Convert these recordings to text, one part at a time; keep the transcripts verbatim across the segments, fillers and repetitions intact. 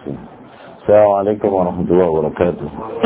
Assalamualaikum warahmatullahi wabarakatuh.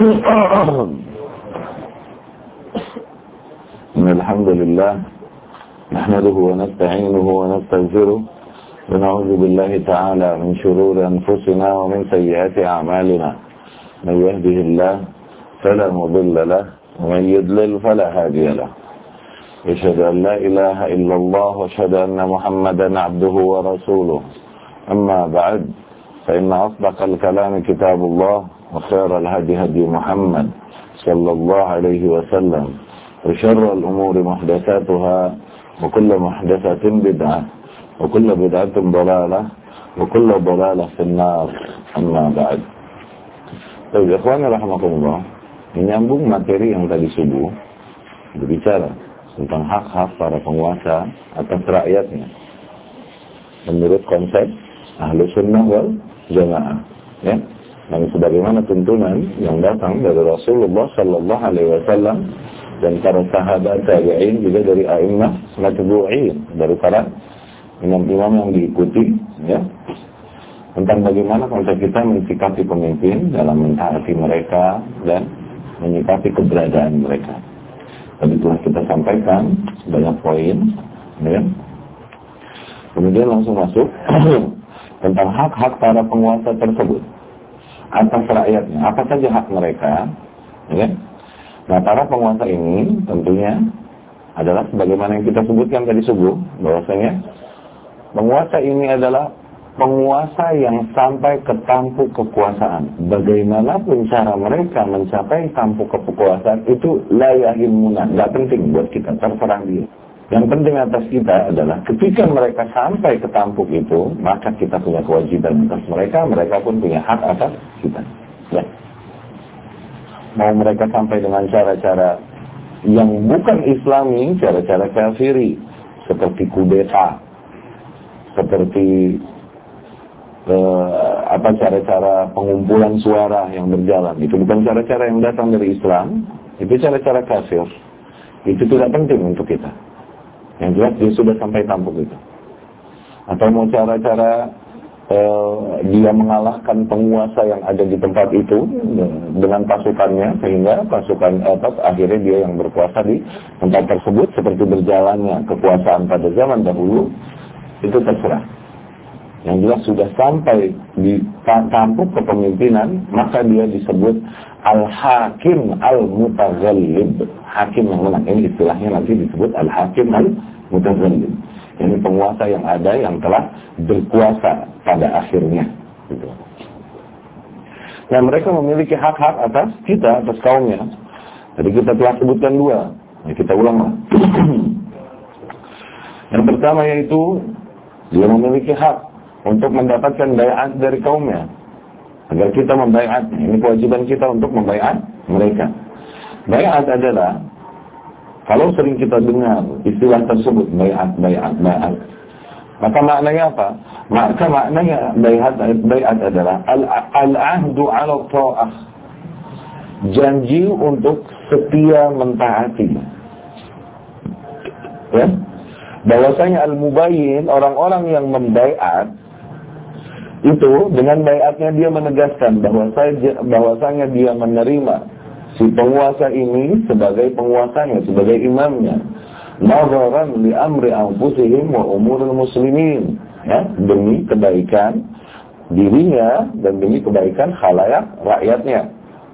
Alhamdulillah, nahmaduhu wa nasta'inuhu wa nastaghfiruh wa na'udzu billahi ta'ala min shururi anfusina wa min sayyiati a'malina. May yahdihillahu fala mudilla lahu wa man yudlil fala hadiya lahu. Asyhadu an la ilaha illallah wa asyhadu anna Muhammadan 'abduhu wa rasuluh. Amma ba'd, fa inna asdaqal kalami kitabullah wa khairal hadi hadi Muhammad sallallahu alaihi wasallam. Wa syarrul umuri muhdatsatuha wa kullu muhdatsatin bid'ah wa kullu bid'atin dhalalah wa kullu dhalalah fin-nar. Amma ba'd. Baik, ikhwan rahimakumullah, menyambung materi yang tadi subuh berbicara tentang hak-hak para penguasa atas rakyatnya menurut konsep Ahlu Sunnah wal Jamaah, ya, dan sebagaimana tuntunan yang datang dari Rasulullah Sallallahu Alaihi Wasallam dan para sahabat tabi'in, juga dari a'immah matbu'in, dari para imam-imam yang diikuti, ya, tentang bagaimana konsep kita mensikapi pemimpin dalam mentaati mereka dan menyikapi keberadaan mereka. Tadi telah kita sampaikan banyak poin, ya. Kemudian langsung masuk tentang hak-hak para penguasa tersebut atas rakyatnya. Apa saja hak mereka, ya? Nah, para penguasa ini tentunya adalah sebagaimana yang kita sebutkan tadi subuh, bahwasanya penguasa ini adalah penguasa yang sampai ke tampuk kekuasaan. Bagaimanapun cara mereka mencapai tampuk kekuasaan itu la yahimuna, nggak penting buat kita, terserah dia. Yang penting atas kita adalah ketika mereka sampai ke tampuk itu, maka kita punya kewajiban atas mereka, mereka pun punya hak atas kita. Ya. Mau mereka sampai dengan cara-cara yang bukan Islami, cara-cara kafiri, seperti kudeta, seperti uh, apa cara-cara pengumpulan suara yang berjalan, itu bukan cara-cara yang datang dari Islam, itu cara-cara kafir. Itu tidak penting untuk kita. Yang jelas dia sudah sampai tampuk itu. Atau mau cara-cara uh, dia mengalahkan penguasa yang ada di tempat itu dengan pasukannya, sehingga pasukan uh, akhirnya dia yang berkuasa di tempat tersebut, seperti berjalannya kekuasaan pada zaman dahulu, itu terserah. Yang jelas sudah sampai di tampuk kepemimpinan, maka dia disebut al-hakim al-mutaghallib, hakim yang menang. Ini istilahnya nanti disebut al-hakim al-mutaghallib. Ini penguasa yang ada yang telah berkuasa pada akhirnya. Gitu. Nah, mereka memiliki hak-hak atas kita, atas kaumnya. Jadi kita telah sebutkan dua. Nah, kita ulang. Yang pertama yaitu dia memiliki hak untuk mendapatkan baiat dari kaumnya, agar kita membaiatnya. Ini kewajiban kita untuk membaiat mereka. Baiat adalah, kalau sering kita dengar istilah tersebut, baiat, baiat, baiat, maka maknanya apa? Maka maknanya baiat, baiat adalah al-ahdu ala ta'ah, janji untuk setia mentaati. Ya? Bahwasanya al-mubayyin, orang-orang yang membaiat itu dengan baiatnya dia menegaskan bahwasanya bahwasanya dia menerima si penguasa ini sebagai penguasanya, sebagai imamnya, nazaran li amri anfusihim wa umuril muslimin, ya, demi kebaikan dirinya dan demi kebaikan khalayak rakyatnya.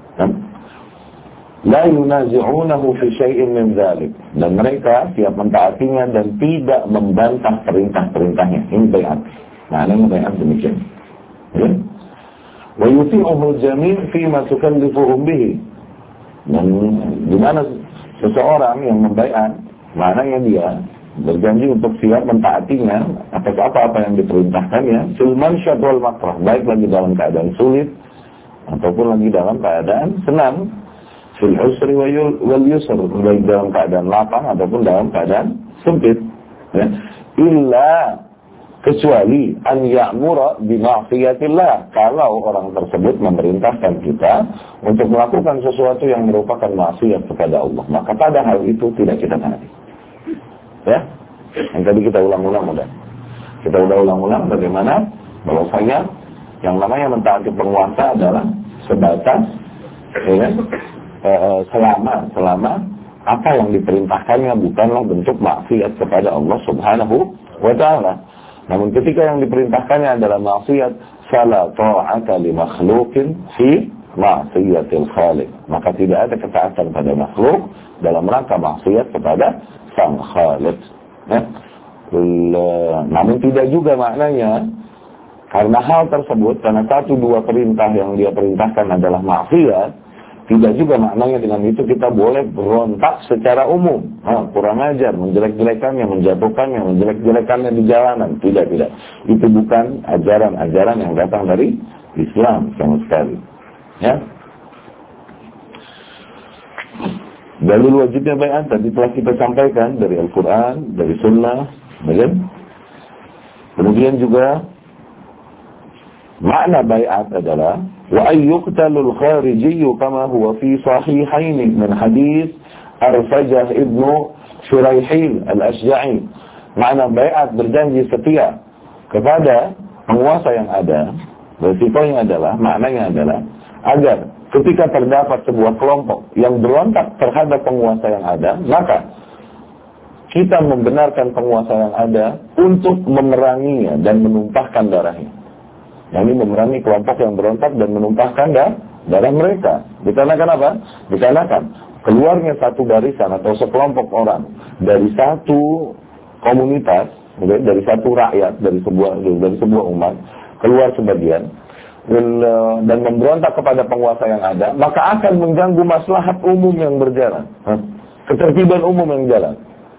La yunazi'unahu fi syai'in min dzalik, dan mereka siap mentaatinya dan tidak membantah perintah-perintahnya. Ini baiat. Nah, ini baiat demikian. Ya. Wa yuti'uhu al-jami' fi ma tukallifuhum bihi. Dan di mana seseorang yang membaiat, maknanya dia berjanji untuk siap mentaatinya atas apa-apa yang diperintahkannya, fil mansyad wal makrah, baik lagi dalam keadaan sulit ataupun lagi dalam keadaan senang, fil usri wal yusr, baik dalam keadaan lapang ataupun dalam keadaan sempit. Ya. Illa, kecuali an ya'mura bi ma'siyatillah, kalau orang tersebut memerintahkan kita untuk melakukan sesuatu yang merupakan maksiat kepada Allah, maka pada hal itu tidak kita taati. Ya, yang tadi kita ulang-ulang udah. Kita udah ulang-ulang bagaimana bahwasanya Yang namanya mentaati penguasa adalah sebatas ya, eh, selama selama apa yang diperintahkannya bukanlah bentuk maksiat kepada Allah Subhanahu wa ta'ala. Namun ketika yang diperintahkannya adalah maksiat, fala ta'ata li makhluqin fi ma'siyatil khaliq, maka tidak ada ketaatan pada makhluk dalam rangka maksiat kepada sang Khaliq. Ya. Namun tidak juga maknanya karena hal tersebut, karena satu dua perintah yang dia perintahkan adalah maksiat, tidak juga maknanya dengan itu kita boleh berontak secara umum. Nah, kurang ajar, menjelek-jelekannya, menjatuhkannya, menjelek-jelekannya di jalanan. Tidak, tidak. Itu bukan ajaran-ajaran yang datang dari Islam sama sekali. Ya. Dalil wajibnya bai'at tadi telah kita sampaikan dari Al-Quran, dari Sunnah, bagian. Kemudian juga makna bai'at adalah wa ayyuqtalul kharijiyyu kama huwa fi sahihain min hadits Arfajah ibnu Shuraihil al-Ashja'i. Makna bai'at berjanji setia kepada penguasa yang ada. Resikonya adalah, maknanya adalah agar ketika terdapat sebuah kelompok yang berontak terhadap penguasa yang ada, maka kita membenarkan penguasa yang ada untuk memeranginya dan menumpahkan darahnya. Yang ini memerangi kelompok yang berontak dan menumpahkan darah mereka. Dikarenakan apa? Dikarenakan keluarnya satu barisan atau sekelompok orang dari satu komunitas, dari satu rakyat, dari sebuah dari sebuah umat, keluar sebagian dan memberontak kepada penguasa yang ada, maka akan mengganggu maslahat umum yang berjalan, ketertiban umum yang jalan.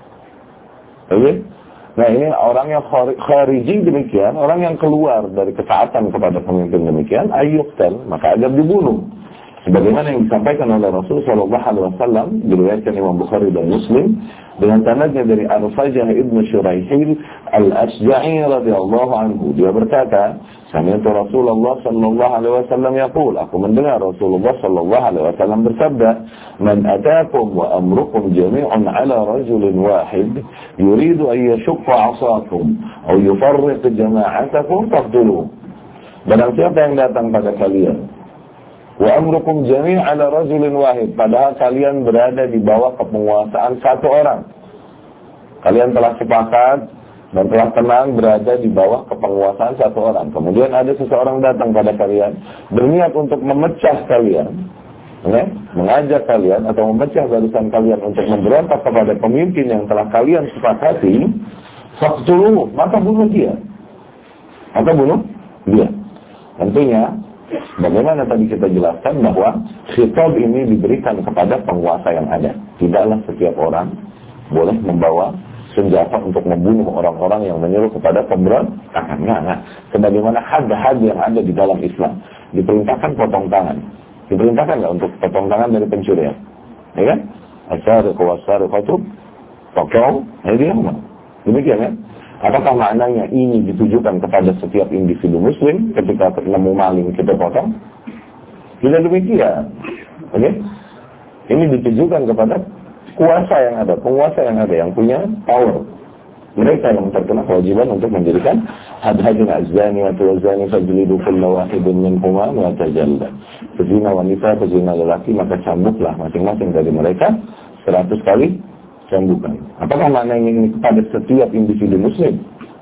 Oke? Nah, ini orang yang khariji demikian, orang yang keluar dari ketaatan kepada pemimpin demikian, ayyuqtal, maka agar dibunuh. Sebagaimana yang disampaikan oleh Rasul sallallahu alaihi wasallam, diriwayatkan Imam Bukhari dan Muslim dengan sanadnya dari Arfajah ibnu Shuraihil al-Ashja'i radhiyallahu anhu. Dia berkata, sami'tu Rasulullah sallallahu alaihi wasallam yaqul, aku mendengar Rasulullah sallallahu alaihi wasallam bersabda, man atakum wa amrukum jami'un ala rajulin wahid yuridu an yashqa 'asakum aw yufarriq jama'atakum faqtuluhu. Barang siapa yang datang pada kalian, wa amrukum jami' ala rajulin wahid, padahal kalian berada di bawah kepenguasaan satu orang. Kalian telah sepakat dan telah tenang berada di bawah kepenguasaan satu orang. Kemudian ada seseorang datang pada kalian berniat untuk memecah kalian, ya, mengajak kalian atau memecah barisan kalian untuk memberontak kepada pemimpin yang telah kalian sepakati, faqtuluhu, maka bunuh dia. Maka bunuh dia. Tentunya bagaimana tadi kita jelaskan bahwa khitab ini diberikan kepada penguasa yang ada. Tidaklah setiap orang boleh membawa senjata untuk membunuh orang-orang yang menyuruh kepada pemberontakan. Nah, nah, sebagaimana had-had yang ada di dalam Islam, diperintahkan potong tangan. Diperintahkan nggak untuk potong tangan dari pencurian? Ya kan? As-sariqu was-sariqatu faqta'u aydiyahuma. Demikian kan? Apakah maknanya ini ditujukan kepada setiap individu muslim ketika ketemu maling kita potong? Tidak demikian. Oke? Okay? Ini ditujukan kepada kuasa yang ada, penguasa yang ada, yang punya power. Mereka yang terkena kewajiban untuk menjadikan had-hadun az-zani wa az-zani fajlidu kulla wahidin minhuma mi'ata jaldah. Pezina wanita, pezina lelaki, maka cambuklah masing-masing dari mereka seratus kali cambukan. Apakah maknanya ini kepada setiap individu muslim?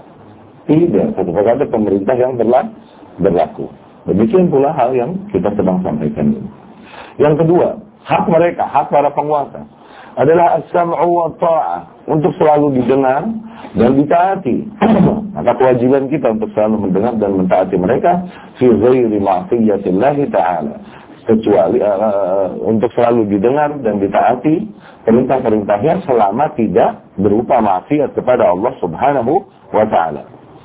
Tidak, kepada pemerintah yang berlaku. Demikian pula hal yang kita sedang sampaikan ini. Yang kedua, hak mereka, hak para penguasa adalah as-sam'u wa ta'ah, untuk selalu didengar dan ditaati. Maka kewajiban kita untuk selalu mendengar dan mentaati mereka fi ghairi ma'siyatillahi ta'ala, kecuali uh, untuk selalu didengar dan ditaati perintah-perintahnya selama tidak berupa maksiat kepada Allah Subhanahu wa ta'ala.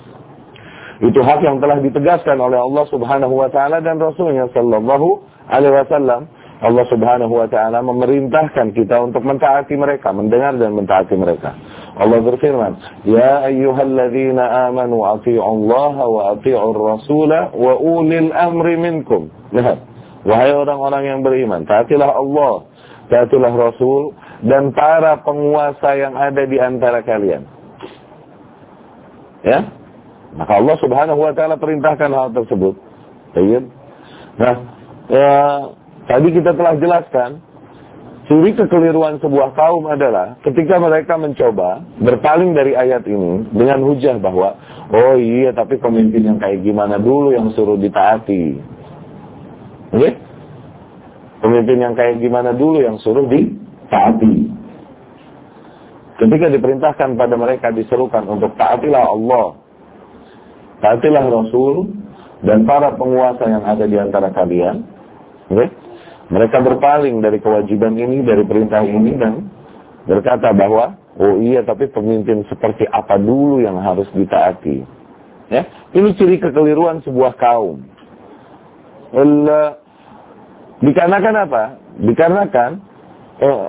Itu hak yang telah ditegaskan oleh Allah Subhanahu wa ta'ala dan Rasulnya sallallahu alaihi wasallam. Allah Subhanahu wa ta'ala memerintahkan kita untuk mentaati mereka, mendengar dan mentaati mereka. Allah berfirman, ya ayyuhalladzina amanu ati'u Allah wa ati'u rasula wa ulil amri minkum. Lihat, wahai orang-orang yang beriman, taatilah Allah, taatilah Rasul dan para penguasa yang ada di antara kalian. Ya? Maka Allah Subhanahu wa ta'ala perintahkan hal tersebut. Baik. Nah, ya, tadi kita telah jelaskan, ciri kekeliruan sebuah kaum adalah ketika mereka mencoba berpaling dari ayat ini dengan hujah bahwa, oh iya tapi pemimpin yang kayak gimana dulu yang suruh ditaati. Oke? Pemimpin yang kayak gimana dulu yang suruh ditaati. Ketika diperintahkan pada mereka, diserukan untuk taatilah Allah, taatilah Rasul dan para penguasa yang ada di antara kalian, okay? Mereka berpaling dari kewajiban ini, dari perintah ini, dan berkata bahwa, oh iya tapi pemimpin seperti apa dulu yang harus ditaati. Ya? Ini ciri kekeliruan sebuah kaum. Dikarenakan apa? Dikarenakan eh,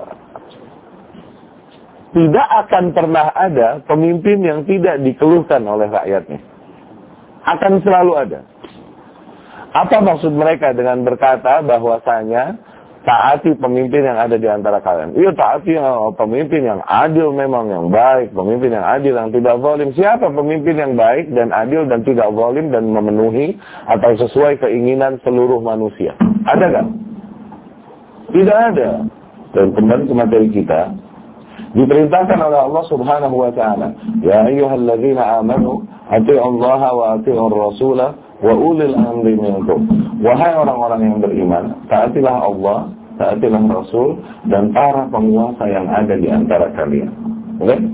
tidak akan pernah ada pemimpin yang tidak dikeluhkan oleh rakyatnya. Akan selalu ada. Apa maksud mereka dengan berkata bahwasanya taati pemimpin yang ada di antara kalian? Iya, taati pemimpin yang adil, memang yang baik, pemimpin yang adil, yang tidak zalim. Siapa pemimpin yang baik dan adil dan tidak zalim dan memenuhi atau sesuai keinginan seluruh manusia? Ada nggak? Tidak ada. Dan kembali ke materi kita, diperintahkan oleh Allah Subhanahu wa taala, ya ayyuhalladzina amanu atii'ullaha wa atii'ur rasula wa ulil amri minkum. Wahai orang-orang yang beriman, taatilah Allah, taatilah Rasul dan para penguasa yang ada di antara kalian. Oke? Okay?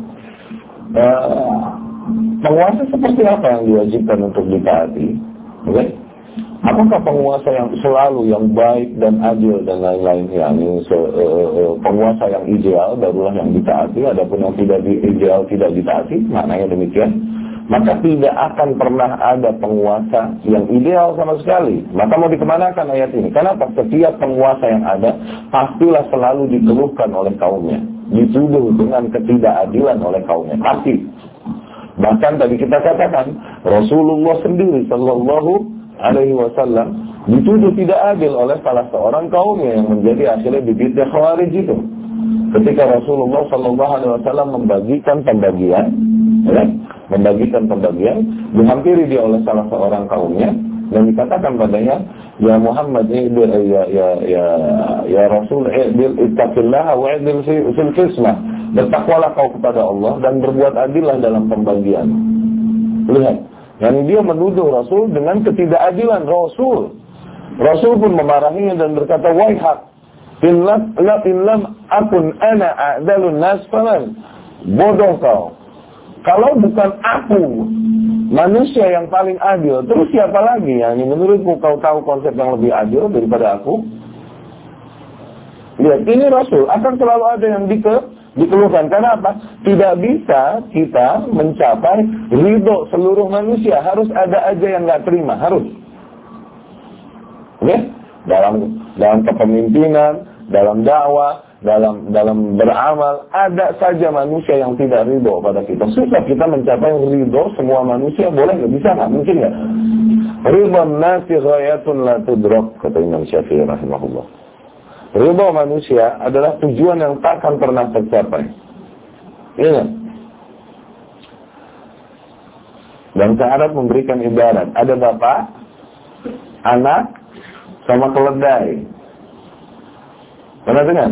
Uh, penguasa seperti apa yang diwajibkan untuk ditaati? Oke? Okay? Apakah penguasa yang selalu yang baik dan adil dan lain-lain, yakni se, uh, uh, penguasa yang ideal barulah yang ditaati, adapun yang tidak di, ideal tidak ditaati, maknanya demikian. Maka tidak akan pernah ada penguasa yang ideal sama sekali. Maka mau dikemanakan ayat ini? Kenapa? Setiap penguasa yang ada pastilah selalu dikeluhkan oleh kaumnya, dituduh dengan ketidakadilan oleh kaumnya, pasti. Bahkan tadi kita katakan Rasulullah sendiri Sallallahu Alaihi Wasallam dituduh tidak adil oleh salah seorang kaumnya yang menjadi akhirnya bibit Khawarij itu. Ketika Rasulullah Sallallahu Alaihi Wasallam membagikan pembagian, ya, membagikan pembagian, dihampiri dia oleh salah seorang kaumnya dan dikatakan padanya, ya Muhammad, ya ya ya ya, ya Rasul, idil ittaqillah wa idil fil qismah. Bertakwalah kau kepada Allah dan berbuat adillah dalam pembagian. Lihat. Dan dia menuduh Rasul dengan ketidakadilan Rasul. Rasul pun memarahinya dan berkata, waihak, in lam akun ana a'dalun nas falan. Bodoh kau. Kalau bukan aku manusia yang paling adil, terus siapa lagi? Yani menurutmu kau tahu konsep yang lebih adil daripada aku? Lihat, ini Rasul akan selalu ada yang dike dikeluhkan. Karena apa? Tidak bisa kita mencapai ridho seluruh manusia. Harus ada aja yang nggak terima. Harus. Oke? Okay? Dalam dalam kepemimpinan, dalam dakwah, dalam dalam beramal, ada saja manusia yang tidak ridho pada kita. Susah kita mencapai ridho semua manusia. Boleh nggak? Bisa nggak? Mungkin nggak? Ridho nasi ghayatun la tudrak, kata Imam Syafi'i rahimahullah. Ridho manusia adalah tujuan yang tak akan pernah tercapai. Ingat. Bangsa Arab memberikan ibarat. Ada bapak, anak, sama keledai. Pernah dengar?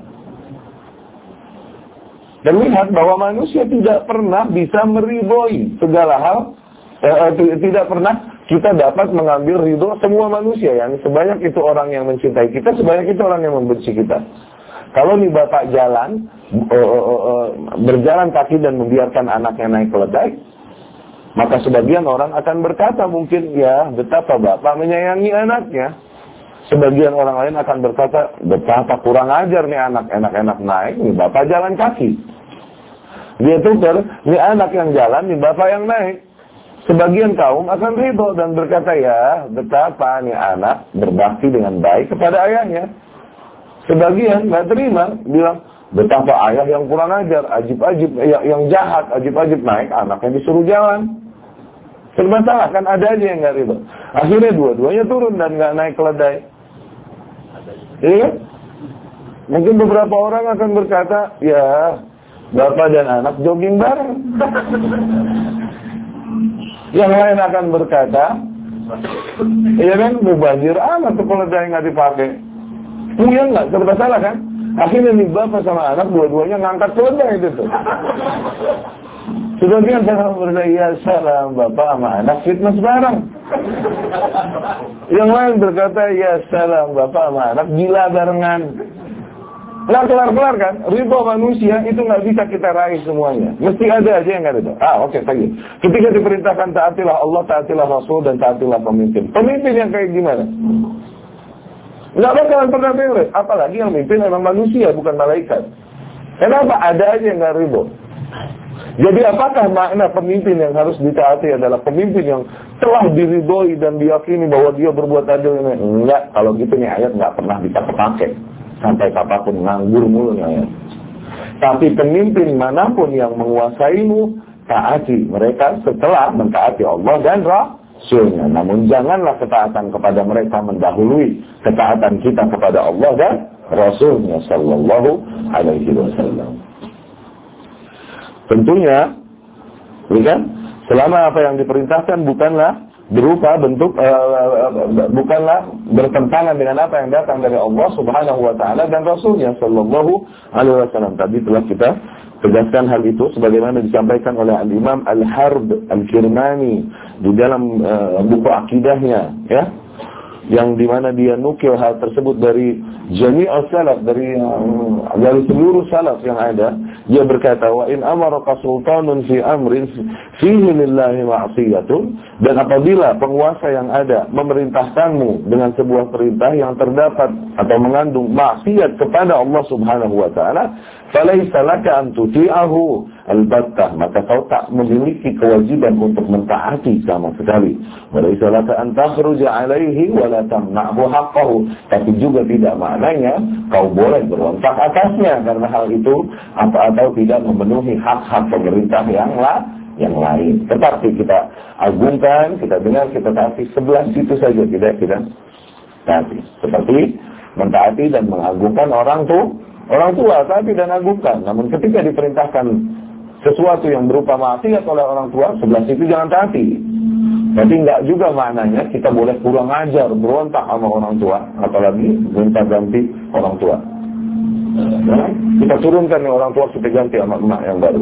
Dan lihat bahwa manusia tidak pernah bisa meridhoi segala hal. Eh, tidak pernah kita dapat mengambil ridho semua manusia. Yang sebanyak itu orang yang mencintai kita, sebanyak itu orang yang membenci kita. Kalau nih bapak jalan uh, uh, uh, berjalan kaki dan membiarkan anaknya naik keledai, maka sebagian orang akan berkata mungkin, ya betapa bapak menyayangi anaknya. Sebagian orang lain akan berkata, betapa kurang ajar nih anak, enak-enak naik, nih bapak jalan kaki. Dia tukar, nih anak yang jalan, nih bapak yang naik. Sebagian kaum akan ridho dan berkata, ya betapa nih anak berbakti dengan baik kepada ayahnya. Sebagian nggak terima, bilang betapa ayah yang kurang ajar, ajib-ajib, yang, yang jahat, ajib-ajib naik, anaknya disuruh jalan. Serba salah, kan ada aja yang nggak ridho. Akhirnya dua-duanya turun dan nggak naik keledai. Iya? Mungkin beberapa orang akan berkata, ya bapak dan anak jogging bareng. Yang lain akan berkata, Iya kan, mubazir amat tuh kalau dai nggak dipakai. Puyeng nggak, serba salah kan? Akhirnya nih bapak sama anak dua-duanya ngangkat keledai itu tuh. Sebagian orang berkata, ya salam bapak sama anak fitnah sekarang. Yang lain berkata, ya salam bapak sama anak gila barengan. Nggak kelar-kelar kan? Ridho manusia itu nggak bisa kita raih semuanya. Mesti ada aja yang nggak ada. Ah oke, okay, tadi. Ketika diperintahkan taatilah Allah, taatilah Rasul, dan taatilah pemimpin. Pemimpin yang kayak gimana? Nggak bakalan pernah beres. Apalagi yang mimpin memang manusia, bukan malaikat. Kenapa? Ada aja yang nggak ridho. Jadi apakah makna pemimpin yang harus ditaati adalah pemimpin yang telah diridhoi dan diyakini bahwa dia berbuat adil ini? Enggak, kalau gitu nih ayat nggak pernah bisa terpakai. Sampai kapanpun nganggur mulu nih ayat. Tapi pemimpin manapun yang menguasaimu, taati mereka setelah mentaati Allah dan Rasulnya. Namun janganlah ketaatan kepada mereka mendahului ketaatan kita kepada Allah dan Rasulnya Sallallahu Alaihi Wasallam. Tentunya, kan, selama apa yang diperintahkan bukanlah berupa bentuk, uh, bukanlah bertentangan dengan apa yang datang dari Allah Subhanahu Wa Taala dan Rasulnya Sallallahu Alaihi Wasallam. Tadi telah kita tegaskan hal itu, sebagaimana disampaikan oleh Al Imam Al Harb Al Kirmani di dalam uh, buku akidahnya, ya, yang dimana dia nukil hal tersebut dari jami'us salaf, dari um, dari seluruh salaf yang ada. Dia berkata, wa in amaraka sultanun fi amrin fihi lillahi ma'siyatun, dan apabila penguasa yang ada memerintahkanmu dengan sebuah perintah yang terdapat atau mengandung maksiat kepada Allah Subhanahu wa taala, falaisa laka an tuti'ahu albattah, maka kau tak memiliki kewajiban untuk mentaati sama sekali. Walaisa laka an takhruja alaihi wa la tamna'hu haqqahu, tapi juga tidak maknanya kau boleh berontak atasnya karena hal itu apa atau tidak memenuhi hak-hak pemerintah yang lah yang lain. Tetapi kita agungkan, kita dengar, kita taati sebelah situ saja, tidak kita taati. Seperti mentaati dan mengagungkan orang tua, orang tua taati dan agungkan. Namun ketika diperintahkan sesuatu yang berupa maksiat oleh orang tua, sebelah situ jangan taati. Jadi enggak juga maknanya kita boleh kurang ajar, berontak sama orang tua, apalagi minta ganti orang tua. Nah, kita turunkan nih orang tua, kita ganti sama emak yang baru.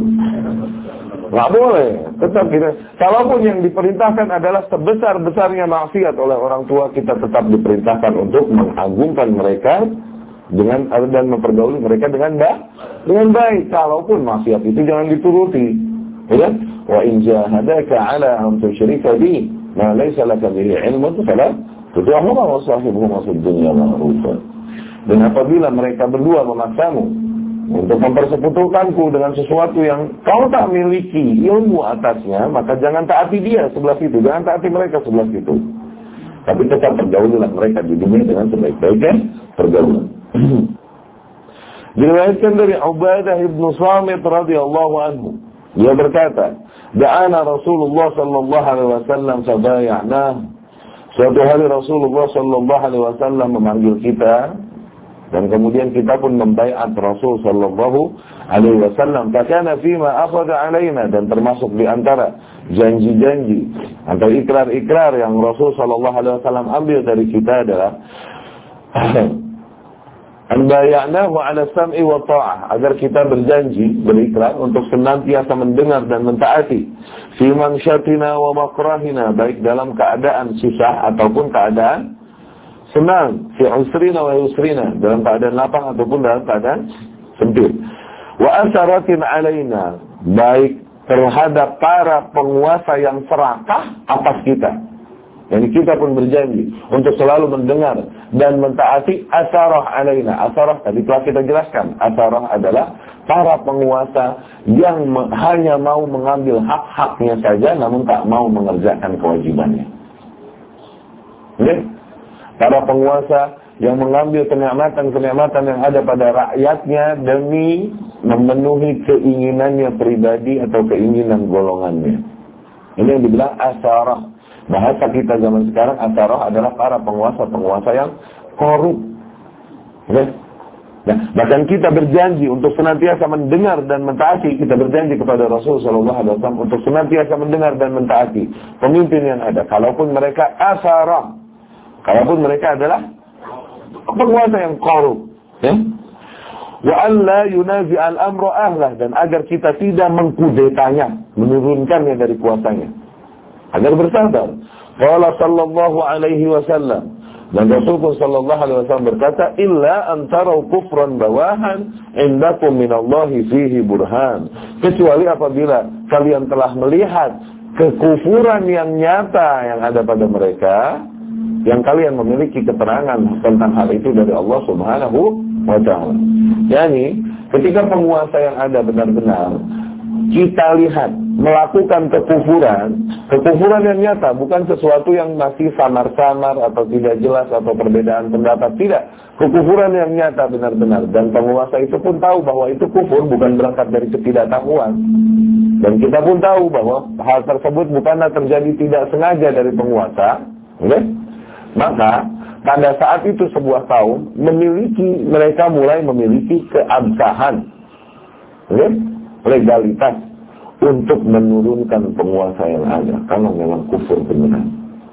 Nggak boleh. Tetap kita, kalaupun yang diperintahkan adalah sebesar-besarnya maksiat oleh orang tua, kita tetap diperintahkan untuk mengagungkan mereka dengan dan mempergauli mereka dengan baik. Dengan baik. Kalaupun maksiat itu jangan dituruti. Ya? Wa in jahadaka 'ala an tusyrika bi ma laysa laka bihi 'ilmun fala tuti'huma wa sahibuhuma fid dunya ma'rufan. Dan apabila mereka berdua memaksamu untuk mempersekutukanku dengan sesuatu yang kau tak miliki ilmu atasnya, maka jangan taati dia sebelah situ, jangan taati mereka sebelah situ. Tapi tetap pergaulilah mereka di dunia dengan sebaik-baiknya pergaulan. Diriwayatkan dari Ubadah ibn Samit radhiyallahu anhu, dia berkata, "Da'ana Rasulullah sallallahu alaihi wasallam fabay'na." Suatu hari Rasulullah sallallahu alaihi wasallam memanggil kita, dan kemudian kita pun membaiat Rasul sallallahu alaihi wasallam. Fakana fima akhadha alaina, dan termasuk di antara janji-janji atau ikrar-ikrar yang Rasul sallallahu alaihi wasallam ambil dari kita adalah an bay'nahu 'ala sam'i wa ta'ah, agar kita berjanji, berikrar untuk senantiasa mendengar dan mentaati fi mansyatina wa makrahina, baik dalam keadaan susah ataupun keadaan senang, fi usrina wa yusrina, dalam keadaan lapang ataupun dalam keadaan sempit. Wa asaratin alaina, baik terhadap para penguasa yang serakah atas kita. Jadi kita pun berjanji untuk selalu mendengar dan mentaati asarah alaina. Asarah tadi telah kita jelaskan. Asarah adalah para penguasa yang hanya mau mengambil hak-haknya saja, namun tak mau mengerjakan kewajibannya. Oke? Para penguasa yang mengambil kenikmatan-kenikmatan yang ada pada rakyatnya demi memenuhi keinginannya pribadi atau keinginan golongannya. Ini yang dibilang asarah. Bahasa kita zaman sekarang, asarah adalah para penguasa-penguasa yang korup. Okay? Nah, bahkan kita berjanji untuk senantiasa mendengar dan mentaati. Kita berjanji kepada Rasul Shallallahu Alaihi Wasallam untuk senantiasa mendengar dan mentaati pemimpin yang ada. Kalaupun mereka asara, kalaupun mereka adalah penguasa yang korup, ya. Wa alla yunazi al-amru ahlah, dan agar kita tidak mengkudetanya, menurunkannya dari kuasanya, agar bersabar. Qala sallallahu alaihi wasallam, dan Rasulullah sallallahu alaihi wasallam berkata, illa antara kufran bawahan indakum minallahi fihi burhan, kecuali apabila kalian telah melihat kekufuran yang nyata yang ada pada mereka, yang kalian memiliki keterangan tentang hal itu dari Allah Subhanahu wa ta'ala. Yani ketika penguasa yang ada benar-benar kita lihat melakukan kekufuran, kekufuran yang nyata, bukan sesuatu yang masih samar-samar atau tidak jelas atau perbedaan pendapat, tidak. Kekufuran yang nyata benar-benar, dan penguasa itu pun tahu bahwa itu kufur, bukan berangkat dari ketidaktahuan. Dan kita pun tahu bahwa hal tersebut bukanlah terjadi tidak sengaja dari penguasa, okay? Maka pada saat itu sebuah kaum memiliki, mereka mulai memiliki keabsahan, okay? legalitas untuk menurunkan penguasa yang ada, karena memang kufur beneran.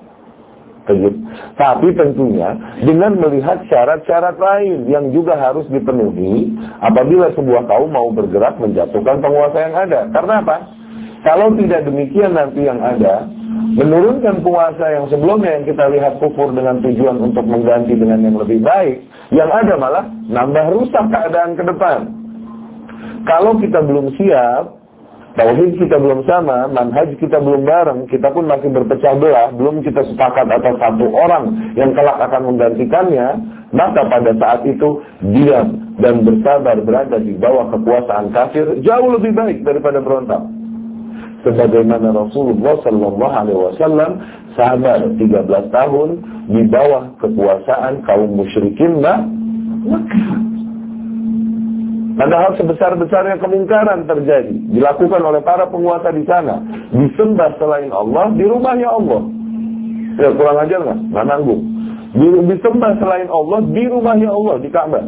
Tapi tentunya dengan melihat syarat-syarat lain yang juga harus dipenuhi apabila sebuah kaum mau bergerak menjatuhkan penguasa yang ada. Karena apa? Kalau tidak demikian nanti yang ada, menurunkan penguasa yang sebelumnya yang kita lihat kufur dengan tujuan untuk mengganti dengan yang lebih baik, yang ada malah nambah rusak keadaan ke depan. Kalau kita belum siap, tauhid kita belum sama, manhaj kita belum bareng, kita pun masih berpecah belah, belum kita sepakat atas satu orang yang kelak akan menggantikannya, maka pada saat itu diam dan bersabar berada di bawah kekuasaan kafir jauh lebih baik daripada berontak. Sebagaimana Rasulullah Sallallahu Alaihi Wasallam sabar tiga belas tahun di bawah kekuasaan kaum musyrikin Makkah. Padahal sebesar-besarnya kemungkaran terjadi, dilakukan oleh para penguasa di sana, disembah selain Allah di rumahnya Allah. Ya, kurang ajar nggak? Nggak nanggung. Disembah selain Allah di rumahnya Allah, di Ka'bah.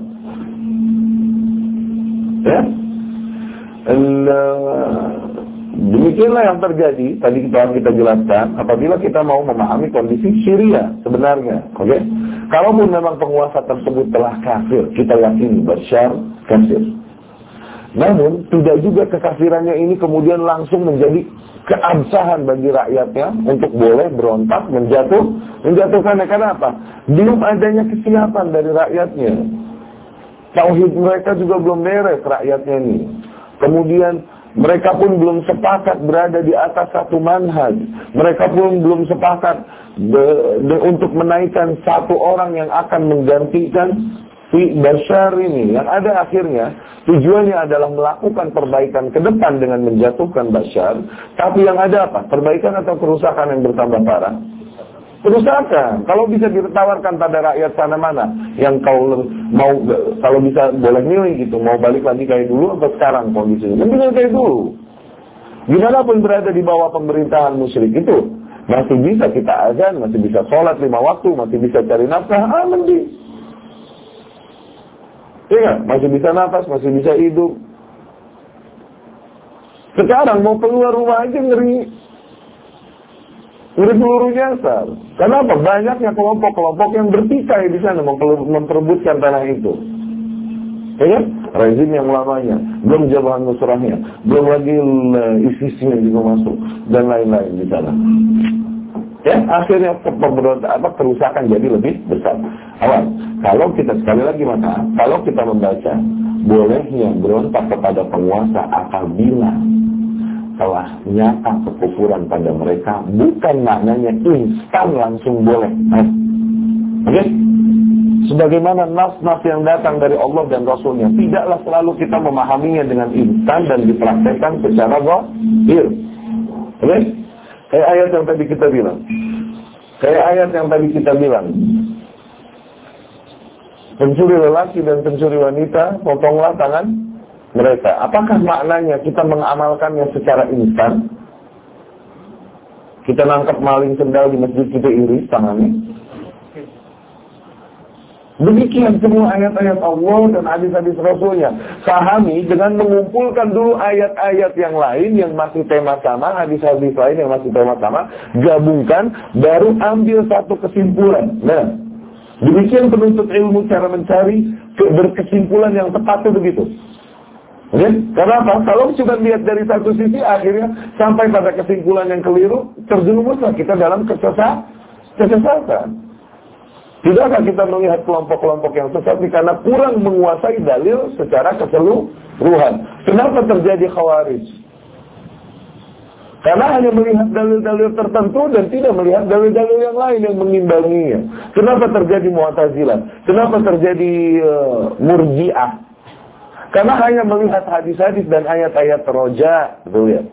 Ya, demikianlah yang terjadi. Tadi kita kita jelaskan. Apabila kita mau memahami kondisi Syria sebenarnya, oke? Okay? Kalaupun memang penguasa tersebut telah kafir, kita yakini Bashar kafir. Namun tidak juga kekafirannya ini kemudian langsung menjadi keabsahan bagi rakyatnya untuk boleh berontak, menjatuh, menjatuhkannya. Karena apa? Belum adanya kesiapan dari rakyatnya. Tauhid mereka juga belum beres rakyatnya ini. Kemudian mereka pun belum sepakat berada di atas satu manhaj. Mereka pun belum sepakat de, de, untuk menaikkan satu orang yang akan menggantikan si Bashar ini. Yang ada akhirnya tujuannya adalah melakukan perbaikan ke depan dengan menjatuhkan Bashar. Tapi yang ada apa? Perbaikan atau kerusakan yang bertambah parah? Kerusakan. Kalau bisa ditawarkan pada rakyat sana mana yang kau mau, kalau bisa boleh milih gitu, mau balik lagi kayak dulu atau sekarang kondisinya, mendingan kayak dulu. Gimana pun berada di bawah pemerintahan musyrik itu, masih bisa kita azan, masih bisa sholat lima waktu, masih bisa cari nafkah, ah mending. Iya, masih bisa nafas, masih bisa hidup. Sekarang mau keluar rumah aja ngeri. Ngeri peluru nyasar. Kenapa? Banyaknya kelompok-kelompok yang bertikai di sana memperebutkan tanah itu. Ya kan? Rezim yang lamanya, belum Jabhat Nusrahnya, belum lagi ISIS-nya juga masuk dan lain-lain di sana. Ya, akhirnya pemberontakan apa kerusakan jadi lebih besar. Awas, kalau kita sekali lagi maka kalau kita membaca bolehnya berontak kepada penguasa apabila telah nyata kekufuran pada mereka, bukan maknanya instan langsung boleh. Oke? Okay? Sebagaimana nas-nas yang datang dari Allah dan Rasulnya, tidaklah selalu kita memahaminya dengan instan dan dipraktekkan secara zahir. Oke? Okay? Kayak ayat yang tadi kita bilang. Kayak ayat yang tadi kita bilang. Pencuri lelaki dan pencuri wanita, potonglah tangan mereka. Apakah maknanya kita mengamalkannya secara instan? Kita nangkap maling sendal di masjid, kita iris tangannya. Demikian semua ayat-ayat Allah dan hadis-hadis Rasulnya. Pahami dengan mengumpulkan dulu ayat-ayat yang lain yang masih tema sama, hadis-hadis lain yang masih tema sama, gabungkan, baru ambil satu kesimpulan. Nah, demikian penuntut ilmu cara mencari berkesimpulan yang tepat itu begitu. Ya? Kenapa? Kalau cuma lihat dari satu sisi, akhirnya sampai pada kesimpulan yang keliru, terjerumuslah kita dalam kesesatan. kesesatan. Tidakkah kita melihat kelompok-kelompok yang sesat karena kurang menguasai dalil secara keseluruhan? Kenapa terjadi Khawarij? Karena hanya melihat dalil-dalil tertentu dan tidak melihat dalil-dalil yang lain yang mengimbanginya. Kenapa terjadi Mu'tazilah? Kenapa terjadi uh, Murji'ah? Karena hanya melihat hadis-hadis dan ayat-ayat roja, betul ya?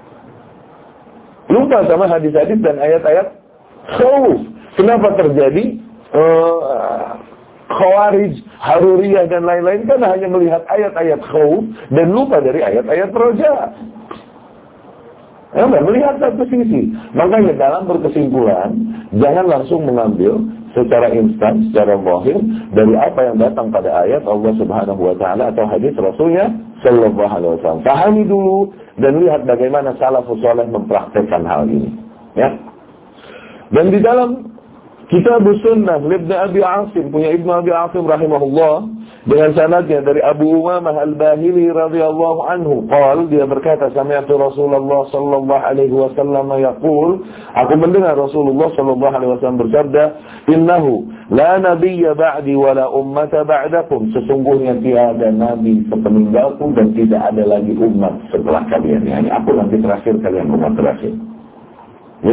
Lupa sama hadis-hadis dan ayat-ayat khawf. Kenapa terjadi Uh, Khawarij, Haruriyah dan lain-lain? Karena hanya melihat ayat-ayat khawf dan lupa dari ayat-ayat roja. Ya, melihat satu sisi. Makanya dalam berkesimpulan, jangan langsung mengambil secara instan, secara zahir dari apa yang datang pada ayat Allah Subhanahu wa taala atau hadis Rasulnya sallallahu alaihi wasallam. Pahami dulu dan lihat bagaimana salafus saleh mempraktekkan hal ini, ya. Dan di dalam Kitab Sunnah Ibnu Abi Asim, punya Ibnu Abi Asim rahimahullah, dengan sanadnya dari Abu Umamah Al-Bahili radhiyallahu anhu, qala, dia berkata, sami'tu Rasulullah sallallahu alaihi wasallam yaqul, aku mendengar Rasulullah sallallahu alaihi wasallam bersabda, innahu la nabiyya ba'di wa la ummata ba'dakum, sesungguhnya tiada nabi sepeninggalku dan tidak ada lagi umat setelah kalian. Yani aku nanti terakhir, kalian umat terakhir. Ya.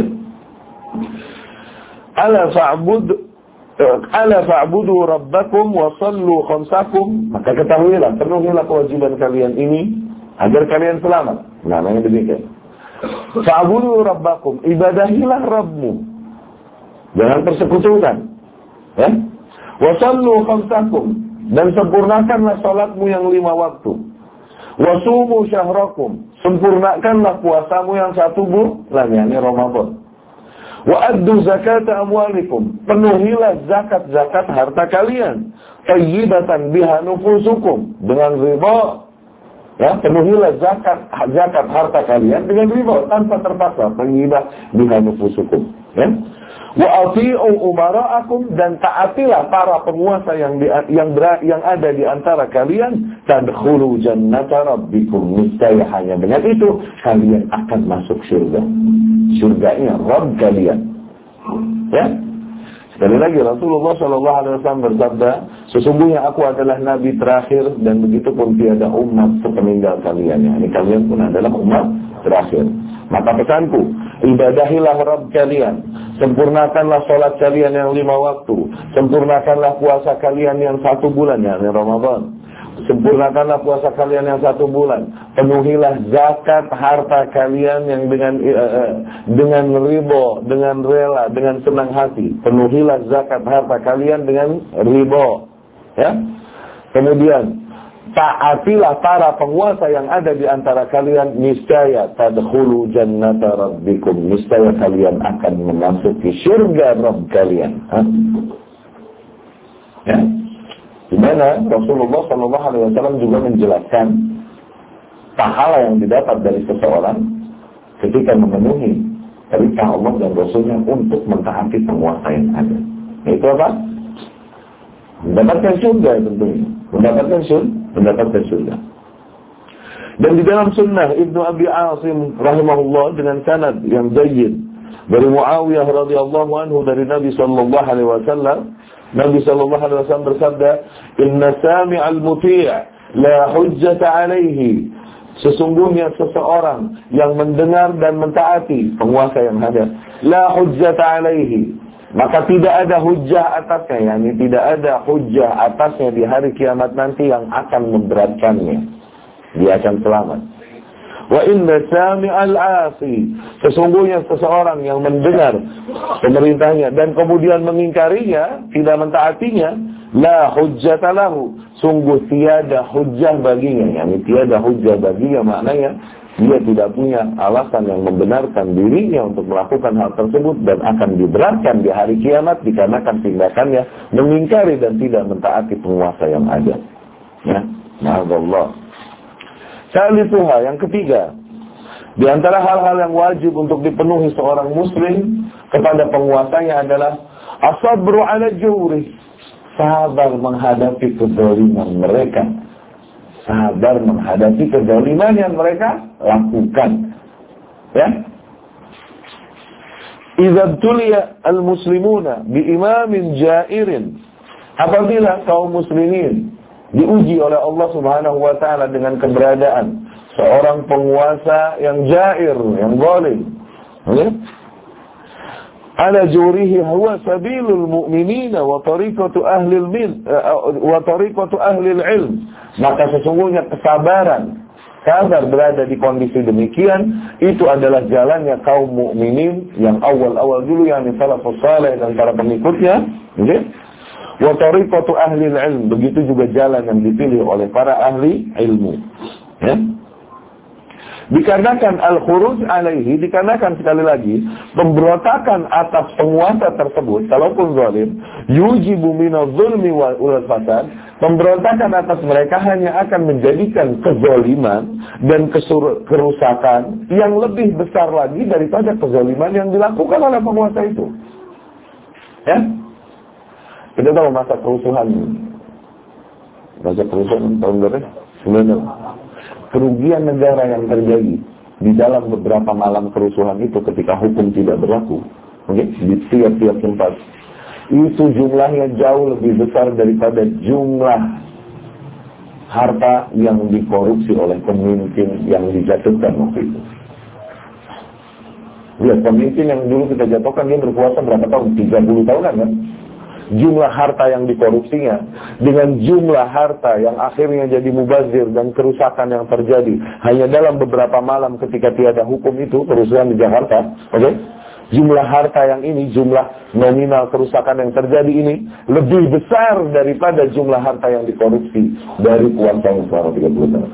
Ala fa'bud ala fa'budu rabbakum wa sallu khamsakum, maka ketahuilah, penuhilah kewajiban kalian ini agar kalian selamat. Namanya demikian. Fa'budu rabbakum, ibadahilah Rabbmu, jangan persekutukan, ya. Wa sallu khamsakum, dan sempurnakanlah salatmu yang lima waktu. Wa sumu syahrakum, sempurnakanlah puasamu yang satu bulan, yakni Ramadan. Wa addu zakata amwalikum, penuhilah zakat-zakat harta kalian. Tayyibatan biha nufusukum, dengan riba, ya, penuhilah zakat zakat harta kalian dengan riba, tanpa terpaksa. Tayyibah biha nufusukum, ya. Wa ati'u umara'akum, dan taatilah para penguasa yang di, yang ber, yang ada di antara kalian. Tadkhulu jannata rabbikum, niscaya hanya dengan itu kalian akan masuk surga. Surganya Rabb kalian. Ya. Sekali lagi Rasulullah shallallahu alaihi wasallam bersabda, sesungguhnya aku adalah nabi terakhir dan begitu pun tiada umat sepeninggal kalian. Ya, ini kalian pun adalah umat terakhir. Maka pesanku, ibadahilah Rabb kalian, sempurnakanlah sholat kalian yang lima waktu, sempurnakanlah puasa kalian yang satu bulan, yakni Ramadan. Sempurnakanlah puasa kalian yang satu bulan. Penuhilah zakat harta kalian yang dengan uh, dengan ridho, dengan rela, dengan senang hati. Penuhilah zakat harta kalian dengan ridho, ya. Kemudian taatilah para penguasa yang ada di antara kalian, niscaya tadkhulu jannata rabbikum, niscaya kalian akan memasuki surga Rabb kalian. Hah? Ya. Di mana Rasulullah shallallahu alaihi wasallam juga menjelaskan pahala yang didapat dari seseorang ketika memenuhi perintah Allah dan Rasulnya untuk mentaati penguasa yang ada. Itu apa? Mendapatkan surga tentunya. Mendapatkan surga, mendapatkan surga. Dan di dalam sunnah Ibnu Abi Asim rahimahullah dengan sanad yang jayyid dari Muawiyah radhiyallahu anhu dari Nabi sallallahu alaihi wasallam, Nabi sallallahu alaihi wasallam bersabda, "Inna sami'al muti' la hujjata 'alaihi." Sesungguhnya seseorang yang mendengar dan mentaati penguasa yang ada, la hujjata 'alaihi, maka tidak ada hujjah atasnya, yakni tidak ada hujjah atasnya di hari kiamat nanti yang akan memberatkannya. Dia akan selamat. Wa inna sami'al 'asi, sesungguhnya seseorang yang mendengar pemerintahnya dan kemudian mengingkarinya, tidak mentaatinya, la hujjata lahu, sungguh tiada hujjah baginya. Yani tiada hujjah baginya maknanya dia tidak punya alasan yang membenarkan dirinya untuk melakukan hal tersebut dan akan diberatkan di hari kiamat dikarenakan tindakannya mengingkari dan tidak mentaati penguasa yang ada. Ya, ma'adzallah. Salisuha, yang ketiga, di antara hal-hal yang wajib untuk dipenuhi seorang muslim kepada penguasanya adalah as-sabru 'ala jawri, sabar menghadapi kezaliman mereka. Sabar menghadapi kezaliman yang mereka lakukan. Ya. Idza tuliya al-muslimuna bi imamin jairin, apabila kaum muslimin diuji oleh Allah Subhanahu wa taala dengan keberadaan seorang penguasa yang jair, yang zalim. Ya. Ala jurihi huwa sabilul mu'minina wa tariqatu ahli al-min wa tariqatu ahli al-ilm. Maka sesungguhnya kesabaran, sabar berada di kondisi demikian, itu adalah jalannya kaum mukminin yang awal-awal dulu, yang salafus saleh dan para pengikutnya. Okay? Wa tariqatu ahli al-ilm, begitu juga jalan yang dipilih oleh para ahli ilmu. Ya. Dikarenakan al-khuruj alaihi, dikarenakan sekali lagi pemberontakan atas penguasa tersebut, kalaupun zalim, yujibu minaz zulmi wal fasad, pemberontakan atas mereka hanya akan menjadikan kezaliman dan kesur- kerusakan yang lebih besar lagi daripada kezaliman yang dilakukan oleh penguasa itu. Ya, kita tahu masa kerusuhan, masa kerusuhan tahun berapa? Sebenarnya kerugian negara yang terjadi di dalam beberapa malam kerusuhan itu ketika hukum tidak berlaku, okay, di tiap-tiap tempat, itu jumlahnya jauh lebih besar daripada jumlah harta yang dikorupsi oleh pemimpin yang dijatuhkan waktu itu. Lihat, pemimpin yang dulu kita jatuhkan, dia berkuasa berapa tahun? tiga puluh tahunan kan? Jumlah harta yang dikorupsinya dengan jumlah harta yang akhirnya jadi mubazir dan kerusakan yang terjadi hanya dalam beberapa malam ketika tiada hukum itu, kerusuhan di Jakarta, oke? Okay? Jumlah harta yang ini, jumlah nominal kerusakan yang terjadi ini lebih besar daripada jumlah harta yang dikorupsi dari kuasa yang selama tiga puluh tahun.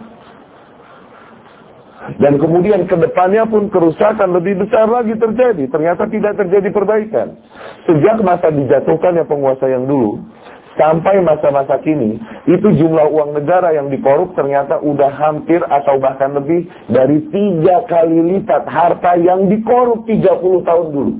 Dan kemudian ke depannya pun kerusakan lebih besar lagi terjadi. Ternyata tidak terjadi perbaikan. Sejak masa dijatuhkannya penguasa yang dulu sampai masa-masa kini, itu jumlah uang negara yang dikorup ternyata udah hampir atau bahkan lebih dari tiga kali lipat harta yang dikorup tiga puluh tahun dulu.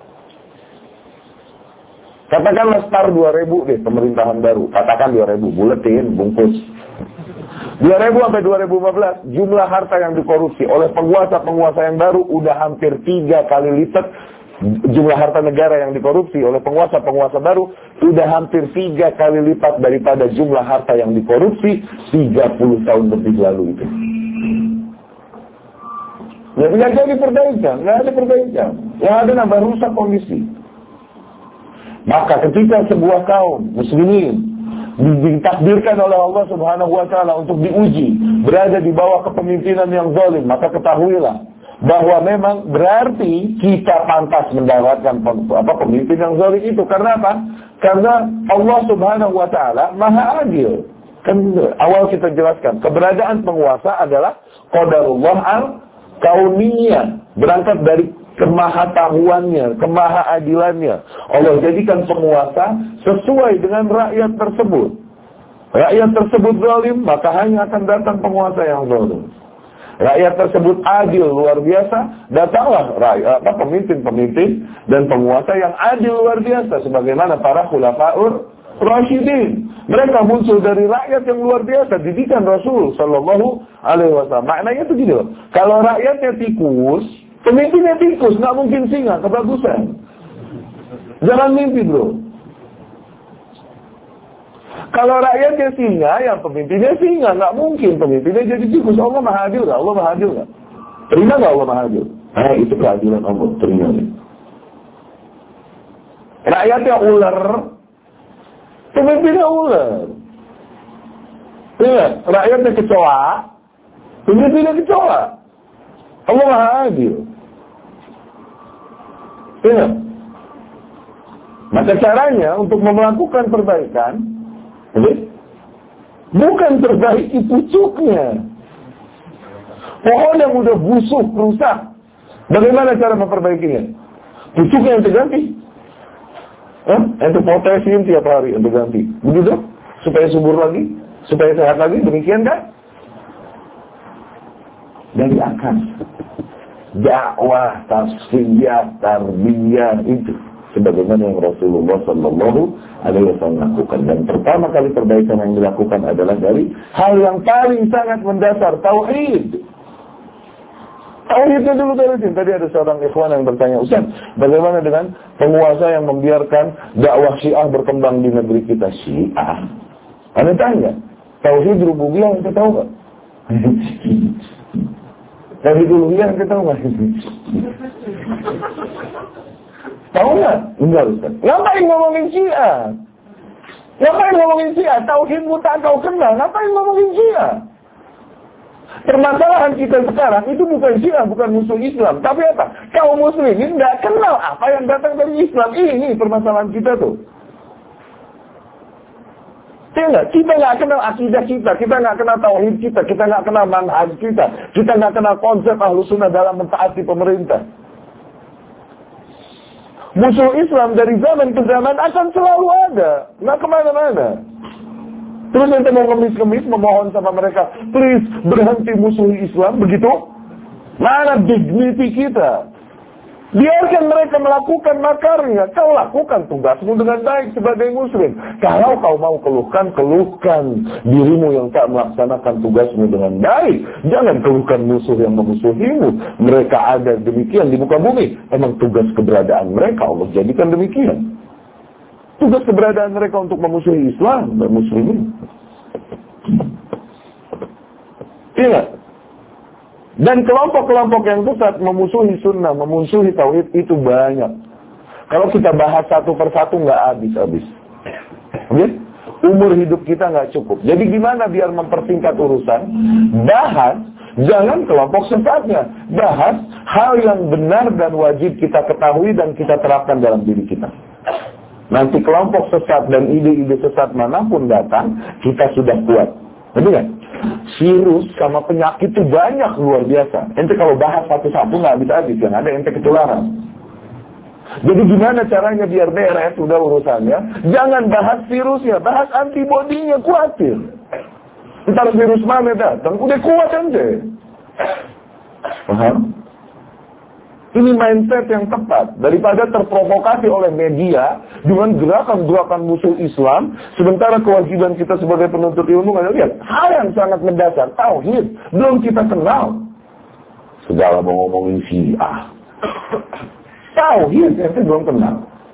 Katakanlah start dua ribu deh, pemerintahan baru. Katakan dua ribu, buletin, bungkus. dua ribu sampai dua ribu lima belas, jumlah harta yang dikorupsi oleh penguasa-penguasa yang baru udah hampir tiga kali lipat. Jumlah harta negara yang dikorupsi oleh penguasa-penguasa baru sudah hampir tiga kali lipat daripada jumlah harta yang dikorupsi tiga puluh tahun lebih lalu itu. Nggak jadi perbaikan, nggak ada perbaikan. Yang ada nambah rusak kondisi. Maka ketika sebuah kaum muslimin ditakdirkan oleh Allah Subhanahu wa taala untuk diuji, berada di bawah kepemimpinan yang zalim, maka ketahuilah bahwa memang berarti kita pantas mendapatkan apa pemimpin yang zalim itu. Karena apa? Karena Allah Subhanahu wa taala Maha Adil. Kan awal kita jelaskan, keberadaan penguasa adalah qadarullah al-kauniyah, berangkat dari kemahatahuannya, kemahaadilannya. Allah jadikan penguasa sesuai dengan rakyat tersebut. Rakyat tersebut zalim, maka hanya akan datang penguasa yang zalim. Rakyat tersebut adil luar biasa, datanglah rakyat, apa, pemimpin-pemimpin dan penguasa yang adil luar biasa, sebagaimana para khulafaur rasyidin. Mereka muncul dari rakyat yang luar biasa, didikan Rasul Sallallahu Alaihi Wasallam. Maknanya itu gini loh, kalau rakyatnya tikus, pemimpinnya tikus, nggak mungkin singa, kebagusan. Jangan mimpi bro. Kalau rakyatnya singa, yang pemimpinnya singa, nggak mungkin pemimpinnya jadi tikus. Allah Maha Adil nggak? Allah Maha Adil nggak? Terima nggak Allah Maha Adil? Eh, itu keadilan Allah, terima nih. Rakyatnya ular, pemimpinnya ular. Ingat, rakyatnya kecoa, pemimpinnya kecoa. Allah Maha Adil. Ingat. Maka caranya untuk melakukan perbaikan, bukan perbaiki pucuknya, Pohon yang udah busuk, rusak, bagaimana cara memperbaikinya? Pucuknya ente ganti. Hah? Ente potasium tiap hari ente ganti. Begitu? Supaya subur lagi, supaya sehat lagi, demikian kan? Dari akar. Dakwah, tasfiyah, tarbiyah itu sebagaimana yang Rasulullah Sallallahu Alaihi Wasallam lakukan. Dan pertama kali perbaikan yang dilakukan adalah dari hal yang paling sangat mendasar, tauhid. Tauhidnya dulu dari sini. Tadi ada seorang ikhwan yang bertanya, Ustaz, bagaimana dengan penguasa yang membiarkan dakwah Syiah berkembang di negeri kita? Syiah? Anda tanya, tauhid rububiyah yang kita tahu nggak? Tauhid uluhiyah yang kita tahu nggak? Tahu nggak? Enggak, Ustaz. Ngapain ngomongin Syiah? Ngapain ngomongin Syiah? Tauhidmu tak kau kenal. Ngapain ngomongin Syiah? Permasalahan kita sekarang itu bukan Syiah, bukan musuh Islam. Tapi apa? Kaum muslimin nggak kenal apa yang datang dari Islam. Ini permasalahan kita tuh. Tidak, kita nggak kenal akidah kita, kita nggak kenal tauhid kita, kita nggak kenal manhaj kita, kita nggak kenal konsep Ahlussunnah dalam mentaati pemerintah. Musuh Islam dari zaman ke zaman akan selalu ada, nggak kemana-mana. Terus nanti mau ngemis-ngemis memohon sama mereka, please berhenti musuhi Islam, begitu? Mana dignity kita? Biarkan mereka melakukan makarnya. Kau lakukan tugasmu dengan baik sebagai muslim. Kalau kau mau keluhkan, keluhkan dirimu yang tak melaksanakan tugasmu dengan baik. Jangan keluhkan musuh yang memusuhimu. Mereka ada demikian di muka bumi. Emang tugas keberadaan mereka Allah jadikan demikian. Tugas keberadaan mereka untuk memusuhi Islam dan muslimin. Ingat. Dan kelompok-kelompok yang sesat memusuhi sunnah, memusuhi tauhid itu banyak. Kalau kita bahas satu persatu nggak habis-habis. Oke? Umur hidup kita nggak cukup. Jadi gimana biar mempersingkat urusan? Bahas, jangan kelompok sesatnya. Bahas hal yang benar dan wajib kita ketahui dan kita terapkan dalam diri kita. Nanti kelompok sesat dan ide-ide sesat manapun datang, kita sudah kuat. Betul kan? Virus sama penyakit itu banyak luar biasa. Ente kalau bahas satu-satu nggak habis-habis, yang ada ente ketularan. Jadi gimana caranya biar beres udah urusannya? Jangan bahas virusnya, bahas antibodinya, khawatir. Ntar virus mana datang, udah kuat ente. Paham? Ini mindset yang tepat. Daripada terprovokasi oleh media dengan gerakan-gerakan musuh Islam, sementara kewajiban kita sebagai penuntut ilmu, nggak lihat hal yang sangat mendasar, tauhid belum kita kenal. Segala mau ngomongin Syiah, tauhid kita belum kenal.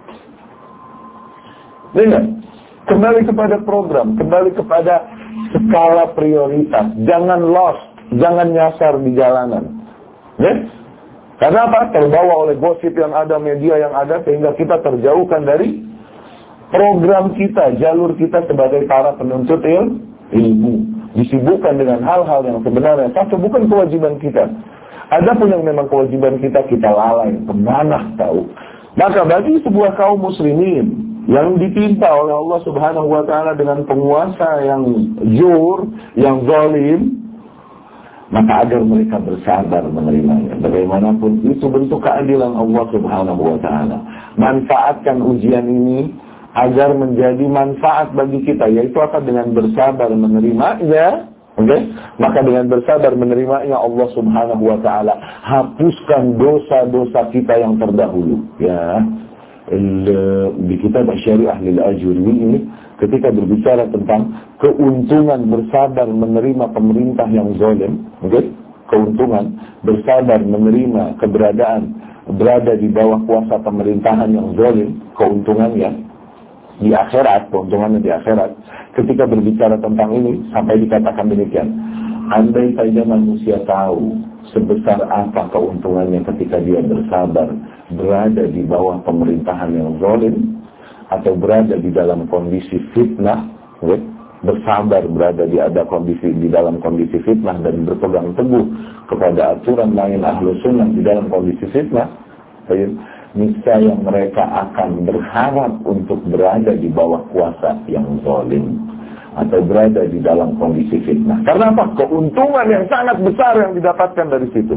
Dengar, kembali kepada program, kembali kepada skala prioritas. Jangan lost, jangan nyasar di jalanan. Ya? Karena apa? Terbawa oleh gosip yang ada, media yang ada, sehingga kita terjauhkan dari program kita, jalur kita sebagai para penuntut ilmu. Disibukkan dengan hal-hal yang sebenarnya satu bukan kewajiban kita. Ada pun yang memang kewajiban kita, kita lalai, kemana tahu. Maka bagi sebuah kaum muslimin yang ditimpa oleh Allah Subhanahu wa Ta'ala dengan penguasa yang jur, yang zalim, maka agar mereka bersabar menerimanya. Bagaimanapun itu bentuk keadilan Allah Subhanahu wa Ta'ala. Manfaatkan ujian ini agar menjadi manfaat bagi kita, yaitu apa? Dengan bersabar menerimanya. Oke? Okay? Maka dengan bersabar menerimanya, Allah Subhanahu wa Ta'ala hapuskan dosa-dosa kita yang terdahulu. Ya. Di kitab Syariah lil Ajuri ini ketika berbicara tentang keuntungan bersabar menerima pemerintah yang zalim, okay? Keuntungan bersabar menerima keberadaan berada di bawah kuasa pemerintahan yang zalim, keuntungannya di akhirat, keuntungannya di akhirat. Ketika berbicara tentang ini sampai dikatakan demikian, andai saja manusia tahu sebesar apa keuntungannya ketika dia bersabar berada di bawah pemerintahan yang zalim, atau berada di dalam kondisi fitnah, okay? Bersabar berada di ada kondisi di dalam kondisi fitnah dan berpegang teguh kepada aturan lain Ahlussunnah di dalam kondisi fitnah, okay? Niscaya mereka akan berharap untuk berada di bawah kuasa yang zalim. atau berada di dalam kondisi fitnah. Karena apa? Keuntungan yang sangat besar yang didapatkan dari situ.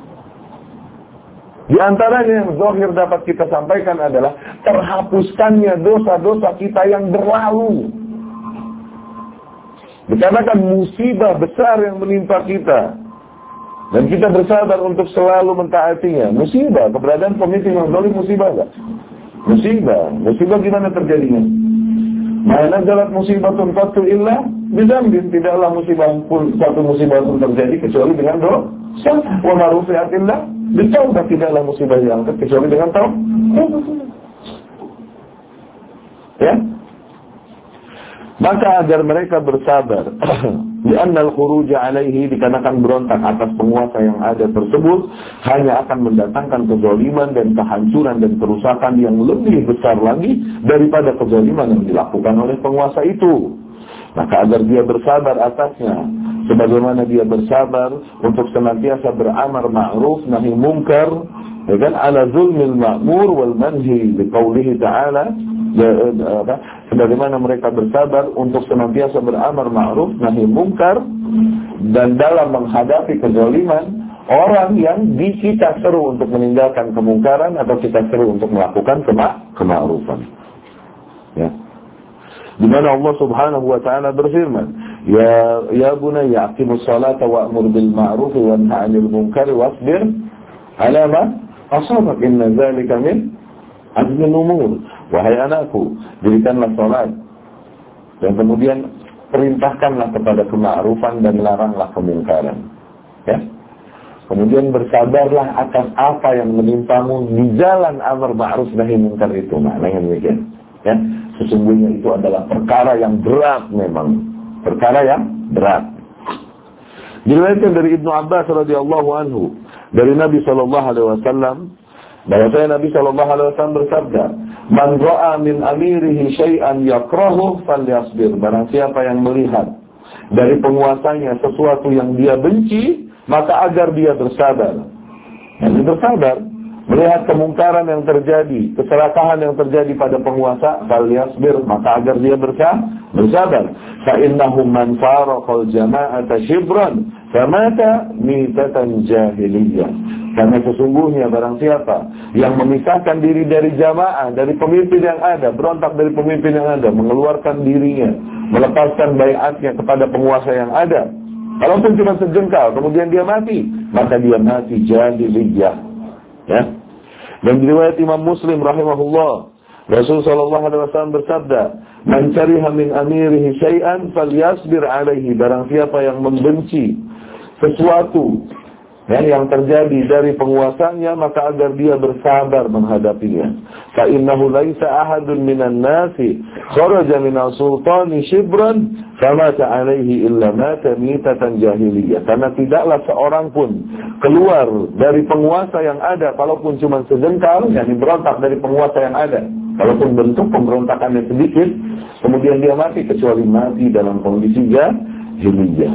Di antaranya yang zahir dapat kita sampaikan adalah terhapuskannya dosa-dosa kita yang berlalu. Dikarenakan musibah besar yang menimpa kita, dan kita bersabar untuk selalu mentaatinya. Musibah, keberadaan pemimpin yang zalim musibah enggak? Musibah. Musibah gimana terjadinya? Mana jalan musibah tunfatu illa bidambin. Tidaklah musibah pun, satu musibah pun terjadi kecuali dengan dosa. Wa marufiatillah bitaubat. Tidaklah musibah yang kecuali dengan taubat. Ya. Maka agar mereka bersabar, li'anna al-khuruj 'alaihi, dikarenakan berontak atas penguasa yang ada tersebut hanya akan mendatangkan kezaliman dan kehancuran dan kerusakan yang lebih besar lagi daripada kezaliman yang dilakukan oleh penguasa itu. Maka agar dia bersabar atasnya, sebagaimana dia bersabar untuk senantiasa beramar ma'ruf nahi munkar, ya kan, ala zulmil ma'mur wal manhi biqaulihi ta'ala, ya, apa, sebagaimana mereka bersabar untuk senantiasa beramar ma'ruf nahi munkar, dan dalam menghadapi kezaliman orang yang di kita seru untuk meninggalkan kemungkaran atau kita seru untuk melakukan kema kema'rufan. Ya. Di mana Allah Subhanahu wa taala berfirman, ya ya bunayya aqimus salata wa'mur bil ma'ruf wa nahy 'anil munkar wasbir 'ala ma asabak inna dzalika min azmil umur. Wahai anakku, dirikanlah salat dan kemudian perintahkanlah kepada kema'rufan dan laranglah kemungkaran. Ya. Kemudian bersabarlah atas apa yang menimpamu di jalan amar ma'ruf nahi munkar itu. Maknanya demikian. Ya. Sesungguhnya itu adalah perkara yang berat memang. Perkara yang berat. Diriwayatkan dari Ibnu Abbas radhiyallahu anhu dari Nabi sallallahu alaihi wasallam, bahwasanya Nabi sallallahu alaihi wasallam bersabda, "Man ra'a min amirihi syai'an yakrahu falyasbir." Barang siapa yang melihat dari penguasanya sesuatu yang dia benci, maka agar dia bersabar. Yang bersabar melihat kemungkaran yang terjadi, keserakahan yang terjadi pada penguasa, falyasbir, maka agar dia bersabar. Fa innahum man faraqal jama'ata shibran famata mitatan jahiliyah. Karena sesungguhnya barang siapa yang memisahkan diri dari jamaah, dari pemimpin yang ada, berontak dari pemimpin yang ada, mengeluarkan dirinya, melepaskan baiatnya kepada penguasa yang ada, walaupun cuma sejengkal, kemudian dia mati, maka dia mati jahiliyah. Ya. Dan riwayat Imam Muslim rahimahullah, Rasul sallallahu alaihi wasallam bersabda, "Man kariha min amirihi syai'an falyasbir 'alaihi." Barang siapa yang membenci sesuatu ya, yang terjadi dari penguasanya, maka agar dia bersabar menghadapinya. Fa innahu laisa ahadun minan nasi kharaja min sultani shibran famata 'alaihi illa mata mitatan jahiliyah. Karena tidaklah seorang pun keluar dari penguasa yang ada, kalaupun cuma sejengkal, yakni berontak dari penguasa yang ada, kalaupun bentuk pemberontakannya sedikit, kemudian dia mati, kecuali mati dalam kondisi jahiliyah.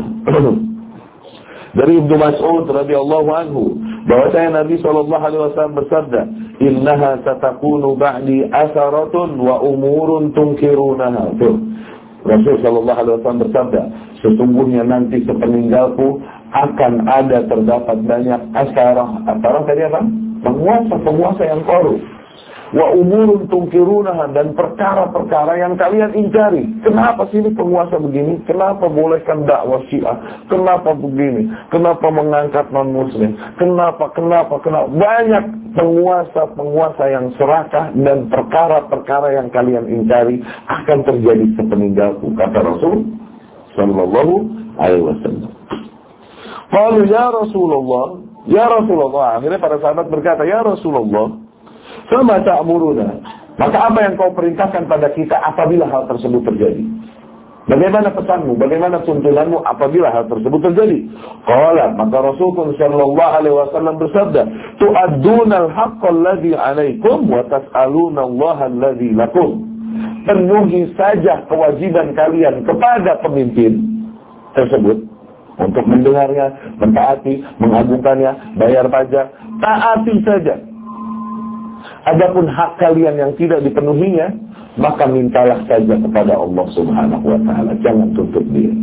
Dari Ibnu Mas'ud radhiyallahu anhu, bahwasanya Nabi sallallahu alaihi wasallam bersabda, "Innaha satakunu ba'di asaratun wa umurun tunkirunaha." Tuh. Rasul sallallahu alaihi wasallam bersabda, sesungguhnya nanti sepeninggalku akan ada terdapat banyak asarah. Asarah tadi apa? Penguasa-penguasa yang korup. Wa umurun tungkirunaha, dan perkara-perkara yang kalian ingkari. Kenapa sih ini penguasa begini? Kenapa bolehkan dakwah Syiah? Kenapa begini? Kenapa mengangkat non-muslim? Kenapa, kenapa, kenapa? Banyak penguasa-penguasa yang serakah, dan perkara-perkara yang kalian ingkari akan terjadi sepeninggalku, kata Rasul sallallahu alaihi wasallam. Qalu ya Rasulullah, ya Rasulullah. Akhirnya para sahabat berkata, ya Rasulullah, sama ta'muruna, maka apa yang kau perintahkan pada kita apabila hal tersebut terjadi? Bagaimana pesanmu, bagaimana tuntunanmu apabila hal tersebut terjadi? Qala, maka Rasulullah sallallahu alaihi wasallam bersabda, tu'adduna al-haqqa alladhi 'alaikum wa tas'aluna Allah alladhi lakum. Penuhi saja kewajiban kalian kepada pemimpin tersebut untuk mendengarnya, mentaati, mengagungkannya, bayar pajak, taati saja. Adapun hak kalian yang tidak dipenuhinya, maka mintalah saja kepada Allah Subhanahu wa taala, jangan tutup dia.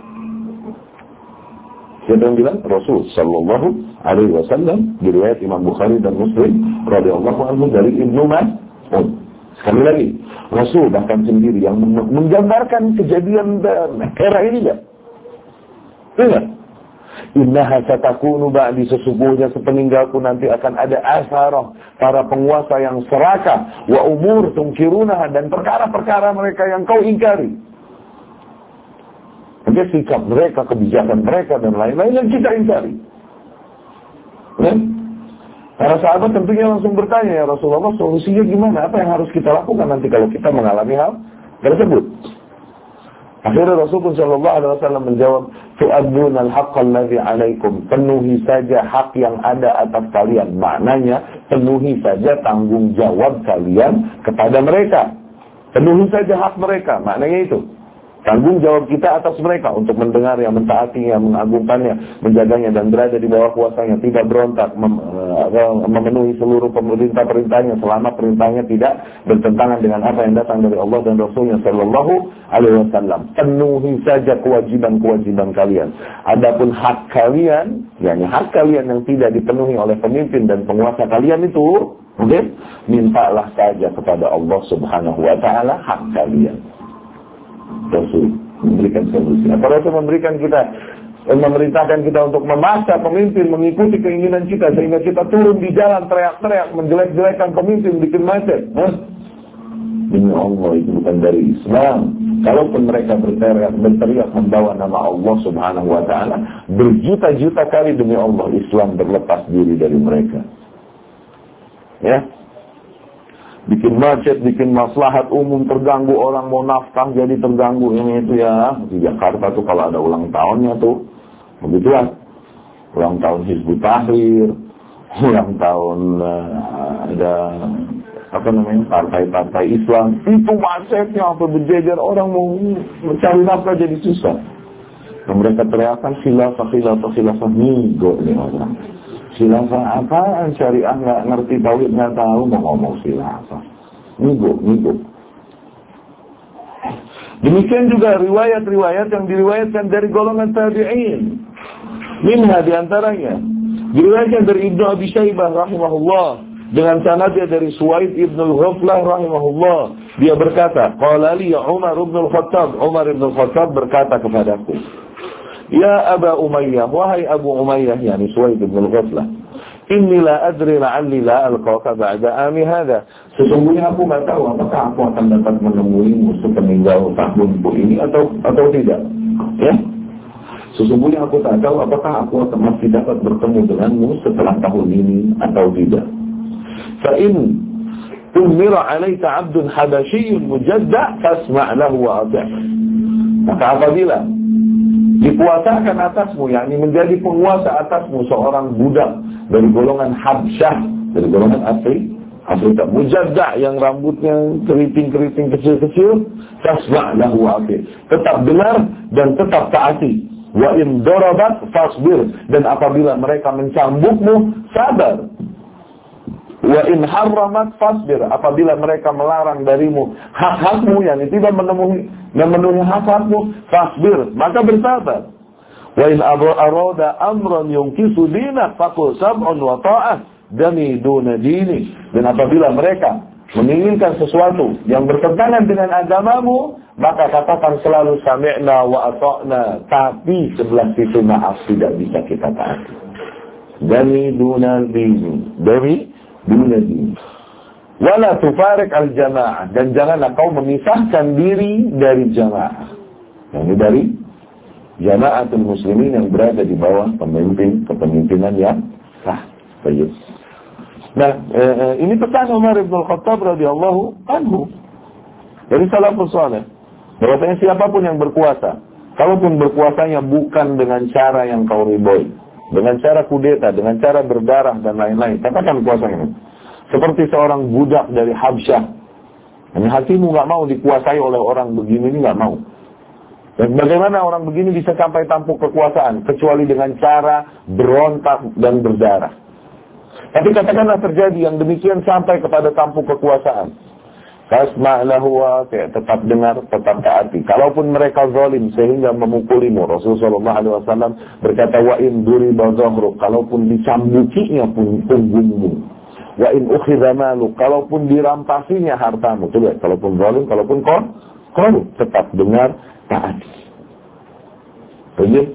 Siapa yang bilang? Rasul sallallahu alaihi wasallam, diriwayat Imam Bukhari dan Muslim radhiyallahu anhu dari Ibnu Mas'ud. Sekali lagi, Rasul bahkan sendiri yang menggambarkan kejadian era ini enggak? Ingat, innaha satakunu ba'di, sesungguhnya sepeninggalku nanti akan ada asharah, para penguasa yang serakah, wa umur tungkirunah, dan perkara-perkara mereka yang kau ingkari. Dia sikap mereka, kebijakan mereka, dan lain-lain yang kita ingkari. Ya? Para sahabat tentunya langsung bertanya, ya Rasulullah, solusinya gimana? Apa yang harus kita lakukan nanti kalau kita mengalami hal tersebut? Akhirnya Rasulullah shallallahu alaihi wasallam menjawab, tu'adduna al-haqqa alladhi 'alaikum, penuhi saja hak yang ada atas kalian. Maknanya, penuhi saja tanggung jawab kalian kepada mereka. Penuhi saja hak mereka, maknanya itu. Tanggung jawab kita atas mereka untuk mendengar, yang mentaatinya, mengagungkannya, menjaganya, dan berada di bawah kuasanya, tidak berontak, mem, uh, memenuhi seluruh perintah-perintahnya selama perintahnya tidak bertentangan dengan apa yang datang dari Allah dan Rasulnya sallallahu alaihi wasallam. Penuhi saja kewajiban-kewajiban kalian. Adapun hak kalian, yakni hak kalian yang tidak dipenuhi oleh pemimpin dan penguasa kalian itu, okay, mintalah saja kepada Allah Subhanahu wa taala hak kalian. Rasul memberikan solusi. Apa Rasul memberikan kita, memerintahkan kita untuk memaksa pemimpin mengikuti keinginan kita sehingga kita turun di jalan teriak-teriak menjelek-jelekan pemimpin, bikin macet. Hah? Demi Allah, itu bukan dari Islam. Kalaupun mereka berteriak, berteriak membawa nama Allah Subhanahu wa taala, berjuta-juta kali demi Allah Islam berlepas diri dari mereka. Ya. Bikin macet, bikin maslahat umum terganggu, orang mau nafkah jadi terganggu, ini itu ya. Di Jakarta tuh kalau ada ulang tahunnya tuh begitulah, ulang tahun Hizbut Tahrir, ulang tahun uh, ada apa namanya partai-partai Islam, itu macetnya apa berjejer, orang mau mencari nafkah jadi susah. Dan mereka teriakan khilafah, khilafah, khilafah, nigo nih orang. Khilafah apaan? Syariah nggak ngerti, tauhid nggak tahu, mau ngomong khilafah. Nigo, nigo. Demikian juga riwayat-riwayat yang diriwayatkan dari golongan tabi'in. Minha diantaranya diriwayatkan dari Ibnu Abi Syaibah rahimahullah dengan sanadnya dari Suwaid ibn al-Ghaflah rahimahullah. Dia berkata, qala li Umar ibn al-Khattab, Umar ibn al-Khattab berkata kepadaku, ya Aba Umayyah, wahai Abu Umayyah, yani Suwaid bin Al-Ghaflah, inni la adri la'alli la alqaka ba'da ami hadha. Sesungguhnya aku tidak tahu apakah aku akan dapat menemuimu sepeninggal tahunku ini atau atau tidak. Ya. Sesungguhnya aku tak tahu apakah aku akan masih dapat bertemu denganmu setelah tahun ini atau tidak. Fa in tumira 'alaika 'abdun habasyiyyun mujadda' fasma' lahu wa ati'. Maka apabila dikuasakan atasmu, yakni menjadi penguasa atasmu seorang budak dari golongan Habsyah, dari golongan Afri, Afrika, mujadda' yang rambutnya keriting-keriting kecil-kecil, tasma' lahu wa'ati, tetap dengar dan tetap taati. Wa in darabat fasbir, dan apabila mereka mencambukmu, sabar. Wa in harramat fasbir, apabila mereka melarang darimu hak-hakmu yang tidak memenuhi memenuhi hak-hakmu, fasbir, maka bersabar. Wa in arada amran yunkisu dinak faqul sab'un wa ta'ah dani duna dini, dan apabila mereka menginginkan sesuatu yang bertentangan dengan agamamu, maka katakan selalu sami'na wa ata'na, tapi sebelah situ maaf tidak bisa kita taati. Dani duna dini, demi duna dini. Wala tufarik al-jamaah, dan janganlah kau memisahkan diri dari jamaah. Ini dari jamaatul muslimin yang berada di bawah pemimpin kepemimpinan yang sah. Baik. Nah, eh, ini pesan Umar bin Khattab radhiyallahu anhu dari salafus saleh, bahwasanya siapapun yang berkuasa, kalaupun berkuasanya bukan dengan cara yang kau ridhoi, dengan cara kudeta, dengan cara berdarah dan lain-lain, katakan kuasanya. Seperti seorang budak dari Habsyah. Ini hatimu nggak mau dikuasai oleh orang begini, ini nggak mau. Dan bagaimana orang begini bisa sampai tampuk kekuasaan kecuali dengan cara berontak dan berdarah. Tapi katakanlah terjadi yang demikian sampai kepada tampuk kekuasaan. Fasma' lahu wa ati', tetap dengar, tetap taati. Kalaupun mereka zalim sehingga memukulimu, Rasulullah shallallahu alaihi wasallam berkata, wa in duriba zahruk, kalaupun dicambukinya pun punggungmu, wa in ukhidha maluk, kalaupun dirampasinya hartamu. Tuh lihat, kalaupun zalim, kalaupun kor, korup, tetap dengar, taati. Begitu.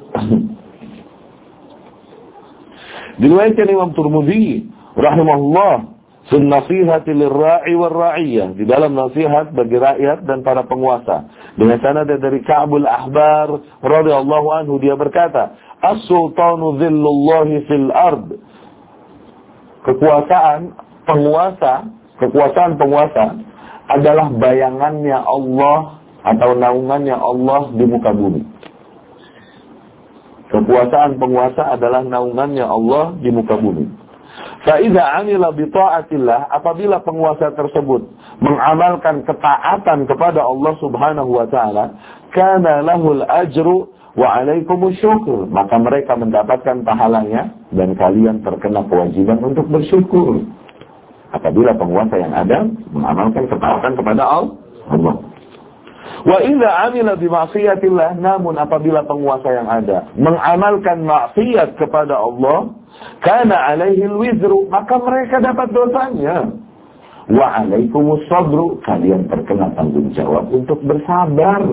Diriwayatkan Imam Tirmidzi rahimahullah, "Fil nasihati lirra'i war-ra'iyah", di dalam nasihat bagi rakyat dan para penguasa. Dengan sanad dari Ka'bul Ahbar radhiyallahu anhu, dia berkata, "As-sultanu dhillullahi fil ard." Kekuasaan penguasa, kekuasaan penguasa adalah bayangannya Allah atau naungannya Allah di muka bumi. Kekuasaan penguasa adalah naungannya Allah di muka bumi. Fa'idha amila bita'atillah, apabila penguasa tersebut mengamalkan ketaatan kepada Allah subhanahu wa ta'ala, kana lahul ajru wa alaikumus syukur, maka mereka mendapatkan pahalanya dan kalian terkena kewajiban untuk bersyukur. Apabila penguasa yang ada mengamalkan ketaatan kepada Allah. Wa idza amila bi ma'siyatillah, namun apabila penguasa yang ada mengamalkan maksiat kepada Allah, kana alaihi alwizru, maka mereka dapat dosanya. Wa alaikumus sabru, kalian terkena tanggung jawab untuk bersabar.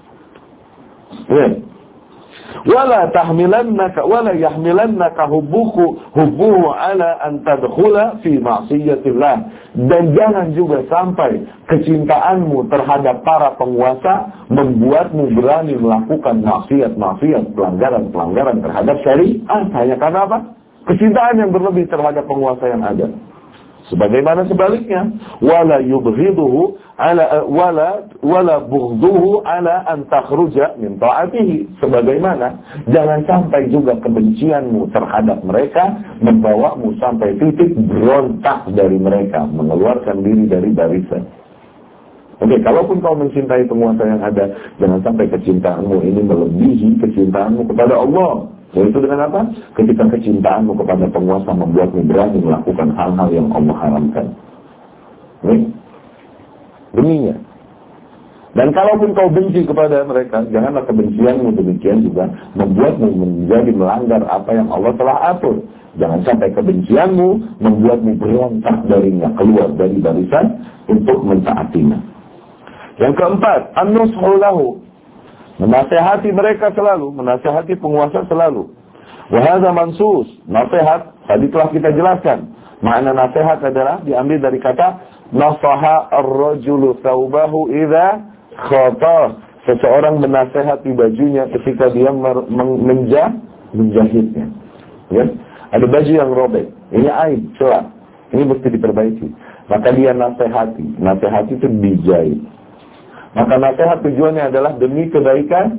Ya. Wala tahmilannaka wala yahmilannaka hubbuhu hubbuhu ala an tadkhula fi ma'siyatillah, dan jangan juga sampai kecintaanmu terhadap para penguasa membuatmu berani melakukan maksiat-maksiat, pelanggaran-pelanggaran terhadap syariat hanya karena apa? Kecintaan yang berlebih terhadap penguasa yang ada. Sebagaimana sebaliknya, wala yubghiduhu ala wala wala bughduhu ala an takhruja min ta'atihi. Sebagaimana jangan sampai juga kebencianmu terhadap mereka membawamu sampai titik berontak dari mereka, mengeluarkan diri dari barisan. Oke, okay, kalaupun kau mencintai penguasa yang ada, jangan sampai kecintaanmu ini melebihi kecintaanmu kepada Allah. Yaitu dengan apa? Ketika kecintaanmu kepada penguasa membuatmu berani melakukan hal-hal yang Allah haramkan. Ini deminya. Dan kalaupun kau benci kepada mereka, janganlah kebencianmu demikian juga membuatmu menjadi melanggar apa yang Allah telah atur. Jangan sampai kebencianmu membuatmu berontak darinya, keluar dari barisan untuk mentaatinya. Yang keempat, an-nushu lahu, menasihati mereka selalu, menasihati penguasa selalu. Wa hadza mansus, nasihat tadi telah kita jelaskan. Makna nasihat adalah diambil dari kata nasaha ar-rajulu thawbahu idza khata. Seseorang menasihati bajunya ketika dia menjah menjahitnya. Ya, ada baju yang robek, ini aib, celah, ini mesti diperbaiki. Maka dia nasihati, nasihati itu dijahit. Maka nasihat tujuannya adalah demi kebaikan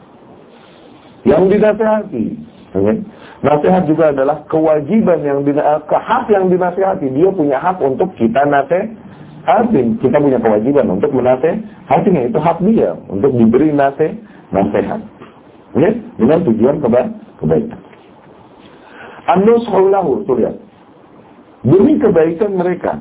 yang dinasihati. Okay. Nasihat juga adalah kewajiban yang dinasihati, hak yang dinasihati. Dia punya hak untuk kita nasihati. Kita punya kewajiban untuk menasihatinya. Itu hak dia untuk diberi nasih, nasihat. Okay. Dengan tujuan keba kebaikan. An-nushu lahu, lihat. Demi kebaikan mereka.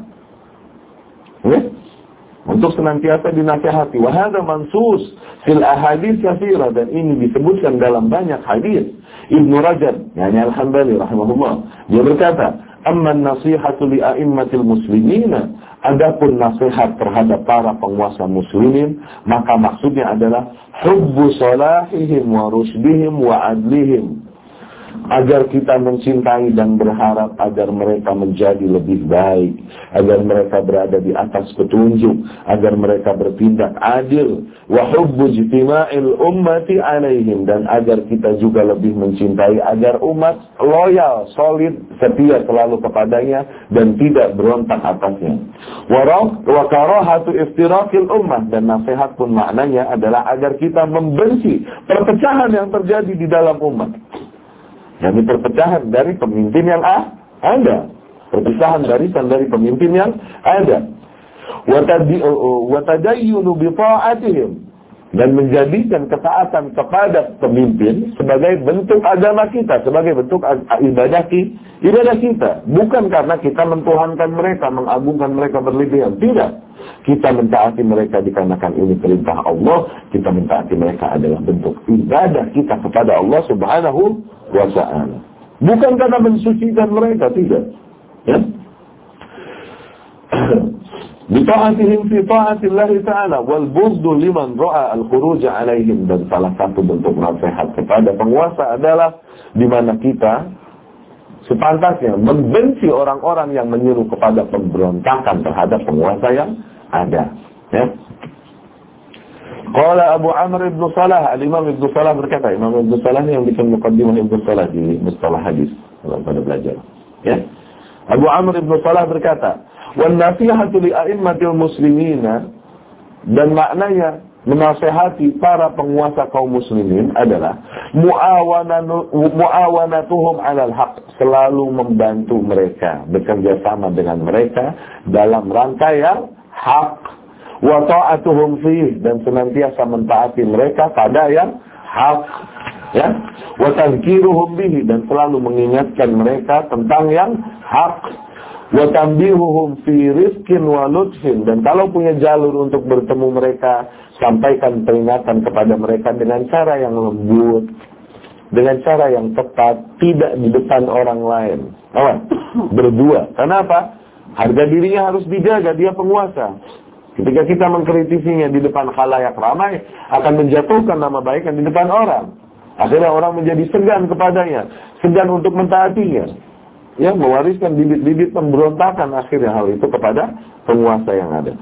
Okay. Untuk senantiasa dinasihati. Wa hadza mansus fil ahadits katsira, dan ini disebutkan dalam banyak hadis. Ibnu Rajab, yani Al-Hambali rahimahullah, dia berkata, "Amma an-nasihatu li a'immatil muslimina", adapun nasihat terhadap para penguasa muslimin, maka maksudnya adalah hubbu salahihim wa rushdihim wa adlihim, agar kita mencintai dan berharap agar mereka menjadi lebih baik, agar mereka berada di atas petunjuk, agar mereka bertindak adil, wa hubbu ijtima'il ummati alaihim, dan agar kita juga lebih mencintai agar umat loyal, solid, setia selalu kepadanya dan tidak berontak atasnya. Wa karahatu iftiraqil ummah, dan nasihat pun maknanya adalah agar kita membenci perpecahan yang terjadi di dalam umat. Jadi perpecahan dari pemimpin yang ada, perpecahan dari dari pemimpin yang ada. Wa tadayyunu bi ta'atihim, dan menjadikan ketaatan kepada pemimpin sebagai bentuk agama kita, sebagai bentuk ibadah kita, ibadah kita. Bukan karena kita mentuhankan mereka, mengagungkan mereka berlebihan. Tidak. Kita mentaati mereka dikarenakan ini perintah Allah. Kita mentaati mereka adalah bentuk ibadah kita kepada Allah Subhanahu wa ta'ala. Bukan karena mensucikan mereka, tidak. Ya? Bita'atihim fi ta'atillahi ta'ala wal bughdu liman ra'a al-khuruj 'alaihim. Dan salah satu bentuk nasihat kepada penguasa adalah di mana kita sepantasnya membenci orang-orang yang menyuruh kepada pemberontakan terhadap penguasa yang ada. Ya. Qala Abu Amr ibn Salah, al-Imam Ibn Salah berkata, Imam Ibn Salah yang bikin muqaddimah Ibn Salah di mustalah hadis kalau pada belajar. Ya. Abu Amr ibn Salah berkata, wan nasihatu li a'immatil muslimina, dan maknanya menasihati para penguasa kaum muslimin adalah muawanatuhum 'alal haq, selalu membantu mereka, bekerja sama dengan mereka dalam rangka yang hak, wa ta'atuhum fih, dan senantiasa mentaati mereka pada yang hak, ya, wa tazkiruhum bihi, dan selalu mengingatkan mereka tentang yang hak, wa tanbihuhum fi rizqin wa lutfin, dan kalau punya jalur untuk bertemu mereka, sampaikan peringatan kepada mereka dengan cara yang lembut, dengan cara yang tepat, tidak di depan orang lain. Oh, berdua. Kenapa? Harga dirinya harus dijaga, dia penguasa. Ketika kita mengkritisinya di depan khalayak ramai, akan menjatuhkan nama baiknya di depan orang. Akhirnya orang menjadi segan kepadanya, segan untuk mentaatinya. Ya, mewariskan bibit-bibit pemberontakan akhirnya hal itu kepada penguasa yang ada.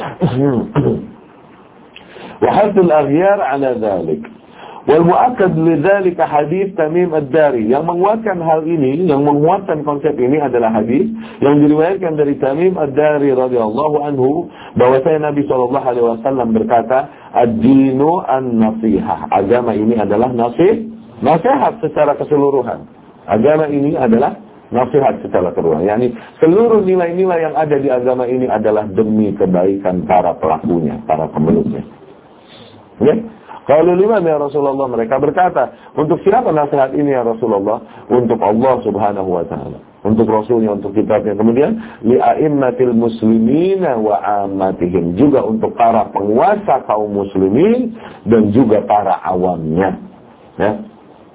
Wa hasul aghyar 'ala dzalik. Wal mu'akkad lidzalika hadis Tamim ad-Dari. Yang menguatkan hal ini, yang menguatkan konsep ini adalah hadis yang diriwayatkan dari Tamim ad-Dari radhiyallahu anhu, bahwasanya Nabi sallallahu alaihi wasallam berkata, ad-dinu an-nasihah. Agama ini adalah nasih, nasihat secara keseluruhan. Agama ini adalah nasihat secara keseluruhan. Yani seluruh nilai-nilai yang ada di agama ini adalah demi kebaikan para pelakunya, para pemeluknya. Ya? Kalau lima ya Rasulullah, mereka berkata, untuk siapa nasihat ini ya Rasulullah? Untuk Allah Subhanahu wa ta'ala, untuk Rasulnya, untuk kitabnya. Kemudian li'a'immatil muslimina wa ammatihim, juga untuk para penguasa kaum muslimin dan juga para awamnya. Ya.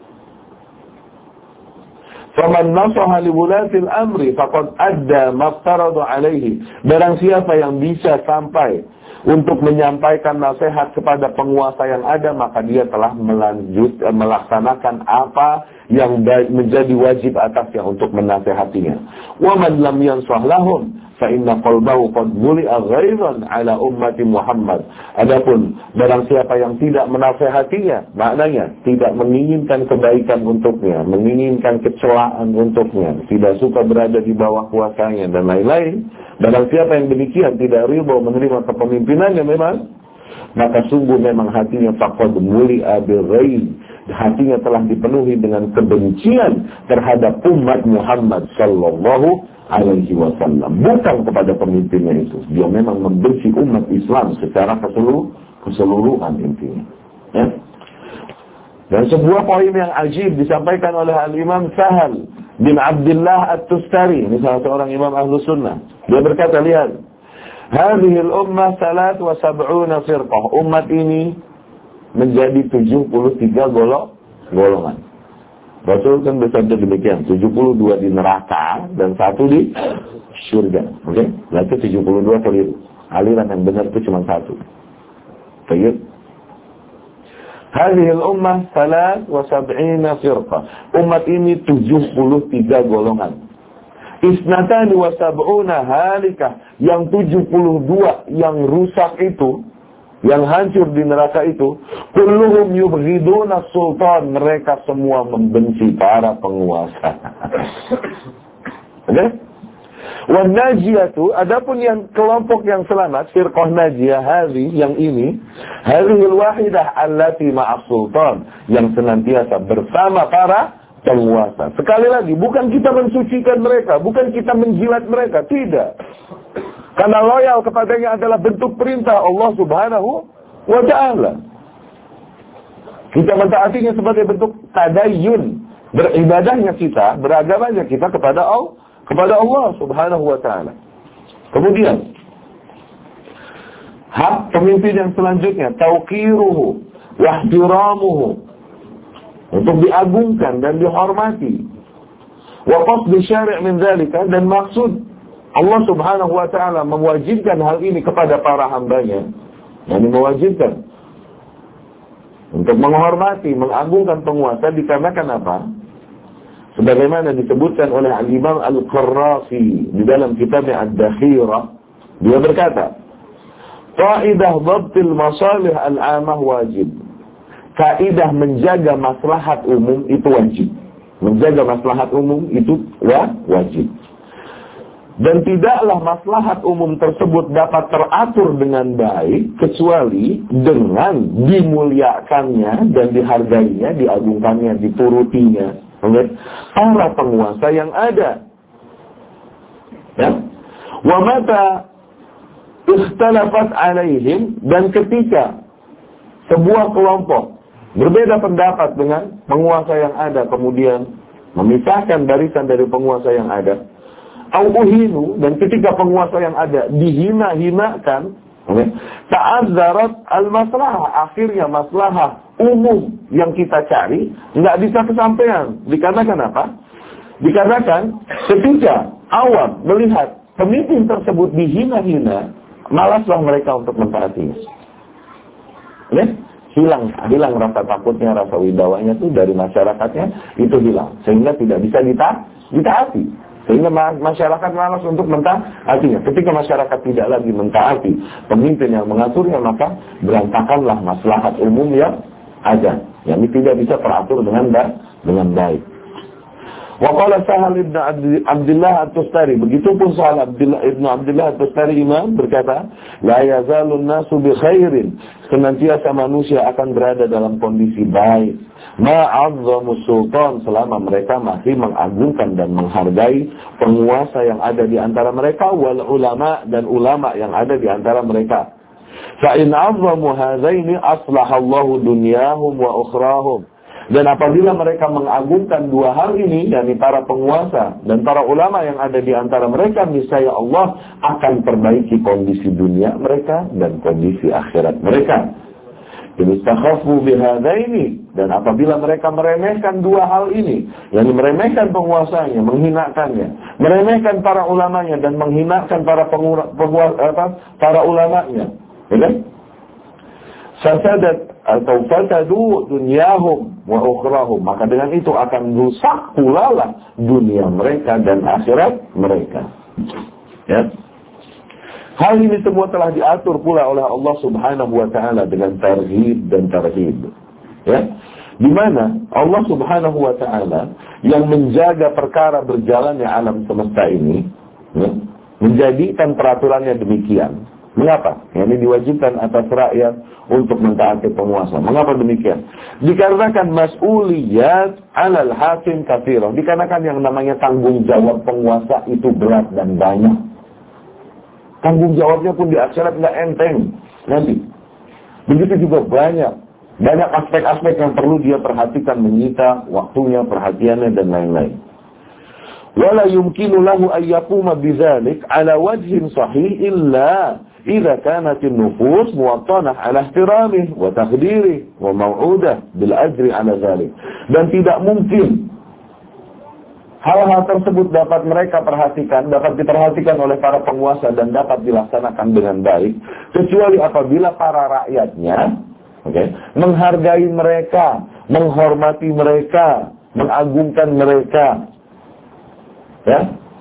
Faman nasaha li wulatil amri faqad adda maftaradu alaihi. Barang siapa yang bisa sampai untuk menyampaikan nasihat kepada penguasa yang ada, maka dia telah melanjut melaksanakan apa yang menjadi wajib atasnya untuk menasehatinya. Wa man lam yansah lahum fa inna qalbahu qad muli'a ghairan ala ummati Muhammad. Adapun barang siapa yang tidak menasehatinya, maknanya tidak menginginkan kebaikan untuknya, menginginkan kecelaan untuknya, tidak suka berada di bawah kuasanya dan lain-lain, barang siapa yang demikian tidak ridha menerima kepemimpinannya memang, maka sungguh memang hatinya faqad muli'a bil ghaib, hatinya telah dipenuhi dengan kebencian terhadap umat Muhammad sallallahu alaihi wasallam, bukan kepada pemimpinnya itu. Dia memang membenci umat Islam secara keseluruh, keseluruhan intinya. Ya. Dan sebuah poin yang ajib disampaikan oleh Al-Imam Sahal bin Abdullah At-Tustari, ini salah seorang imam Ahlus Sunnah. Dia berkata, lihat, hadhihi al-ummah salat wa sab'una firqah. Umat ini menjadi tujuh puluh tiga golok, golongan. Rasul kan bersabda demikian, tujuh puluh dua di neraka dan satu di surga. Oke? Okay? Berarti tujuh puluh dua keliru. Aliran yang benar itu cuma satu. Baik. Hadhihi al-ummah salat wa sab'ina firqah. Umat ini tujuh puluh tiga golongan. Isnatani wa sab'una halikah. Yang tujuh puluh dua yang rusak itu, yang hancur di neraka itu, kulluhum yubghiduna sultan, mereka semua membenci para penguasa. Oke? Wan najiyatu, adapun yang kelompok yang selamat, firqah najiyah hadhi, yang ini, hadhil wahidah allati ma'as sultan, yang senantiasa bersama para penguasa. Sekali lagi, bukan kita mensucikan mereka, bukan kita menjilat mereka, tidak. Karena loyal kepadanya adalah bentuk perintah Allah Subhanahu wa ta'ala. Kita mentaatinya sebagai bentuk tadayyun, beribadahnya kita, beragamanya kita kepada Allah, kepada Allah Subhanahu wa taala. Kemudian hak pemimpin yang selanjutnya, tauqiruhu wa ihtiramuhu, untuk diagungkan dan dihormati. Wa qasd syari' min dzalika, dan maksud Allah Subhanahu wa taala mewajibkan hal ini kepada para hambanya, yakni mewajibkan untuk menghormati, mengagungkan penguasa dikarenakan apa? Sebagaimana disebutkan oleh Al-Imam Al-Qarrafi di dalam kitabnya Ad-Dakhirah, dia berkata, "Qaidah dhabtil masalih al-'amah wajib." Kaidah menjaga maslahat umum itu wajib. Menjaga maslahat umum itu wajib. Dan tidaklah maslahat umum tersebut dapat teratur dengan baik kecuali dengan dimuliakannya dan dihargainya, diagungkannya, diturutinya oleh para penguasa yang ada. Ya. Wa mata ikhtalafat alaihim, dan ketika sebuah kelompok berbeda pendapat dengan penguasa yang ada, kemudian memisahkan barisan dari penguasa yang ada, au uhinu, dan ketika penguasa yang ada dihina-hinakan, okay, ta'azzarat al-maslahah, akhirnya maslahah umum yang kita cari nggak bisa kesampaian. Dikarenakan apa? Dikarenakan ketika awam melihat pemimpin tersebut dihina-hina, malaslah mereka untuk mentaatinya. Ya? Hilang, hilang rasa takutnya, rasa widawanya itu dari masyarakatnya, itu hilang, sehingga tidak bisa dita- ditaati. Sehingga masyarakat malas untuk mentaatinya. Ketika masyarakat tidak lagi mentaati pemimpin yang mengaturnya, maka berantakanlah maslahat umum yang ada, yang tidak bisa teratur dengan baik, dengan baik. Wa qala Sahal ibn Abdullah At-Tustari, begitupun Sahal ibn Abdullah At-Tustari imam berkata, la yazalun nasu bi khairin, senantiasa manusia akan berada dalam kondisi baik, ma'azzamu sultan, selama mereka masih mengagungkan dan menghargai penguasa yang ada di antara mereka, wal ulama, dan ulama yang ada di antara mereka. Fa in 'azzamu hadzaini aslahallahu dunyahum wa ukhrahum. Dan apabila mereka mengagungkan dua hal ini, yakni para penguasa dan para ulama yang ada di antara mereka, niscaya Allah akan perbaiki kondisi dunia mereka dan kondisi akhirat mereka. Istakhafu bihadaini, dan apabila mereka meremehkan dua hal ini, yakni meremehkan penguasanya, menghinakannya, meremehkan para ulamanya dan menghinakan para penguasa, apa, para ulamanya, ya kan? Fasadat atau fasadu dunyahum wa ukhrahum, maka dengan itu akan rusak pula lah dunia mereka dan akhirat mereka. Ya. Hal ini semua telah diatur pula oleh Allah Subhanahu wa taala dengan tarhib dan tarhib. Ya. Di mana Allah Subhanahu wa taala yang menjaga perkara berjalannya alam semesta ini, ya, menjadikan peraturannya demikian. Mengapa? Yang diwajibkan atas rakyat untuk mentaati penguasa. Mengapa demikian? Dikarenakan mas'uliyat 'alal hakim katsirah. Dikarenakan yang namanya tanggung jawab penguasa itu berat dan banyak. Tanggung jawabnya pun di akhirat nggak enteng nanti. Begitu juga banyak banyak aspek-aspek yang perlu dia perhatikan, menyita waktunya, perhatiannya, dan lain-lain. Wala yumkinu lahu an yaquma bidzalik 'ala wajhin sahih illa idza kanat an-nufus muwattanah 'ala ihtiramih wa taqdirih wa maw'udah bil ajri 'ala dzalik. Dan tidak mungkin hal-hal tersebut dapat mereka perhatikan, dapat diperhatikan oleh para penguasa dan dapat dilaksanakan dengan baik kecuali apabila para rakyatnya, okay, menghargai mereka, menghormati mereka, mengagungkan mereka. Ya.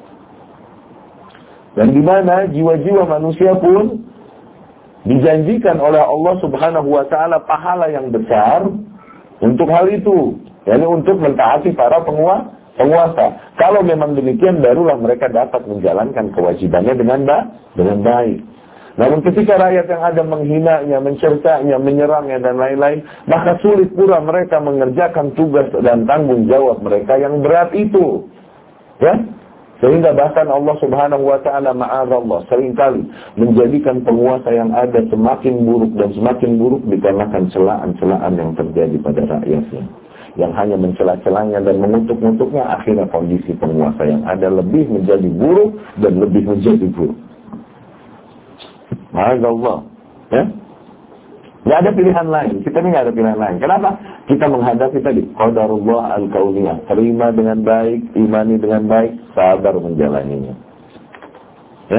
Dan di mana jiwa-jiwa manusia pun dijanjikan oleh Allah Subhanahu wa taala pahala yang besar untuk hal itu, yakni untuk mentaati para penguasa. penguasa. Kalau memang demikian, barulah mereka dapat menjalankan kewajibannya dengan ba- dengan baik. Namun ketika rakyat yang ada menghinanya, mencercanya, menyerangnya dan lain-lain, maka sulit pula mereka mengerjakan tugas dan tanggung jawab mereka yang berat itu. Ya? Sehingga bahkan Allah subhanahu wa ta'ala ma'adzallah seringkali menjadikan penguasa yang ada semakin buruk dan semakin buruk dikarenakan celaan-celaan yang terjadi pada rakyatnya, yang hanya mencela-celanya dan mengutuk-ngutuknya. Akhirnya kondisi penguasa yang ada lebih menjadi buruk dan lebih menjadi buruk. Ma'adzallah, ya. Nggak ada pilihan lain. Kita ini nggak ada pilihan lain. Kenapa? Kita menghadapi tadi qadarullah al-kauniyah. Terima dengan baik, imani dengan baik, sabar menjalaninya. Ya.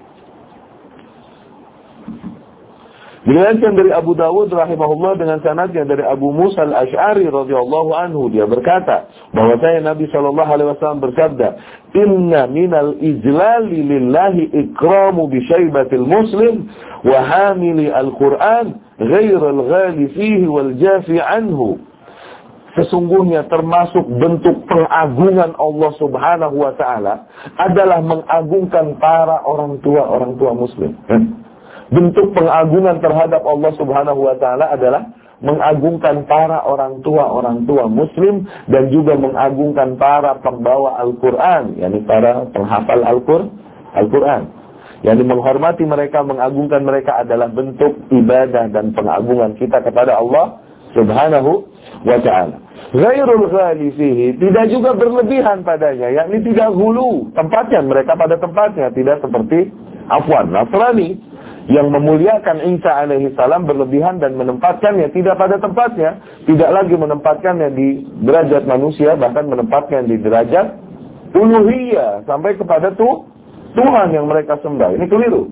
Diriwayatkan dari Abu Dawud rahimahullah dengan sanadnya dari Abu Musa al-Ash'ari radhiyallahu anhu, dia berkata bahwasanya Nabi sallallahu alaihi wasallam bersabda, "Inna minal ijlali lillahi ikramu bi syaibatil muslim wa hamili al-Qur'an ghairal ghali fihi wal jafi anhu." Sesungguhnya termasuk bentuk pengagungan Allah subhanahu wa ta'ala adalah mengagungkan para orang tua orang tua muslim. Bentuk pengagungan terhadap Allah subhanahu wa ta'ala adalah mengagungkan para orang tua orang tua muslim dan juga mengagungkan para pembawa Al-Quran, yakni para penghafal Al-Quran. Yakni menghormati mereka, mengagungkan mereka adalah bentuk ibadah dan pengagungan kita kepada Allah subhanahu wa ta'ala. Ghairul ghali fihi, tidak juga berlebihan padanya, yakni tidak hulu tempatnya mereka pada tempatnya, tidak seperti afwan Nasrani yang memuliakan Isa alaihi salam berlebihan dan menempatkannya tidak pada tempatnya, tidak lagi menempatkannya di derajat manusia, bahkan menempatkannya di derajat uluhiyah sampai kepada tuh Tuhan yang mereka sembah. Ini keliru.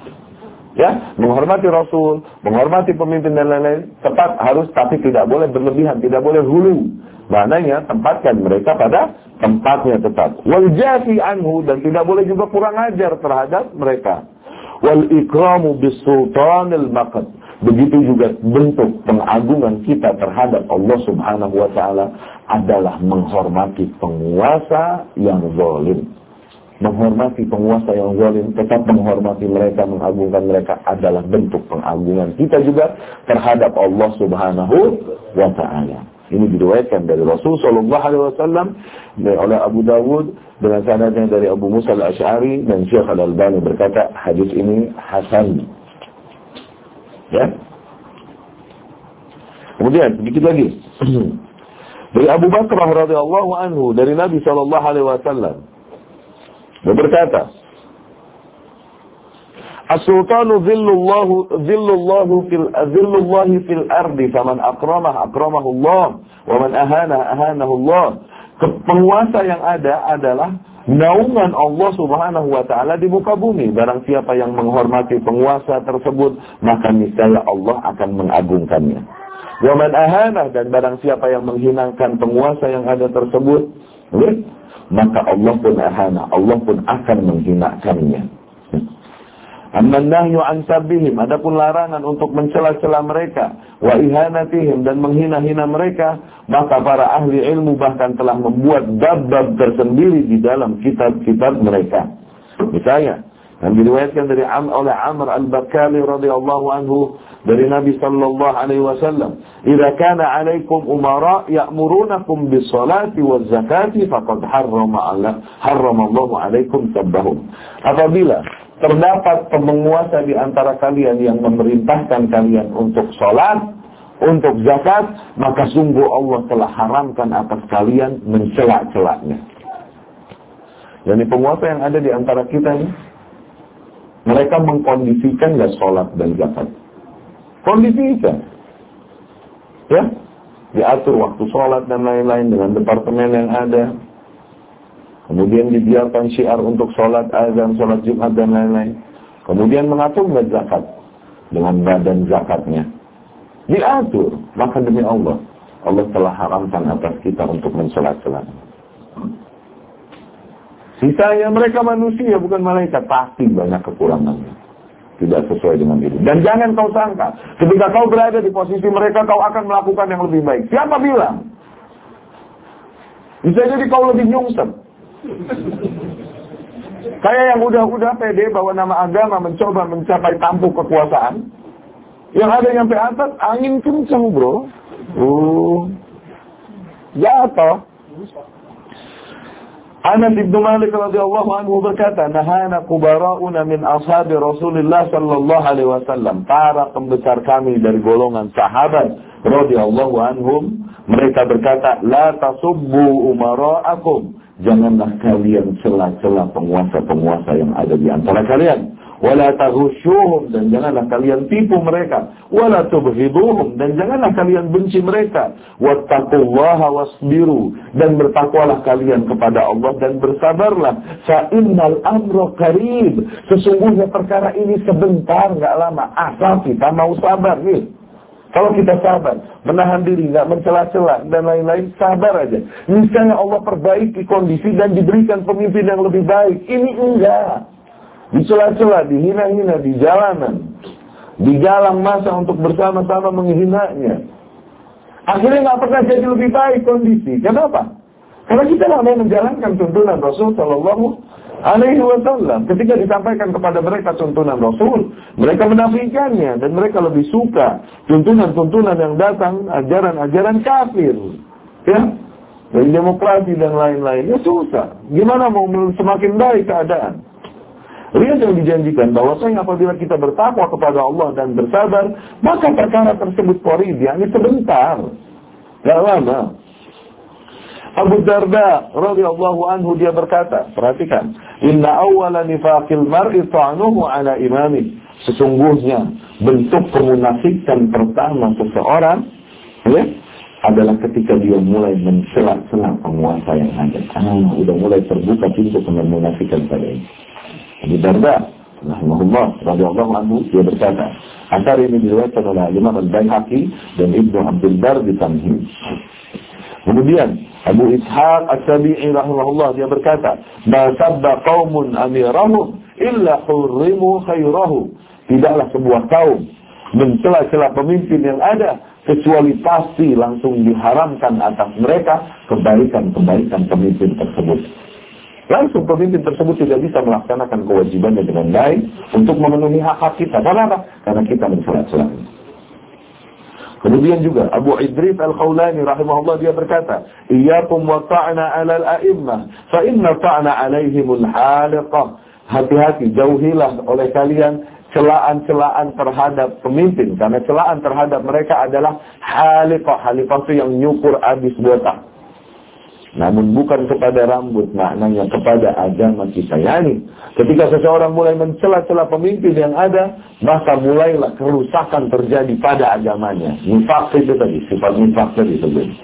Ya, menghormati Rasul, menghormati pemimpin dan lain-lain tepat harus, tapi tidak boleh berlebihan, tidak boleh hulu. Maknanya tempatkan mereka pada tempatnya tetap. Wal jafi anhu, dan tidak boleh juga kurang ajar terhadap mereka. Wal ikramu bis sultanil maqad. Begitu juga bentuk pengagungan kita terhadap Allah subhanahu wa ta'ala adalah menghormati penguasa yang zalim. Menghormati penguasa yang zalim, tetap menghormati mereka, mengagungkan mereka adalah bentuk pengagungan kita juga terhadap Allah subhanahu wa ta'ala. Ini diriwayatkan dari Rasul sallallahu alaihi wasallam oleh Abu Dawud dengan sanadnya dari Abu Musa al-Ash'ari, dan Syekh Al-Albani berkata hadis ini hasan. Ya. Kemudian sedikit lagi dari Abu Bakrah radhiyallahu anhu dari Nabi sallallahu alaihi wasallam, dia berkata, "As-sultanu dhillullahu dhillullahu fil dhillullahi fil ardi, faman akramah akramahu Allah, wa man ahana ahanahu Allah." Penguasa yang ada adalah naungan Allah subhanahu wa ta'ala di muka bumi. Barang siapa yang menghormati penguasa tersebut, maka niscaya Allah akan mengagungkannya. Wa man ahana, dan barang siapa yang menghinakan penguasa yang ada tersebut, maka Allah pun ahana, Allah pun akan menghinakannya. Amman nahyu an sabbihim, adapun larangan untuk mencela-cela mereka, wa ihanatihim, dan menghina-hina mereka, maka para ahli ilmu bahkan telah membuat bab-bab tersendiri di dalam kitab-kitab mereka. Misalnya, yang diriwayatkan dari Am oleh Amr al-Bakali radhiyallahu anhu dari Nabi sallallahu alaihi wasallam, "Idza kana 'alaikum umara ya'murunakum bis-salati waz-zakati faqad harrama Allah harrama Allahu 'alaikum sabbahum." Apabila terdapat penguasa di antara kalian yang memerintahkan kalian untuk sholat, untuk zakat, maka sungguh Allah telah haramkan atas kalian mencela-celanya. Jadi penguasa yang ada di antara kita ini, mereka mengkondisikan nggak sholat dan zakat. Kondisikan, ya, diatur waktu sholat dan lain-lain dengan departemen yang ada. Kemudian dibiarkan syiar untuk sholat azan, sholat Jumat dan lain-lain. Kemudian mengatur nggak zakat dengan badan zakatnya. Diatur, maka demi Allah, Allah telah haramkan atas kita untuk mencela-cela. Sisanya mereka manusia bukan malaikat, pasti banyak kekurangannya, tidak sesuai dengan diri. Dan jangan kau sangka, ketika kau berada di posisi mereka, kau akan melakukan yang lebih baik. Siapa bilang? Bisa jadi kau lebih nyungsep. Kayak yang udah-udah pede bawa nama agama mencoba mencapai tampuk kekuasaan, yang ada yang sampai atas angin kencang bro, uh, jatuh. Anas bin Malik radhiyallahu anhu berkata, "Nahana kubara'una min ashabi Rasulillah sallallahu alaihi wasallam." Para pembesar kami dari golongan sahabat radhiyallahu anhum, mereka berkata, "La tasubbu umara'akum." Janganlah kalian cela-cela penguasa-penguasa yang ada di antara kalian. Wala taghushuhum, dan janganlah kalian tipu mereka. Wala tubghiduhum, dan janganlah kalian benci mereka. Wattaqullaha wasbiru, dan bertakwalah kalian kepada Allah dan bersabarlah. Fa innal amra qarib, sesungguhnya perkara ini sebentar, enggak lama. Asal kita mau sabar nih. Kalau kita sabar, menahan diri, nggak mencela-cela dan lain-lain, sabar aja. Misalnya Allah perbaiki kondisi dan diberikan pemimpin yang lebih baik. Ini enggak. Dicela-cela, dihina-hina di jalanan, digalang masa untuk bersama-sama menghinanya. Akhirnya nggak pernah jadi lebih baik kondisi. Kenapa? Karena kita nggak mau menjalankan tuntunan Rasul Sallallahu Alaihi Wasallam. Ketika disampaikan kepada mereka tuntunan Rasul, mereka menafikannya dan mereka lebih suka tuntunan-tuntunan yang datang, ajaran-ajaran kafir, ya, dari demokrasi dan lain-lainnya susah. Gimana mau semakin baik keadaan? Lihat yang dijanjikan bahwasanya apabila kita bertakwa kepada Allah dan bersabar, maka perkara tersebut qarib, yakni sebentar, gak lama. Abu Darda radhiyallahu anhu dia berkata, perhatikan, inna awwala nifaqil mar'i ta'nuhu ala imami. Sesungguhnya bentuk kemunafikan pertama seseorang, ya, adalah ketika dia mulai mencela-cela penguasa yang ada. Ah, udah mulai terbuka pintu kemunafikan pada ini. Abu Darda rahimahullah radhiyallahu anhu dia berkata, asar ini diriwayatkan oleh Imam Al-Baihaqi dan Ibnu Abdul Bar di Tamhid. Kemudian Abu Ishaq As-Sabi'i rahimahullah dia berkata, "Ma sabba qaumun amirahum illa hurrimu khairahu." Tidaklah sebuah kaum mencela-cela pemimpin yang ada kecuali pasti langsung diharamkan atas mereka kebaikan-kebaikan pemimpin tersebut. Langsung pemimpin tersebut tidak bisa melaksanakan kewajibannya dengan baik untuk memenuhi hak-hak kita. Kenapa? Karena kita mencela-cela. Kemudian juga Abu Idris Al-Khawlani rahimahullah dia berkata, "Iyyakum wa ta'na 'ala al-a'immah, fa inna ta'na 'alaihimul haliqah." Hati-hati, jauhilah oleh kalian celaan-celaan terhadap pemimpin, karena celaan terhadap mereka adalah haliqah. Haliqah itu yang nyukur habis botak. Namun bukan kepada rambut, maknanya kepada agama kita. Yani, ketika seseorang mulai mencela-cela pemimpin yang ada, maka mulailah kerusakan terjadi pada agamanya. Nifaq itu tadi, sifat nifaq tadi sebenarnya.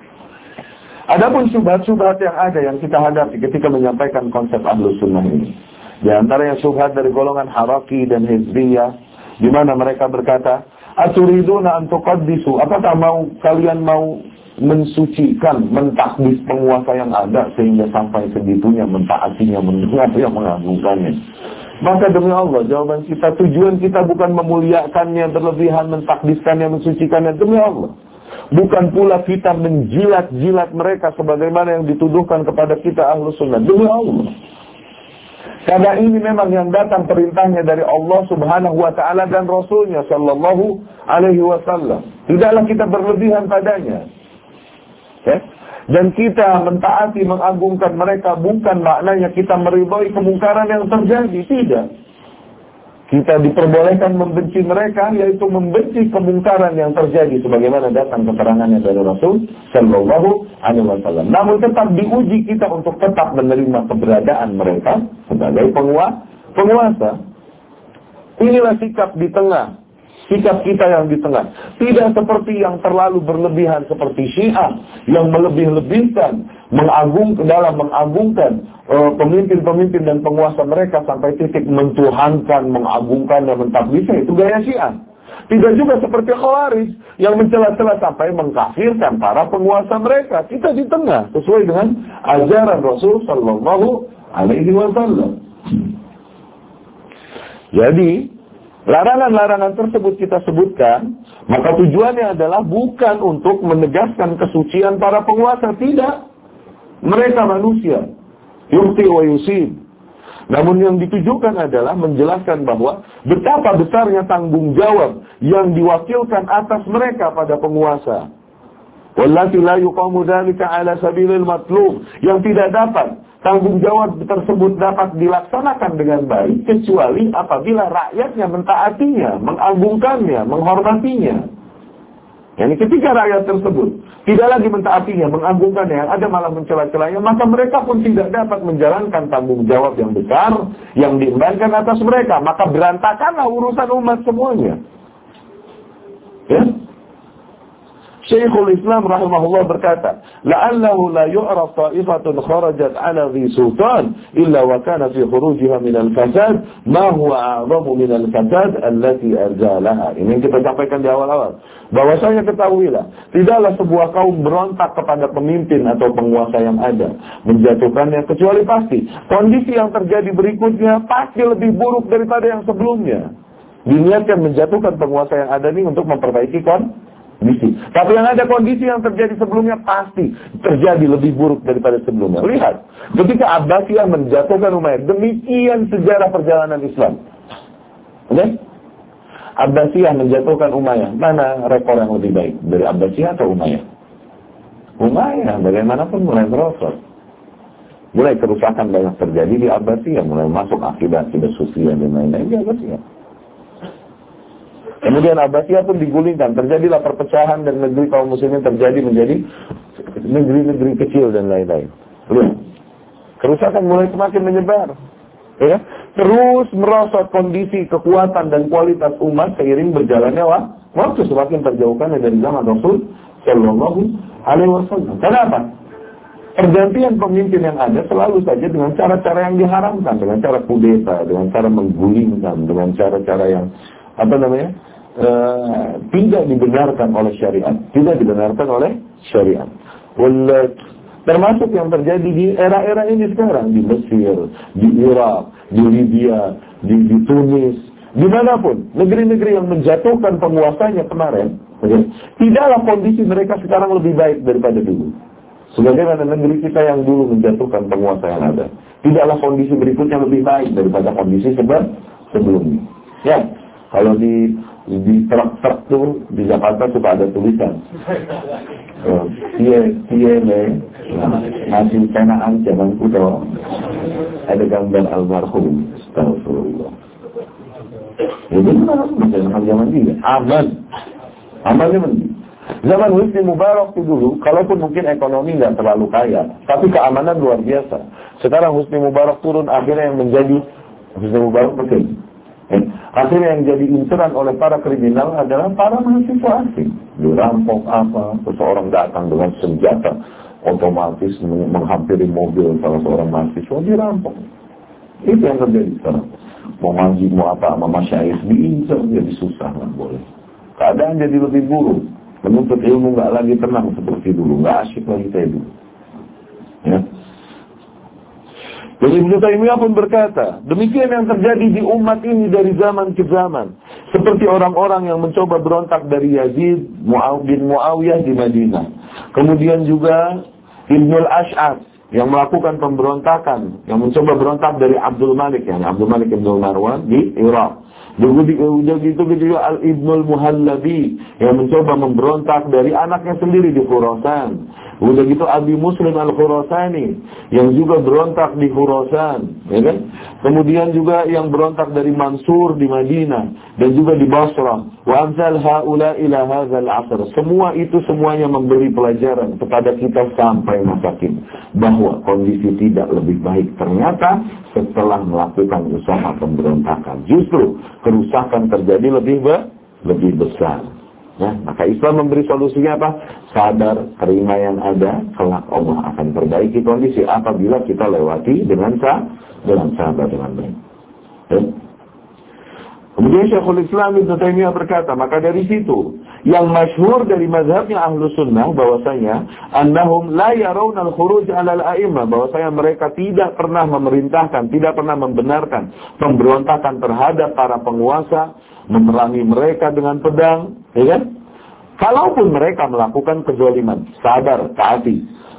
Adapun syubhat-syubhat yang ada yang kita hadapi ketika menyampaikan konsep Ahlus Sunnah ini, di antaranya syubhat dari golongan Haraki dan Hizbiyah, di mana mereka berkata, "Aturiduna an tuqaddisu?" Apakah mau kalian mau mensucikan, mentakdis penguasa yang ada sehingga sampai segitunya mentaatinya, mendengarnya, mengagungkannya? Maka demi Allah, jawaban kita, tujuan kita bukan memuliakannya berlebihan, mentakdiskannya, mensucikannya, demi Allah. Bukan pula kita menjilat-jilat mereka sebagaimana yang dituduhkan kepada kita Ahlus Sunnah, demi Allah. Karena ini memang yang datang perintahnya dari Allah Subhanahu wa ta'ala dan Rasulnya Sallallahu Alaihi Wasallam. Tidaklah kita berlebihan padanya. Ya? Dan kita mentaati, mengagungkan mereka bukan maknanya kita meridhai kemungkaran yang terjadi, tidak. Kita diperbolehkan membenci mereka, yaitu membenci kemungkaran yang terjadi sebagaimana datang keterangannya dari Rasul Sallallahu Alaihi Wasallam. Namun tetap diuji kita untuk tetap menerima keberadaan mereka sebagai penguasa. Inilah sikap di tengah. Sikap kita yang di tengah. Tidak seperti yang terlalu berlebihan seperti Syiah yang melebih-lebihkan, mengagung dalam mengagungkan uh, pemimpin-pemimpin dan penguasa mereka sampai titik mentuhankan, mengagungkan dan mentakdisnya. Itu gaya Syiah. Tidak juga seperti Khawarij yang mencela-cela sampai mengkafirkan para penguasa mereka. Kita di tengah sesuai dengan ajaran Rasul Sallallahu Alaihi Wasallam. Jadi larangan-larangan tersebut kita sebutkan, maka tujuannya adalah bukan untuk menegaskan kesucian para penguasa, tidak. Mereka manusia, yukhti wa yusib. Namun yang ditujukan adalah menjelaskan bahwa betapa besarnya tanggung jawab yang diwakilkan atas mereka pada penguasa. Wallati la yuqamu dzalika ala sabilil matlub, yang tidak dapat tanggung jawab tersebut dapat dilaksanakan dengan baik kecuali apabila rakyatnya mentaatinya, mengagungkannya, menghormatinya. Yani ketika rakyat tersebut tidak lagi mentaatinya, mengagungkannya, yang ada malah mencela-celanya, maka mereka pun tidak dapat menjalankan tanggung jawab yang besar yang diembankan atas mereka. Maka berantakanlah urusan umat semuanya. Ya? Syekhul Islam rahimahullah berkata, la'allahu la yu'raf ta'ifatun kharajat 'ala dhi sultan illa wa kana fi khurujiha min al-fasad ma huwa a'zamu min al-fasad allati arzalaha. Ini yang kita sampaikan di awal-awal. Bahwasanya ketahuilah, tidaklah sebuah kaum berontak kepada pemimpin atau penguasa yang ada, menjatuhkannya, kecuali pasti kondisi yang terjadi berikutnya pasti lebih buruk daripada yang sebelumnya. Diniatkan menjatuhkan penguasa yang ada ini untuk memperbaiki kondisi. Tapi yang ada kondisi yang terjadi sebelumnya pasti terjadi lebih buruk daripada sebelumnya. Lihat, ketika Abbasiyah menjatuhkan Umayyah, demikian sejarah perjalanan Islam. Oke? Okay? Abbasiyah menjatuhkan Umayyah, mana rekor yang lebih baik? Dari Abbasiyah atau Umayyah? Umayyah, bagaimanapun mulai merosot. Mulai kerusakan banyak terjadi di Abbasiyah, mulai masuk akibat-akibat sosial dan lain-lain di Abbasiyah. Kemudian Abbasiyah pun digulingkan, terjadilah perpecahan dan negeri kaum muslimin terjadi menjadi negeri-negeri kecil dan lain-lain. Lihat, kerusakan mulai semakin menyebar. Ya, terus merosot kondisi, kekuatan dan kualitas umat seiring berjalannya waktu, semakin terjauhkan dari zaman Rasul Sallallahu Alaihi Wasallam. Kenapa? Pergantian pemimpin yang ada selalu saja dengan cara-cara yang diharamkan, dengan cara kudeta, dengan cara menggulingkan, dengan cara-cara yang apa namanya uh, tidak dibenarkan oleh syariat, tidak dibenarkan oleh syariat. Wal, termasuk yang terjadi di era-era ini sekarang di Mesir, di Irak, di Libya, di, di Tunis, dimanapun negeri-negeri yang menjatuhkan penguasanya kemarin, okay, tidaklah kondisi mereka sekarang lebih baik daripada dulu. Sebagaimana negeri kita yang dulu menjatuhkan penguasa yang ada, tidaklah kondisi berikutnya lebih baik daripada kondisi sebelumnya. Ya. Kalau di di truk-truk tuh di Jakarta suka ada tulisan Cie Cie le ngasih penaan zaman kudo, ada gambar almarhum. Astagfirullah. Jadi mana macam zaman ini aman, amannya mending. Zaman Husni Mubarak itu dulu, kalaupun mungkin ekonomi nggak terlalu kaya, tapi keamanan luar biasa. Sekarang Husni Mubarak turun, akhirnya yang menjadi Husni Mubarak betul. Eh, akhirnya yang jadi inceran oleh para kriminal adalah para mahasiswa asing. Dirampok apa, seseorang datang dengan senjata otomatis menghampiri mobil salah seorang mahasiswa, dirampok. Itu yang terjadi sekarang. Mau ngaji, mau apa, sama masyayikh diincar, jadi susah, nggak boleh. Keadaan jadi lebih buruk. Menuntut ilmu nggak lagi tenang seperti dulu, nggak asyik lagi kayak dulu. Ya. Jadi Ibnu Taimiyah pun berkata, demikian yang terjadi di umat ini dari zaman ke zaman. Seperti orang-orang yang mencoba berontak dari Yazid bin Muawiyah di Madinah. Kemudian juga Ibnul Ash'ab yang melakukan pemberontakan, yang mencoba berontak dari Abdul Malik, yang Abdul Malik Ibnul Marwan di Irak. Begitu juga Al-Ibnul Muhallabi yang mencoba memberontak dari anaknya sendiri di Khurasan. Udah gitu Abi Muslim Al-Khurasani yang juga berontak di Khurasan, ya kan? Kemudian juga yang berontak dari Mansur di Madinah dan juga di Basrah. Wa amsal haula ila hadzal asr. Semua itu semuanya memberi pelajaran kepada kita sampai masa kini bahwa kondisi tidak lebih baik ternyata setelah melakukan usaha pemberontakan. Justru kerusakan terjadi lebih be- lebih besar. Ya, maka Islam memberi solusinya apa? Sadar, terima yang ada, kelak Allah akan perbaiki kondisi apabila kita lewati dengan sah, dengan sabar, dengan baik. Ya. Kemudian Syekhul Islam Ibnu Taimiyah berkata, maka dari situ yang masyhur dari mazhabnya Ahlus Sunnah bahwasanya annahum la yarawna al-khuruj 'ala al-a'immah, bahwasanya mereka tidak pernah memerintahkan, tidak pernah membenarkan pemberontakan terhadap para penguasa, memerangi mereka dengan pedang, ya kan? Kalaupun mereka melakukan kezaliman, sabar, taati.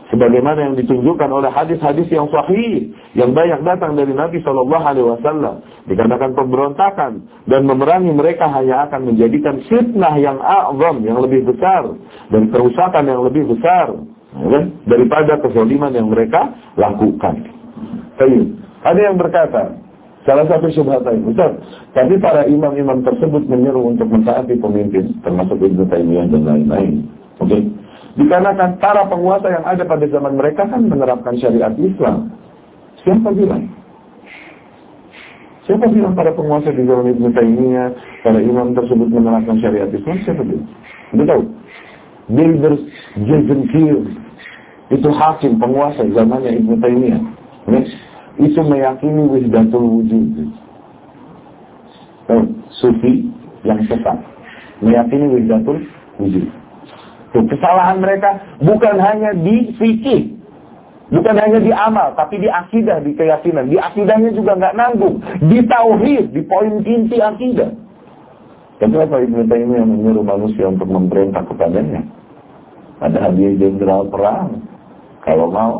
sebagaimana yang ditunjukkan oleh hadis-hadis yang sahih yang banyak datang dari Nabi Shallallahu Alaihi Wasallam. Dikatakan pemberontakan dan memerangi mereka hanya akan menjadikan fitnah yang a'zam, yang lebih besar, dan kerusakan yang lebih besar, ya, daripada kezaliman yang mereka lakukan. Baik. Ada yang berkata, salah satu syubhat lain, Ustaz, tapi para imam-imam tersebut menyeru untuk mentaati pemimpin, termasuk Ibnu Taimiyah dan lain-lain. Oke. Okay? Dikarenakan para penguasa yang ada pada zaman mereka kan menerapkan syariat Islam. Siapa bilang? Siapa bilang para penguasa di zaman Ibnu Taimiyah, para imam tersebut menerapkan syariat Islam? Siapa bilang? Anda tahu? Builders Jazenkir, itu hakim penguasa zamannya Ibnu Taimiyah. Itu meyakini wahdatul wujud. Tahu? Sufi yang sesat meyakini wahdatul wujud. Tuh, kesalahan mereka bukan hanya di fikih, bukan hanya di amal, tapi di akidah, di keyakinan. Di akidahnya juga nggak nanggung. Di tauhid, di poin inti akidah. Kenapa Ibnu Taimiyah menyuruh manusia untuk memberontak kepadanya? Ada hadiah jenderal perang, kalau mau.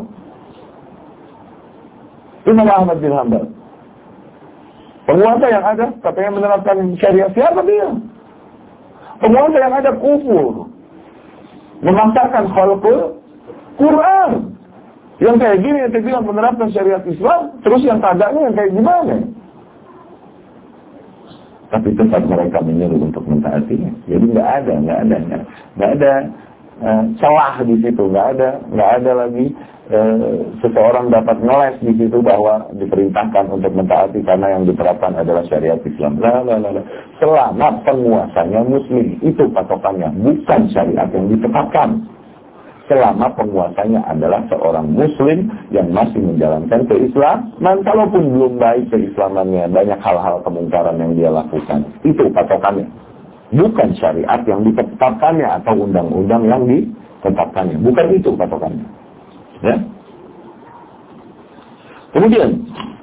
Imam Ahmad bin Hanbal, penguasa yang ada katanya menerapkan syariat. Siapa dia? Penguasa yang ada kufur, memaksakan khalqul Quran. Yang kayak gini yang saya bilang menerapkan syariat Islam, terus yang tadanya yang kayak gimana? Tapi tetap mereka menyuruh untuk mentaatinya. Jadi nggak ada, nggak ada, nggak ada uh, celah di situ, nggak ada, nggak ada lagi uh, seseorang dapat ngeles di situ bahwa diperintahkan untuk mentaati karena yang diterapkan adalah syariat Islam. Lah, lah, lah, lah. Selama penguasanya Muslim, itu patokannya, bukan syariat yang ditetapkan. Selama penguasanya adalah seorang Muslim yang masih menjalankan keislaman, kalaupun belum baik keislamannya, banyak hal-hal kemungkaran yang dia lakukan. Itu patokannya. Bukan syariat yang ditetapkannya atau undang-undang yang ditetapkannya. Bukan itu patokannya. Ya. Kemudian,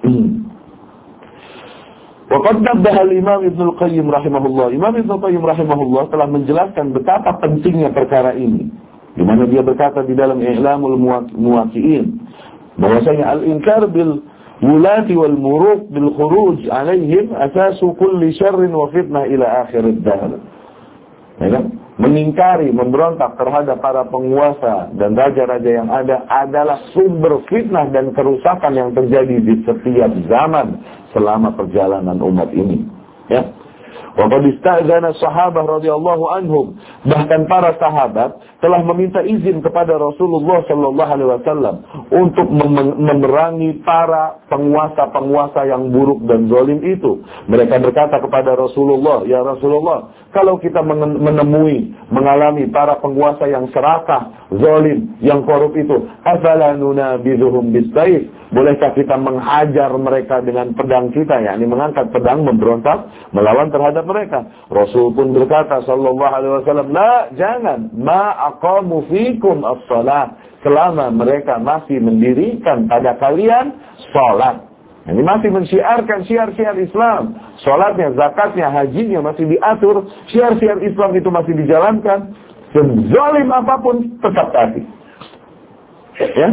waqad nabbaha al-Imam Ibnu Al-Qayyim rahimahullah. Imam Ibnu Al-Qayyim rahimahullah telah menjelaskan betapa pentingnya perkara ini, di mana dia berkata di dalam I'lamul Muwaqqi'in bahwasanya al-inkar bil wulati wal muruk bil khuruj alaihim asasu kulli syarrin wa fitnah ila akhir ad-dahr. Ya kan? Mengingkari, memberontak terhadap para penguasa dan raja-raja yang ada adalah sumber fitnah dan kerusakan yang terjadi di setiap zaman selama perjalanan umat ini. Ya. Wa qad ista'dzana sahabah radhiyallahu anhum, bahkan para sahabat telah meminta izin kepada Rasulullah sallallahu alaihi wasallam untuk memerangi para penguasa-penguasa yang buruk dan zalim itu. Mereka berkata kepada Rasulullah, "Ya Rasulullah, kalau kita menemui, mengalami para penguasa yang serakah, zalim, yang korup itu, afala nunabidhuhum bis-sayf? Bolehkah kita menghajar mereka dengan pedang kita, yakni mengangkat pedang memberontak melawan terhadap mereka?" Rasul pun berkata sallallahu alaihi wasallam, "La, jangan, ma aqamu fikum as-salat." Selama mereka masih mendirikan pada kalian salat. Ini masih mensyiarkan syiar-syiar Islam. Salatnya, zakatnya, hajinya masih diatur, syiar-syiar Islam itu masih dijalankan. Sezalim apapun tetap taati. Ya?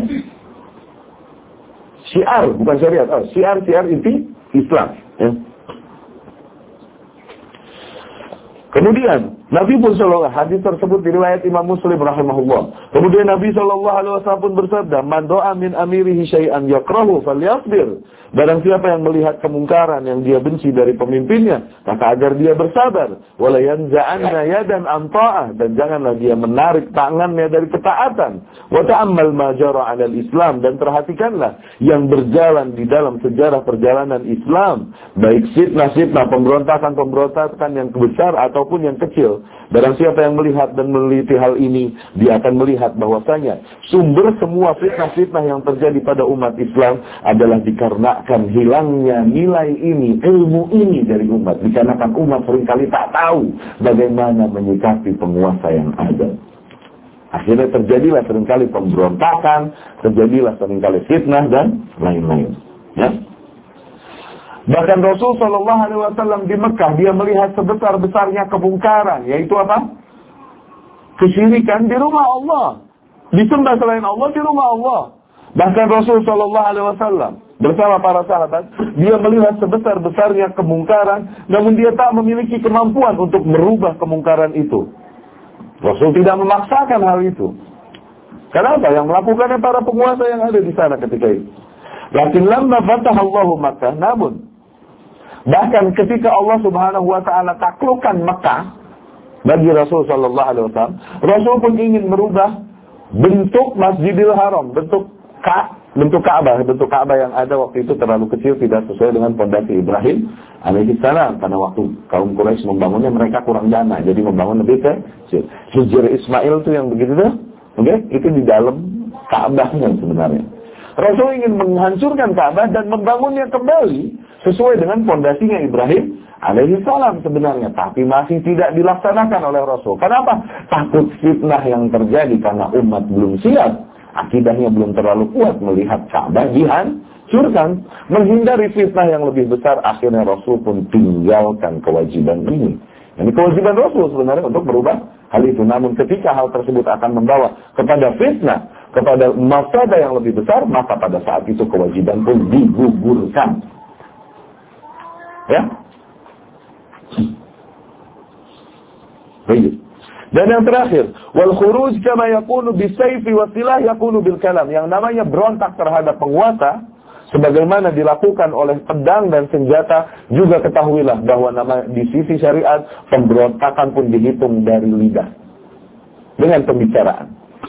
Syiar, bukan syariat. Oh, syiar-syiar inti Islam. Ya. Kemudian Nabi pun sallallahu hadis tersebut diriwayat Imam Muslim rahimahullah. Kemudian Nabi sallallahu alaihi wasallam pun bersabda, "Man do'a min amirihi syai'an yakrahu falyasbir." Barang siapa yang melihat kemungkaran yang dia benci dari pemimpinnya, maka agar dia bersabar. Wala yanza'anna yadan an ta'ah, dan janganlah dia menarik tangannya dari ketaatan. Wa ta'ammal ma jara 'ala al-Islam, dan perhatikanlah yang berjalan di dalam sejarah perjalanan Islam, baik fitnah-fitnah, pemberontakan-pemberontakan yang besar ataupun yang kecil. Barang siapa yang melihat dan meneliti hal ini, dia akan melihat bahwasanya sumber semua fitnah-fitnah yang terjadi pada umat Islam adalah dikarenakan hilangnya nilai ini, ilmu ini dari umat. Dikarenakan umat seringkali tak tahu bagaimana menyikapi penguasa yang ada. Akhirnya terjadilah seringkali pemberontakan, terjadilah seringkali fitnah dan lain-lain. Ya. Bahkan Rasul sallallahu alaihi wasallam di Mekah, dia melihat sebesar-besarnya kemungkaran, yaitu apa? Kesyirikan di rumah Allah. disembah selain Allah di rumah Allah. Bahkan Rasul Shallallahu Alaihi Wasallam bersama para sahabat, dia melihat sebesar-besarnya kemungkaran, namun dia tak memiliki kemampuan untuk merubah kemungkaran itu. Rasul tidak memaksakan hal itu. Kenapa? Yang melakukannya para penguasa yang ada di sana ketika itu. Lakin lamma fatah Allahu Makkah, namun bahkan ketika Allah Subhanahu Wa Taala taklukkan Makkah bagi Rasul Shallallahu Alaihi Wasallam, Rasul pun ingin merubah bentuk Masjidil Haram, bentuk Ka, bentuk Ka'bah, bentuk Ka'bah yang ada waktu itu terlalu kecil, tidak sesuai dengan fondasi Ibrahim alaihi salam. Karena waktu kaum Quraisy membangunnya mereka kurang dana, jadi membangun lebih kecil. Hijr Ismail itu yang begitu tuh, oke, okay? Itu di dalam Ka'bahnya sebenarnya. Rasul ingin menghancurkan Ka'bah dan membangunnya kembali sesuai dengan fondasinya Ibrahim alaihi salam sebenarnya, tapi masih tidak dilaksanakan oleh Rasul. Kenapa? Takut fitnah yang terjadi karena umat belum siap. Akidahnya belum terlalu kuat melihat Ka'bah dihancurkan. Menghindari fitnah yang lebih besar, akhirnya Rasul pun tinggalkan kewajiban ini. Ini kewajiban Rasul sebenarnya untuk merubah hal itu. Namun ketika hal tersebut akan membawa kepada fitnah, kepada mafsadah yang lebih besar, maka pada saat itu kewajiban pun digugurkan. Ya? Baik. Dan yang terakhir, wal khuruj kama yakunu bisayfi wasilah yakunu bil kalam. Yang namanya berontak terhadap penguasa sebagaimana dilakukan oleh pedang dan senjata, juga ketahuilah bahwa nama di sisi syariat pemberontakan pun dihitung dari lidah dengan pembicaraan.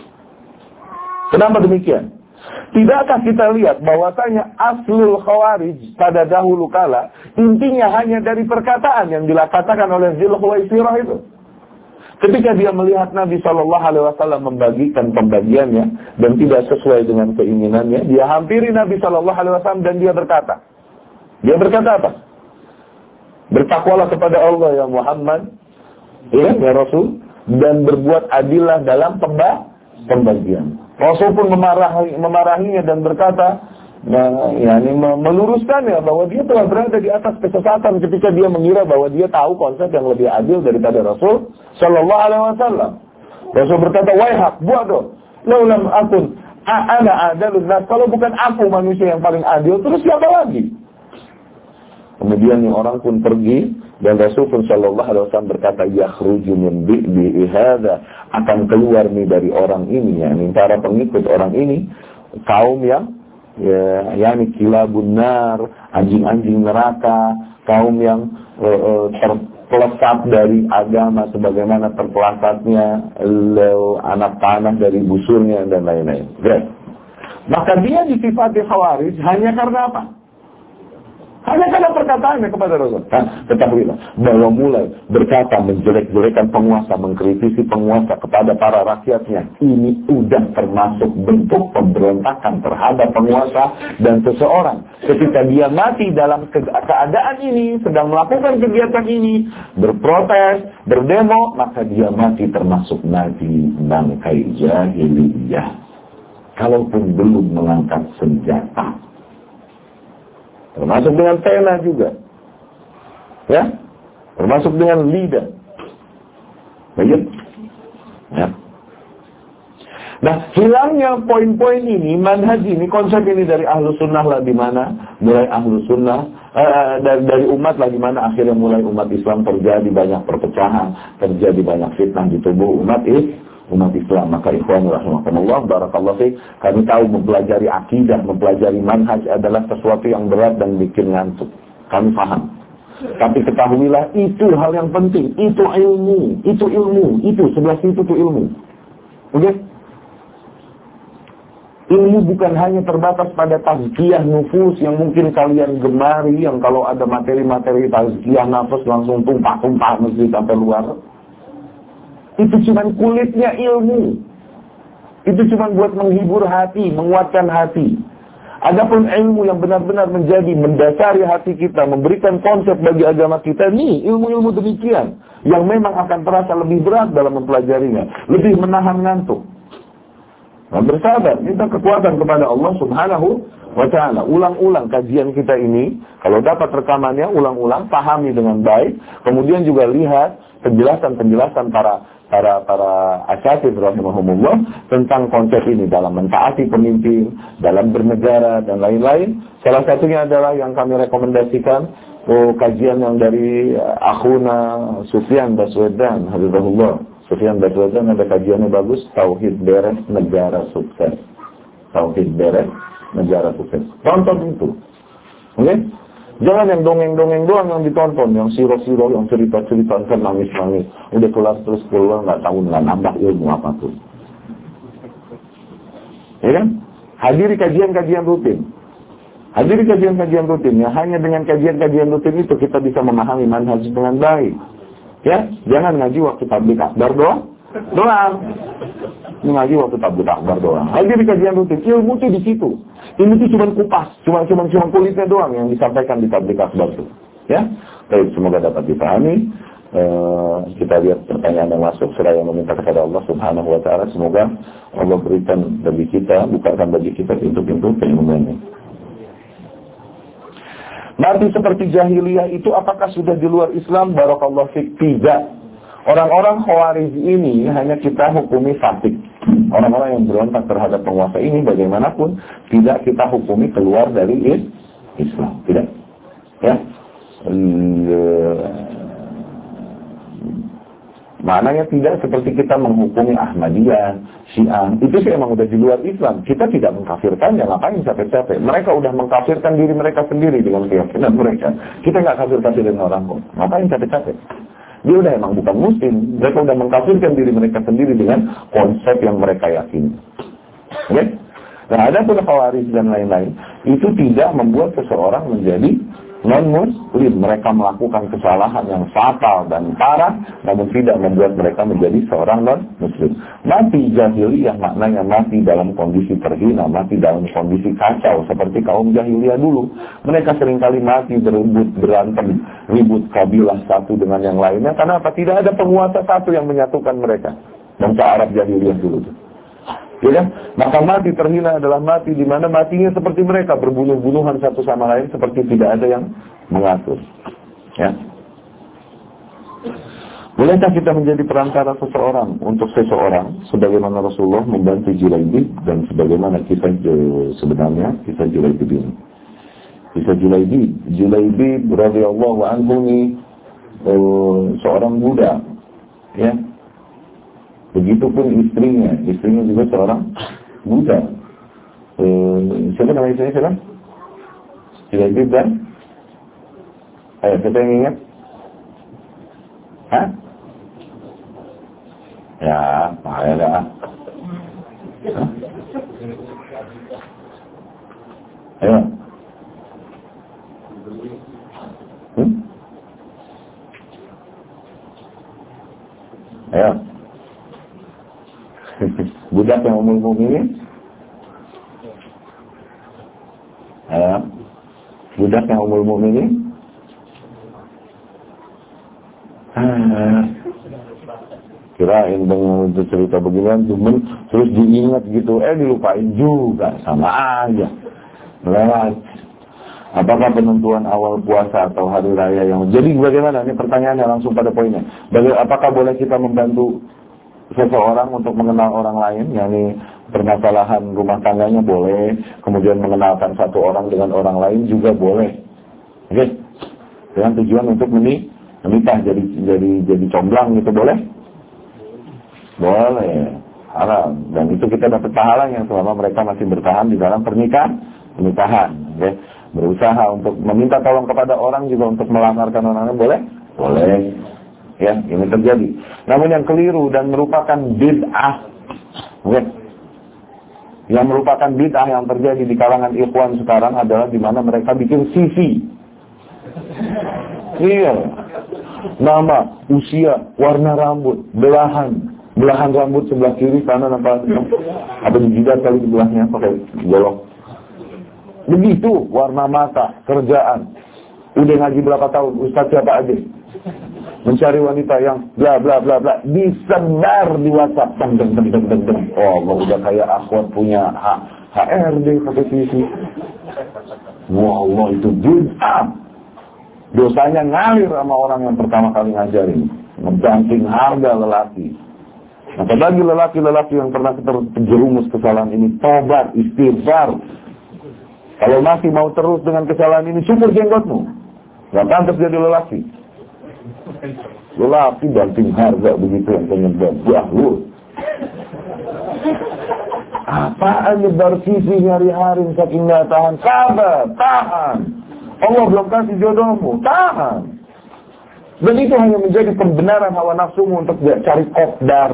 Kenapa demikian? Tidakkah kita lihat bahwasanya aslul khawarij pada dahulu kala intinya hanya dari perkataan yang dikatakan oleh Dzulkhuwaisirah itu. Ketika dia melihat Nabi Shallallahu Alaihi Wasallam membagikan pembagiannya dan tidak sesuai dengan keinginannya, dia hampiri Nabi Shallallahu Alaihi Wasallam dan dia berkata, dia berkata apa? Bertakwalah kepada Allah ya Muhammad, ya, ya Rasul, dan berbuat adillah dalam pembagian. Rasul pun memarahi, memarahinya dan berkata, nah, ya, ini meluruskannya bahwa dia telah berada di atas kesesatan ketika dia mengira bahwa dia tahu konsep yang lebih adil daripada Rasul Shallallahu Alaihi Wasallam. Rasul berkata, waihak, bodoh, laulam akun ana adalun nas, kalau bukan aku manusia yang paling adil, terus siapa lagi? Kemudian yang orang pun pergi dan Rasul pun Shallallahu Alaihi Wasallam berkata, yakhruju min bi'i hadza, akan keluar nih dari orang ini, ya, ini para pengikut orang ini, kaum yang ya, yakni kilabun nar, anjing-anjing neraka, kaum yang uh, uh, terpelesat dari agama sebagaimana terpelesatnya anak panah dari busurnya dan lain-lain. Great. Maka dia disifati khawarij hanya karena apa? Hanya karena perkataannya kepada Rasul. Nah, ketahuilah bahwa mulai berkata menjelek-jelekan penguasa, mengkritisi penguasa kepada para rakyatnya, ini sudah termasuk bentuk pemberontakan terhadap penguasa. Dan seseorang ketika dia mati dalam keadaan ini, sedang melakukan kegiatan ini, berprotes, berdemo, maka dia mati termasuk nabi bangkai jahiliyah, kalaupun belum mengangkat senjata. Termasuk dengan pena juga, ya, termasuk dengan lidah, baik, ya. Nah, hilangnya poin-poin ini, manhaj ini, konsep ini dari ahlu sunnah lah, di mana mulai ahlu sunnah uh, dari, dari umat lah, di mana akhirnya mulai umat Islam terjadi banyak perpecahan, terjadi banyak fitnah di tubuh umat Islam. Umat Islam. Maka ikhwan rahimakumullah, barakallahu fiik, kami tahu mempelajari akidah, mempelajari manhaj adalah sesuatu yang berat dan bikin ngantuk. Kami paham. Tapi ketahuilah itu hal yang penting, itu ilmu, itu ilmu, itu sebelah situ itu ilmu. Oke? Okay? Ilmu bukan hanya terbatas pada tazkiyah nufus yang mungkin kalian gemari, yang kalau ada materi-materi tazkiyah nafas langsung tumpah-tumpah mesti sampai luar. Itu cuma kulitnya ilmu. Itu cuma buat menghibur hati, menguatkan hati. Adapun ilmu yang benar-benar menjadi mendasari hati kita, memberikan konsep bagi agama kita, nih ilmu-ilmu demikian yang memang akan terasa lebih berat dalam mempelajarinya, lebih menahan ngantuk. Nah, bersabar, minta kekuatan kepada Allah Subhanahu wa ta'ala. Ulang-ulang kajian kita ini, kalau dapat rekamannya, ulang-ulang, pahami dengan baik, kemudian juga lihat penjelasan-penjelasan para para para asatidz rahimahumullah tentang konsep ini dalam mentaati pemimpin, dalam bernegara dan lain-lain. Salah satunya adalah yang kami rekomendasikan, oh, kajian yang dari akhuna Sufyan Baswedan, hafizahullah. Sufyan Baswedan ada kajiannya bagus, Tauhid Beres Negara Sukses. Tauhid Beres Negara Sukses. Tonton itu. Oke? Okay? Jangan yang dongeng-dongeng doang yang ditonton, yang siro-siro, yang cerita-cerita, kan nangis-nangis. Udah kelar terus keluar, nggak tahu, nggak nambah ilmu apapun. Ya kan? Hadiri kajian-kajian rutin. Hadiri kajian-kajian rutin. Ya, hanya dengan kajian-kajian rutin itu kita bisa memahami manhaj dengan baik. Ya, jangan ngaji waktu tabligh akbar doang. Doang. Ngaji waktu tabligh akbar doang. Hadiri kajian rutin. Ilmu itu di situ. Ini tuh cuma kupas, cuma cuma cuma kulitnya doang yang disampaikan di tabligh akbar itu. Ya, baik, semoga dapat dipahami. Uh, kita lihat pertanyaan yang masuk, seraya meminta kepada Allah Subhanahu wa ta'ala, semoga Allah berikan bagi kita, bukakan bagi kita pintu-pintu keilmuannya. Mati seperti jahiliyah itu apakah sudah di luar Islam? Barakallahu fik. Tidak. Orang-orang Khawarij ini hanya kita hukumi fasik. Orang-orang yang berontak terhadap penguasa ini bagaimanapun tidak kita hukumi keluar dari Islam. Tidak. Ya. Maknanya tidak seperti kita menghukumi Ahmadiyah, Syiah. Itu sih emang udah di luar Islam. Kita tidak mengkafirkan, ya ngapain capek-capek. Mereka udah mengkafirkan diri mereka sendiri dengan keyakinan mereka. Kita nggak kafir-kafirin orang kok. Ngapain capek-capek. Dia udah emang bukan muslim. Mereka udah mengkafirkan diri mereka sendiri dengan konsep yang mereka yakini. Oke? Okay? Nah, ada pun Khawarij dan lain-lain. Itu tidak membuat seseorang menjadi non-muslim. Mereka melakukan kesalahan yang fatal dan parah, namun tidak membuat mereka menjadi seorang non-muslim. Mati jahiliyah maknanya mati dalam kondisi terhina, mati dalam kondisi kacau, seperti kaum jahiliyah dulu. Mereka seringkali mati berebut, berantem, ribut kabilah satu dengan yang lainnya. Karena apa? Tidak ada penguasa satu yang menyatukan mereka. Bangsa Arab jahiliyah dulu tuh. Ya kan? Maka mati terhina adalah mati di mana matinya seperti mereka, berbunuh-bunuhan satu sama lain seperti tidak ada yang mengatur. Ya. Bolehkah kita menjadi perantara seseorang untuk seseorang sebagaimana Rasulullah membantu Julaibib dan sebagaimana kita sebenarnya kita Julaibib ini. Kita Julaibib, Julaibib radhiyallahu anhu ini uh, seorang budak, ya. Begitupun istrinya, istrinya juga seorang budak. Uh, siapa nama istrinya siapa? Julaibib dan? Ayo, siapa yang ingat? Hah? Ya, payah dah. Hah? Ayo. Hmm? Ayo. Budak yang umul mukminin. Ayo. Budak yang umul mukminin. Ah. Kirain dengan cerita beginian cuman terus diingat gitu, eh dilupain juga, sama aja. Lewat. Apakah penentuan awal puasa atau hari raya yang jadi bagaimana? Ini pertanyaannya langsung pada poinnya. Bagaimana, apakah boleh kita membantu seseorang untuk mengenal orang lain, yakni permasalahan rumah tangganya boleh, kemudian mengenalkan satu orang dengan orang lain juga boleh. Oke? Okay? Dengan tujuan untuk menikah, menikah jadi jadi jadi comblang gitu boleh? Boleh, halal. Dan itu kita dapat pahalanya selama mereka masih bertahan di dalam pernikahan, pernikahan. Okay? Berusaha untuk meminta tolong kepada orang juga untuk melamarkan orang lain boleh? Boleh. Ya, ini terjadi. Namun yang keliru dan merupakan bid'ah, okay? Yang merupakan bid'ah yang terjadi di kalangan ikhwan sekarang adalah di mana mereka bikin C V. Iya. Nama, usia, warna rambut, belahan. Belahan rambut sebelah kiri, kanan apa apa di jidat kali sebelahnya pakai golok. Begitu warna mata, kerjaan. Udah ngaji berapa tahun, ustaz siapa aja. mencari wanita yang bla bla bla bla, disebar di WhatsApp, deng deng deng deng deng deng. Oh, Allah udah kayak akhwat punya H R D pakai T V. Wah, Allah itu bid'ah. Dosanya ngalir sama orang yang pertama kali ngajarin, ngebanting harga lelaki. Maka bagi lelaki-lelaki yang pernah terjerumus kesalahan ini, tobat, istighfar. Kalau masih mau terus dengan kesalahan ini, cukur jenggotmu. Gak pantas jadi lelaki. Lelaki banting harga begitu yang penyebab. Wah, lu. Apaan nyebar sisi hari-hari saking gak tahan? Sabar, tahan. Allah belum kasih jodohmu, tahan. Dan itu hanya menjadi pembenaran hawa nafsumu untuk cari kopdar.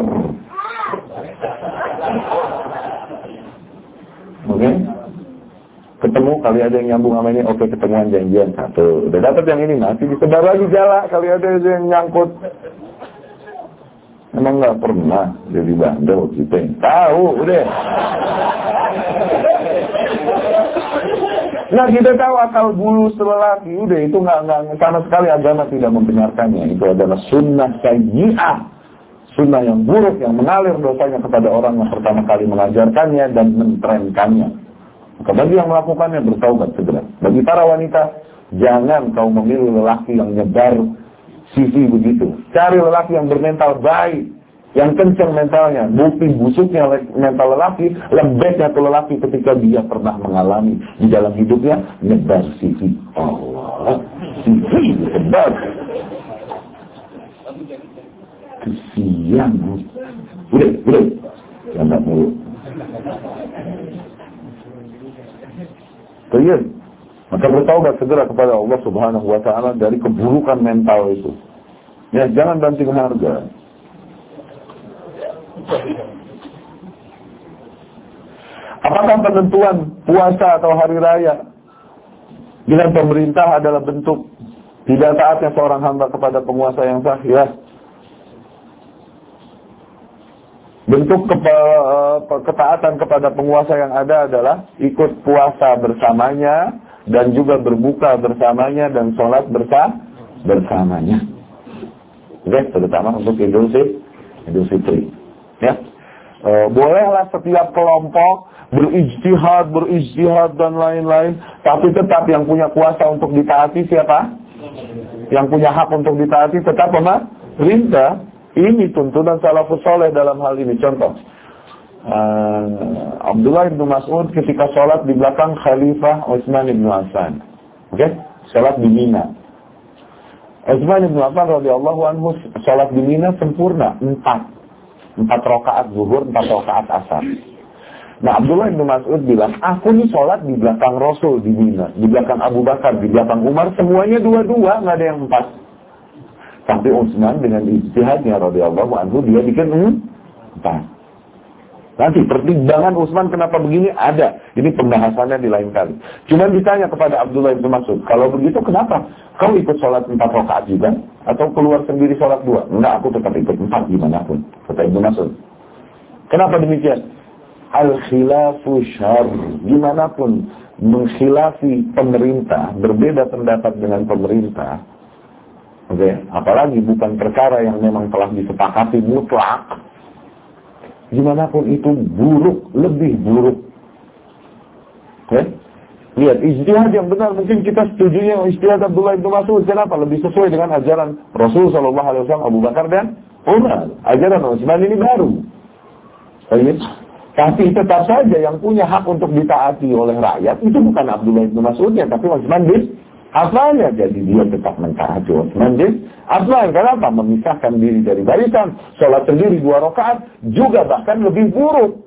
Oke? Okay? Ketemu, kali ada yang nyambung sama ini, oke okay, ketemuan janjian satu. Udah dapat yang ini, masih disebar lagi jala, kali ada yang nyangkut. Emang gak pernah jadi bandel kita yang tahu, udah. Nah, kita tahu akal bulu lelaki, udah itu nggak nggak sama sekali agama tidak membenarkannya. Itu adalah sunnah sayyi'ah, sunnah yang buruk yang mengalir dosanya kepada orang yang pertama kali mengajarkannya dan mentrenkannya. Maka bagi yang melakukannya bertaubat segera. Bagi para wanita, jangan kau memilih lelaki yang nyebar sisi begitu. Cari lelaki yang bermental baik, yang kencang mentalnya. Bukti busuknya mental lelaki, lembeknya ke lelaki ketika dia pernah mengalami di dalam hidupnya nyebar sisi. Allah, sisi nyebar. Kesian. Udah, udah. Jangan mulu. Iya. Maka bertaubat segera kepada Allah Subhanahu wa taala dari keburukan mental itu. Ya, jangan banting harga. Apakah penentuan puasa atau hari raya dengan pemerintah adalah bentuk tidak taatnya seorang hamba kepada penguasa yang sah? Ya. Bentuk ketaatan kepada penguasa yang ada adalah ikut puasa bersamanya dan juga berbuka bersamanya dan sholat bersa bersamanya. Oke, terutama untuk Idul Fitri. Ya, e, bolehlah setiap kelompok berijtihad, berijtihad dan lain-lain, tapi tetap yang punya kuasa untuk ditaati siapa? Yang punya hak untuk ditaati tetap pemerintah. Ini tuntunan salafus saleh dalam hal ini. Contoh, uh, Abdullah bin Mas'ud ketika sholat di belakang Khalifah Utsman bin Affan, oke, okay? Sholat di Mina. Utsman bin Affan radhiyallahu anhu sholat di Mina sempurna, empat, empat rakaat zuhur, empat rakaat asar. Nah, Abdullah bin Mas'ud bilang, aku nih sholat di belakang Rasul di Mina, di belakang Abu Bakar, di belakang Umar, semuanya dua-dua, nggak ada yang empat. Tapi Utsman dengan ijtihadnya radhiyallahu anhu dia bikin empat. Nanti pertimbangan Utsman kenapa begini ada. Ini pembahasannya di lain kali. Cuma ditanya kepada Abdullah bin Mas'ud, kalau begitu kenapa kau ikut sholat empat rakaat juga atau keluar sendiri sholat dua? Enggak, aku tetap ikut empat dimanapun. Kata Ibnu Mas'ud. Kenapa demikian? Al-khilafu syarr. Dimanapun mengkhilafi pemerintah, berbeda pendapat dengan pemerintah. Oke, okay. Apalagi bukan perkara yang memang telah disepakati mutlak. Dimanapun itu buruk, lebih buruk. Oke, okay. Lihat, ijtihad yang benar mungkin kita setujunya ijtihad Abdullah bin Mas'ud. Kenapa? Lebih sesuai dengan ajaran Rasul Sallallahu Alaihi Wasallam, Abu Bakar dan Umar. Ajaran Utsman ini baru. Okay. Tapi tetap saja yang punya hak untuk ditaati oleh rakyat itu bukan Abdullah bin Mas'udnya, tapi Utsman bin Affan. Jadi dia tetap mentaati Utsman bin Affan. Kenapa? Memisahkan diri dari barisan, sholat sendiri dua rakaat, juga bahkan lebih buruk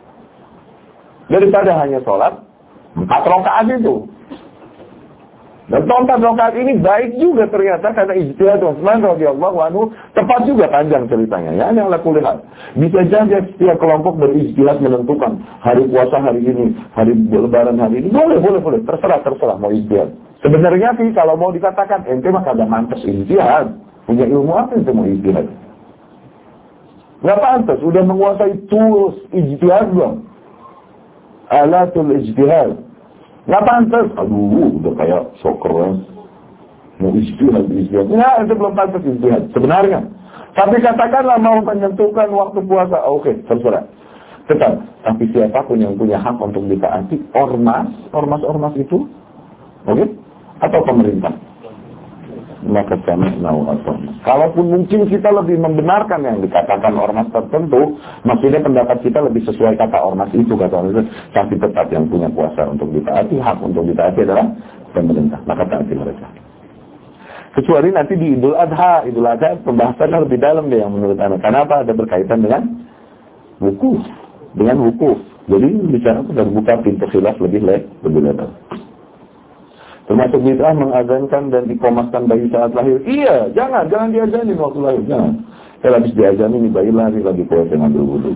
daripada hanya sholat empat rakaat itu. Dan empat rakaat ini baik juga ternyata karena ijtihad Utsman radhiyallahu anhu, tepat juga panjang ceritanya. Ya, yang laku lihat. Bisa jadi setiap kelompok berijtihad menentukan hari puasa hari ini, hari lebaran hari ini. Boleh, boleh, boleh. Terserah, terserah mau ijtihad. Sebenarnya sih kalau mau dikatakan ente mah kagak mantas ijtihad. Punya ilmu apa ente mau ijtihad? Nggak pantas, udah menguasai tools ijtihad belum? Alatul ijtihad. Nggak pantas. Aduh, udah kayak sok keren. mau ijtihad, ijtihad. Ya, itu belum pantas ijtihad sebenarnya. Tapi katakanlah mau menentukan waktu puasa, oke, okay, terserah. Tetap, tapi siapapun yang punya hak untuk ditaati, ormas, ormas-ormas itu, oke, okay? Atau pemerintah, maka kami mau atau. Kalaupun mungkin kita lebih membenarkan yang dikatakan ormas tertentu, maksudnya pendapat kita lebih sesuai kata ormas itu, kata ormas itu, tapi tetap yang punya kuasa untuk ditaati, hak untuk ditaati adalah pemerintah, maka taati mereka. Kecuali nanti di Idul Adha, Idul Adha pembahasannya lebih dalam deh yang menurut anak. Kenapa? Ada berkaitan dengan wukuf, dengan wukuf. Jadi bicara terbuka pintu khilaf lebih lebih lebar. Termasuk bid'ah mengazankan dan dikomaskan bayi saat lahir. Iya, jangan, jangan diazanin waktu lahir, jangan. Kalau habis diazanin nih bayi lari lagi kuat ngambil wudu.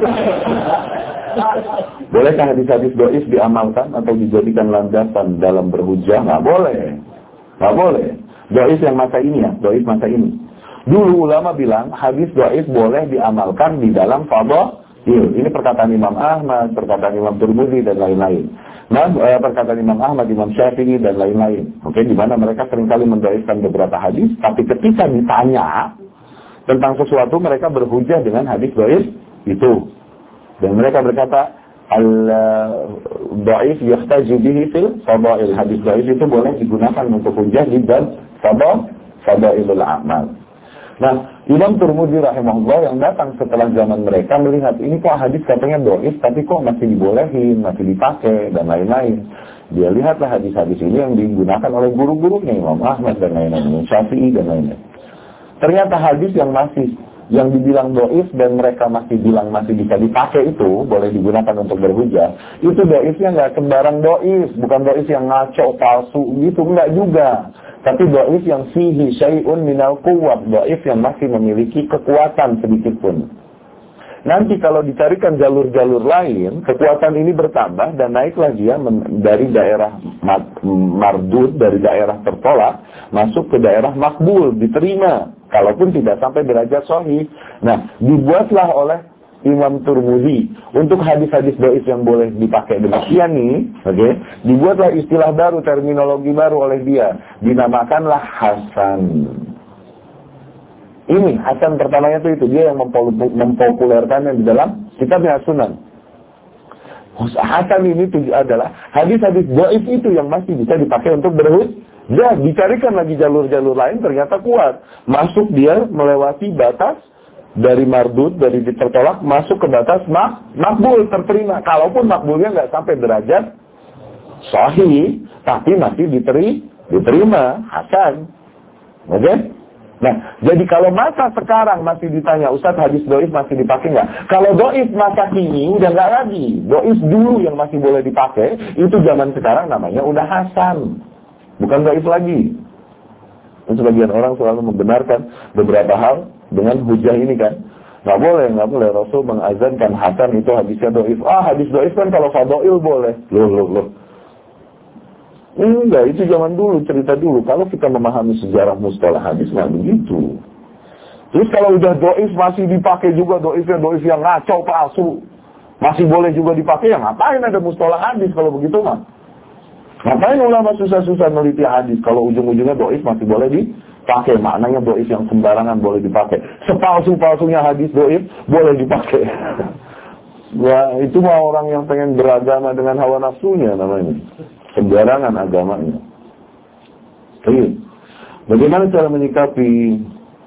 Bolehkah hadis-hadis doif diamalkan atau dijadikan landasan dalam berhujjah? Nggak boleh, nggak boleh. Doif yang masa ini ya, doif masa ini. Dulu ulama bilang hadis doif boleh diamalkan di dalam fadhail. Ini perkataan Imam Ahmad, perkataan Imam Tirmidzi dan lain-lain. Nah, perkataan Imam Ahmad, Imam Syafi'i dan lain-lain. Oke, di mana mereka seringkali mendoifkan beberapa hadis, tapi ketika ditanya tentang sesuatu mereka berhujjah dengan hadis doif itu. Dan mereka berkata al-dhaif yahtaju bihi fil fadhail. Hadis dhaif itu boleh digunakan untuk hujjah di bab fadhailul amal. Nah, Imam Tirmidzi rahimahullah yang datang setelah zaman mereka melihat ini kok hadis katanya dhaif tapi kok masih dibolehin, masih dipakai dan lain-lain. Dia lihatlah hadis-hadis ini yang digunakan oleh guru-gurunya Imam Ahmad dan lain-lain, Imam Syafi'i dan lain-lain. Ternyata hadis yang masih yang dibilang doif dan mereka masih bilang masih bisa dipakai itu boleh digunakan untuk berhujjah, itu doifnya nggak sembarang doif, bukan doif yang ngaco palsu gitu, nggak juga, tapi doif yang fihi syai'un minal quwwat, doif yang masih memiliki kekuatan sedikit pun. Nanti kalau dicarikan jalur-jalur lain, kekuatan ini bertambah dan naiklah dia dari daerah mardud, dari daerah tertolak, masuk ke daerah makbul, diterima. Kalaupun tidak sampai derajat sahih. Nah, dibuatlah oleh Imam Tirmidzi untuk hadis-hadis dhaif yang boleh dipakai demikian nih, oke? Okay? Dibuatlah istilah baru, terminologi baru oleh dia, dinamakanlah hasan. Ini hasan pertamanya itu itu dia yang mempopulerkannya di dalam kitabnya Sunan. Hasan ini tujuh adalah hadis-hadis dhaif itu yang masih bisa dipakai untuk berhujjah. Ya, dicarikan lagi jalur-jalur lain ternyata kuat. Masuk dia melewati batas dari mardud, dari tertolak, masuk ke batas mak, makbul, terterima. Kalaupun makbulnya nggak sampai derajat sahih, tapi masih diteri, diterima, hasan. Oke? Okay? Nah, jadi kalau masa sekarang masih ditanya, Ustaz hadis doif masih dipakai nggak? Kalau doif masa kini udah nggak lagi. Doif dulu yang masih boleh dipakai, itu zaman sekarang namanya udah hasan. Bukan dhaif lagi. Dan sebagian orang selalu membenarkan beberapa hal dengan hujah ini kan. Nggak boleh, nggak boleh. Rasul mengazankan hasan itu hadisnya dhaif. Ah, hadis dhaif kan kalau fadhail boleh. Loh, loh, loh. Enggak, itu zaman dulu, cerita dulu. Kalau kita memahami sejarah mustalah hadis, nggak begitu. Terus kalau udah dhaif masih dipakai juga dhaifnya dhaif yang ngaco, palsu. Masih boleh juga dipakai, ya ngapain ada mustalah hadis kalau begitu mah? Ngapain ulama susah-susah meliti hadis kalau ujung-ujungnya doif masih boleh dipakai, maknanya doif yang sembarangan boleh dipakai, sepalsu-palsunya hadis doif boleh dipakai. Ya itu mah orang yang pengen beragama dengan hawa nafsunya namanya, sembarangan agamanya. Jadi bagaimana cara menyikapi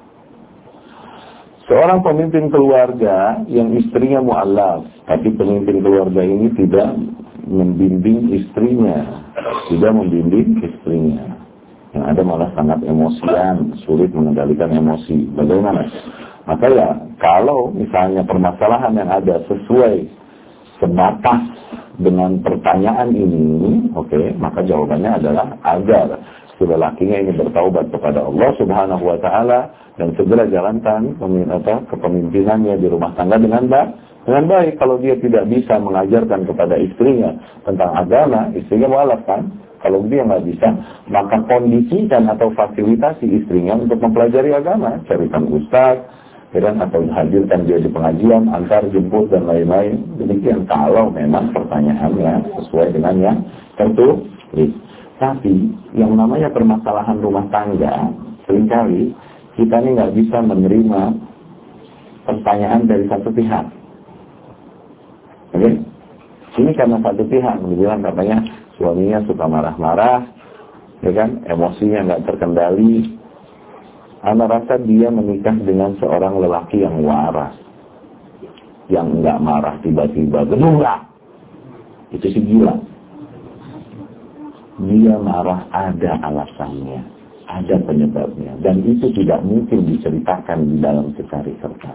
seorang pemimpin keluarga yang istrinya mu'allaf, tapi pemimpin keluarga ini tidak membimbing istrinya, tidak membimbing istrinya, yang ada malah sangat emosian, sulit mengendalikan emosi. Bagaimana? Maka ya, kalau misalnya permasalahan yang ada sesuai sebatas dengan pertanyaan ini, oke, okay, maka jawabannya adalah agar si lelakinya ini bertaubat kepada Allah Subhanahu Wa Taala dan segera jalankan kepemimpinannya di rumah tangga dengan baik. Dengan baik, kalau dia tidak bisa mengajarkan kepada istrinya tentang agama, istrinya mualaf kan? Kalau dia nggak bisa, maka kondisikan atau fasilitasi istrinya untuk mempelajari agama, carikan ustaz, dan atau hadirkan dia di pengajian, antar jemput dan lain-lain. Demikian kalau memang pertanyaannya sesuai dengan yang tertulis. Tapi yang namanya permasalahan rumah tangga, seringkali kita ini nggak bisa menerima pertanyaan dari satu pihak. Oke? Okay? Ini karena satu pihak bilang katanya suaminya suka marah-marah, ya kan? Emosinya nggak terkendali. Ana rasa dia menikah dengan seorang lelaki yang waras, yang nggak marah tiba-tiba, gedunglah. Itu sih gila. Dia marah ada alasannya, ada penyebabnya, dan itu tidak mungkin diceritakan di dalam secari kertas.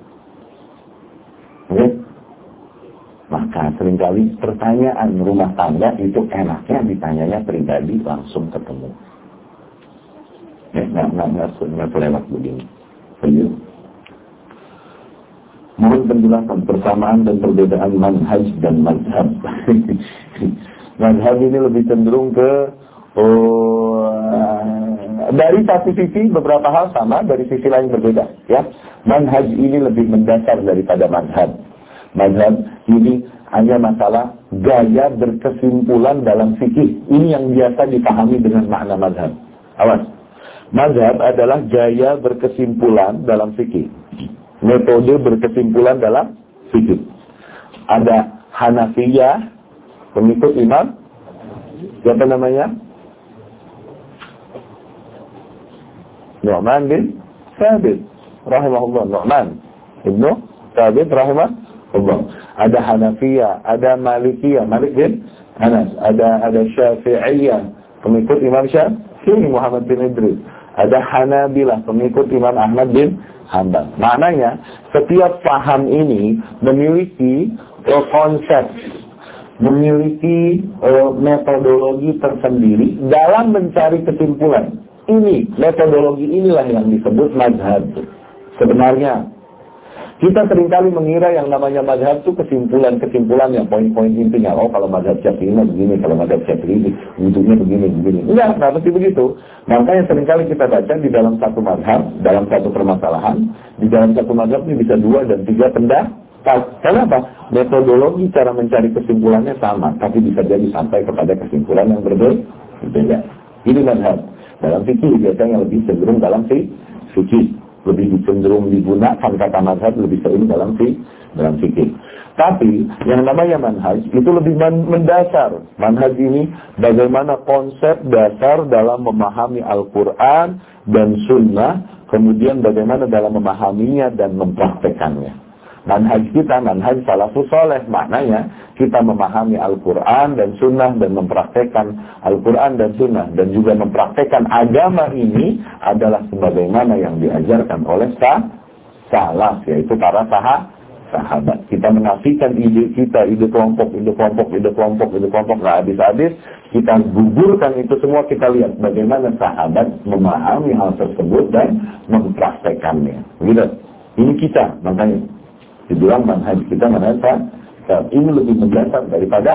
Oke? Maka seringkali pertanyaan rumah tangga itu enaknya ditanyanya pribadi langsung ketemu. Ya, nggak nggak nggak nggak lewat begini. Begitu. Menurut penjelasan persamaan dan perbedaan manhaj dan mazhab. Mazhab ini lebih cenderung ke oh, dari satu sisi beberapa hal sama, dari sisi lain berbeda. Ya, manhaj ini lebih mendasar daripada mazhab. Mazhab ini hanya masalah gaya berkesimpulan dalam fikih. Ini yang biasa dipahami dengan makna mazhab. Awas, mazhab adalah gaya berkesimpulan dalam fikih, metode berkesimpulan dalam fikih. Ada Hanafiyah, pengikut Imam siapa namanya? Nu'man bin Thabit rahimahullah. Nu'man ibnu Thabit rahimahullah. Ada Hanafiyah, ada Malikiyah, Malik bin Anas, ada ada Syafi'iyah, pengikut Imam Syafi'i Muhammad bin Idris. Ada Hanabilah, pengikut Imam Ahmad bin Hanbal. Maknanya setiap paham ini memiliki uh, konsep, memiliki uh, metodologi tersendiri dalam mencari kesimpulan. Ini metodologi inilah yang disebut mazhab. Sebenarnya kita seringkali mengira yang namanya mazhab itu kesimpulan-kesimpulan yang poin-poin intinya. Oh, kalau mazhab Syafi'i begini, kalau mazhab Syafi'i wujudnya begini, begini. Enggak, enggak mesti begitu. Makanya seringkali kita baca di dalam satu mazhab, dalam satu permasalahan, di dalam satu mazhab ini bisa dua dan tiga pendapat. Kenapa? Metodologi cara mencari kesimpulannya sama, tapi bisa jadi sampai kepada kesimpulan yang berbeda. Ini mazhab. Dalam fikih biasanya lebih cenderung dalam fikih. Lebih cenderung digunakan kata mazhab lebih sering dalam fikih, dalam fikih. Tapi yang namanya manhaj itu lebih mendasar. Manhaj ini bagaimana konsep dasar dalam memahami Al-Quran dan Sunnah, kemudian bagaimana dalam memahaminya dan mempraktekannya. Manhaj kita, manhaj salafus saleh, maknanya kita memahami Al-Quran dan Sunnah dan mempraktekkan Al-Quran dan Sunnah dan juga mempraktekkan agama ini adalah sebagaimana yang diajarkan oleh sah, salaf, yaitu para sah, sahabat. Kita menafikan ide kita, ide kelompok, ide kelompok, ide kelompok, ide kelompok, nggak habis-habis. Kita gugurkan itu semua, kita lihat bagaimana sahabat memahami hal tersebut dan mempraktekannya. Gitu. Ini kita, makanya dibilang manhaj kita manhaj ini lebih mendasar daripada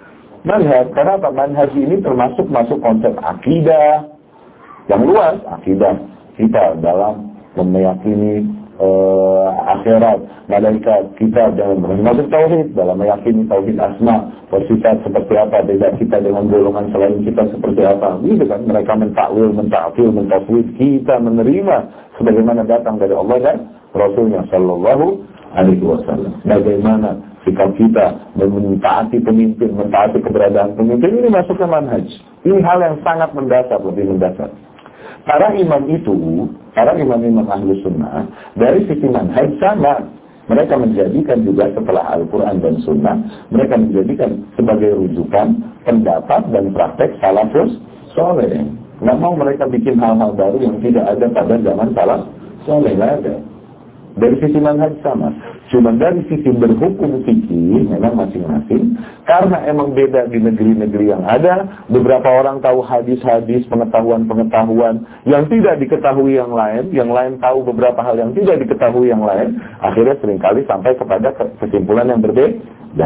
manhaj. Karena apa? Manhaj ini termasuk masuk konsep akidah yang luas. Akidah kita dalam meyakini uh, akhirat, malaikat, kita dalam masuk tauhid, dalam meyakini tauhid asma wa sifat seperti apa, beda kita dengan golongan selain kita seperti apa. Gitu kan? Mereka mentakwil, mentafsir, mentafwid, kita menerima sebagaimana datang dari Allah dan Rasulnya sallallahu alaihi wasallam. Bagaimana sikap kita mentaati pemimpin, mentaati keberadaan pemimpin, ini masuk ke manhaj. Ini hal yang sangat mendasar, lebih mendasar. Para imam itu, para imam-imam ahlu sunnah, dari sisi manhaj sama. Mereka menjadikan juga setelah Al-Quran dan Sunnah, mereka menjadikan sebagai rujukan pendapat dan praktek salafus soleh. Nggak mau mereka bikin hal-hal baru yang tidak ada pada zaman salaf soleh, nggak ada. Dari sisi manhaj sama. Cuma dari sisi berhukum fikih memang masing-masing. Karena emang beda di negeri-negeri yang ada. Beberapa orang tahu hadis-hadis, pengetahuan-pengetahuan yang tidak diketahui yang lain. Yang lain tahu beberapa hal yang tidak diketahui yang lain. Akhirnya seringkali sampai kepada kesimpulan yang berbeda.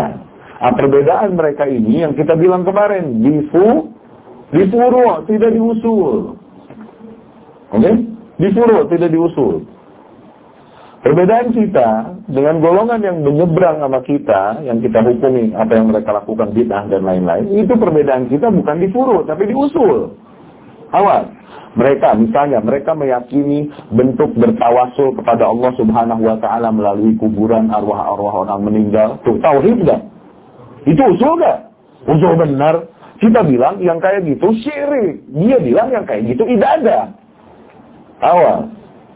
Nah, perbedaan mereka ini yang kita bilang kemarin. Difu, difuru, tidak diusul. Oke? Okay? Difuru, tidak diusul. Perbedaan kita dengan golongan yang menyeberang sama kita, yang kita hukumi apa yang mereka lakukan bid'ah dan lain-lain, itu perbedaan kita bukan di furu, tapi di usul. Awas, mereka misalnya mereka meyakini bentuk bertawasul kepada Allah Subhanahu wa taala melalui kuburan arwah-arwah orang meninggal. Tuh, tauhid enggak? Itu usul enggak? Usul benar. Kita bilang yang kayak gitu syirik. Dia bilang yang kayak gitu ibadah. Awas.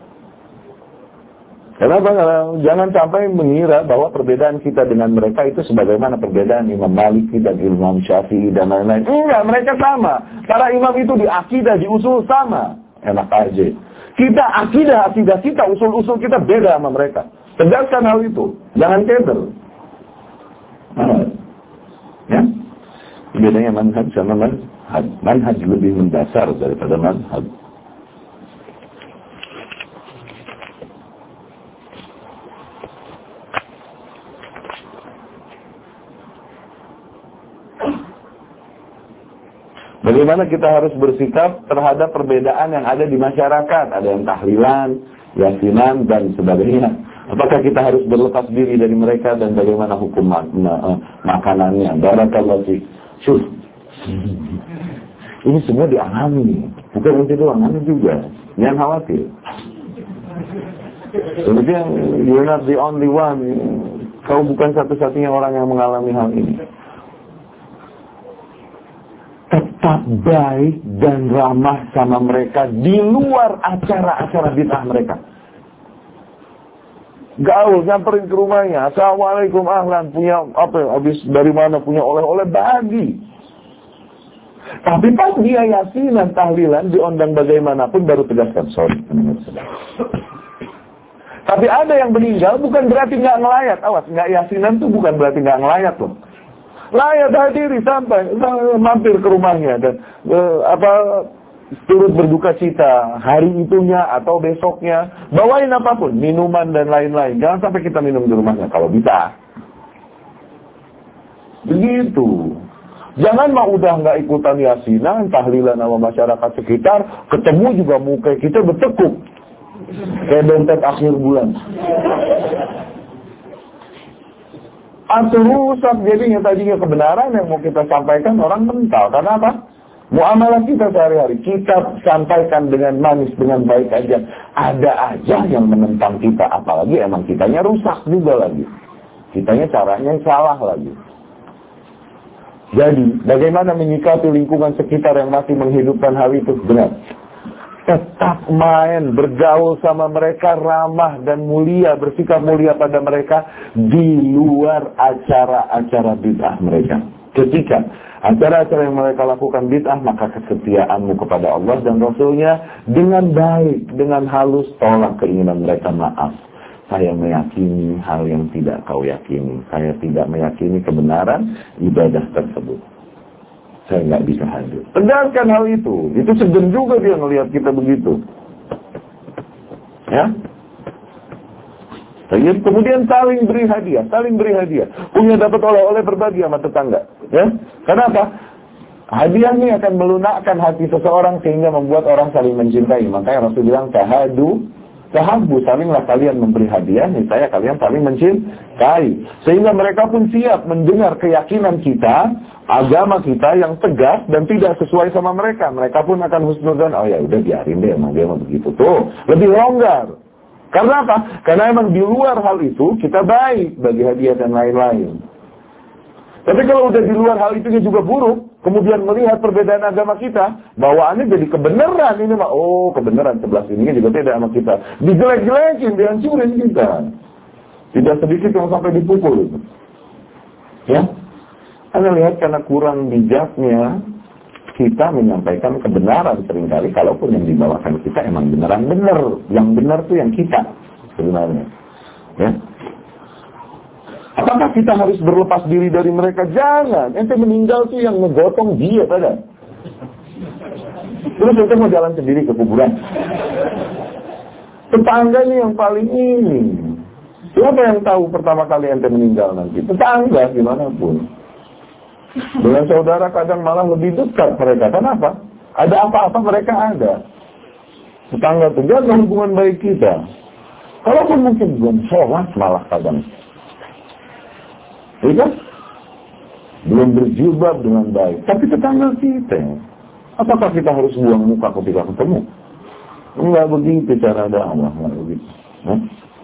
Kenapa? Karena jangan sampai mengira bahwa perbedaan kita dengan mereka itu sebagaimana perbedaan Imam Maliki dan Imam Syafi'i dan lain-lain. Enggak, mereka sama. Para imam itu di akidah, di usul sama. Enak aja. Kita akidah, akidah kita, usul-usul kita beda sama mereka. Tegaskan hal itu. Jangan keder. Nah, ya? Bedanya manhaj sama manhaj. Manhaj lebih mendasar daripada manhaj. Bagaimana kita harus bersikap terhadap perbedaan yang ada di masyarakat? Ada yang tahlilan, yasinan, dan sebagainya. Apakah kita harus berlepas diri dari mereka dan bagaimana hukum mak uh, makanannya? Barakallahu fiik. Syuh. Ini semua dialami. Bukan nanti doang, anda juga. Jangan khawatir. Kemudian, you're not the only one. Kau bukan satu-satunya orang yang mengalami hal ini. Tetap baik dan ramah sama mereka di luar acara-acara bid'ah mereka. Gaul, nyamperin ke rumahnya. Assalamualaikum, ahlan, punya apa? Habis dari mana punya oleh-oleh, bagi. Tapi pas dia yasinan, tahlilan, diundang bagaimanapun baru tegaskan, sorry. Tapi ada yang meninggal bukan berarti nggak ngelayat. Awas, nggak yasinan tuh bukan berarti nggak ngelayat loh. Layak hadiri sampai mampir ke rumahnya dan uh, apa turut berduka cita hari itunya atau besoknya, bawain apapun, minuman dan lain-lain. Jangan sampai kita minum di rumahnya kalau bisa. Begitu. Jangan mau udah nggak ikutan yasinan, tahlilan sama masyarakat sekitar, ketemu juga muka kita bertekuk kayak dompet akhir bulan. Atau rusak, jadinya tadinya kebenaran yang mau kita sampaikan orang mental. Karena apa? Muamalah kita sehari-hari kita sampaikan dengan manis, dengan baik aja. Ada aja yang menentang kita, apalagi emang kitanya rusak juga lagi. Kitanya caranya salah lagi. Jadi, bagaimana menyikapi lingkungan sekitar yang masih menghidupkan hal itu? Benar. Tetap main, bergaul sama mereka, ramah dan mulia, bersikap mulia pada mereka di luar acara-acara bid'ah mereka. Ketika acara-acara yang mereka lakukan bid'ah, maka kesetiaanmu kepada Allah dan Rasulnya dengan baik, dengan halus, tolak keinginan mereka. Maaf, saya meyakini hal yang tidak kau yakini. Saya tidak meyakini kebenaran ibadah tersebut. Saya nggak bisa hadir. Tegaskan hal itu. Itu segan juga dia ngelihat kita begitu. Ya. Kemudian saling beri hadiah, saling beri hadiah. Punya dapat oleh-oleh berbagi sama tetangga. Ya. Kenapa? Hadiah ini akan melunakkan hati seseorang sehingga membuat orang saling mencintai. Makanya Rasul bilang tahadu, tahabbu, salinglah kalian memberi hadiah, niscaya kalian saling mencintai. Sehingga mereka pun siap mendengar keyakinan kita, agama kita yang tegas dan tidak sesuai sama mereka. Mereka pun akan husnudzan, oh ya udah biarin deh, emang dia mau begitu. Tuh, lebih longgar. Karena apa? Karena emang di luar hal itu kita baik bagi hadiah dan lain-lain. Tapi kalau udah di luar hal itu juga buruk, kemudian melihat perbedaan agama kita, bawaannya jadi kebenaran ini mah, oh kebenaran sebelah sini juga beda sama kita. Dijelek-jelekin, dihancurin kita. Tidak sedikit yang sampai dipukul. Ya. Anda lihat karena kurang bijaknya kita menyampaikan kebenaran seringkali, kalaupun yang dibawakan kita emang beneran bener, yang benar tuh yang kita sebenarnya. Ya. Apakah kita harus berlepas diri dari mereka? Jangan. Ente meninggal tuh yang ngegotong dia pada. Terus ente mau jalan sendiri ke kuburan. Tetangganya yang paling ini. Siapa yang tahu pertama kali ente meninggal nanti? Tetangga gimana pun. Dengan saudara kadang malah lebih dekat mereka. Kenapa? Ada apa-apa mereka ada. Tetangga itu jaga hubungan baik kita. Kalaupun mungkin belum sholat malah kadang. Iya? Belum berjilbab dengan baik. Tapi tetangga kita. Apakah kita harus buang muka ketika ketemu? Enggak begitu cara dakwah, enggak begitu. Hah?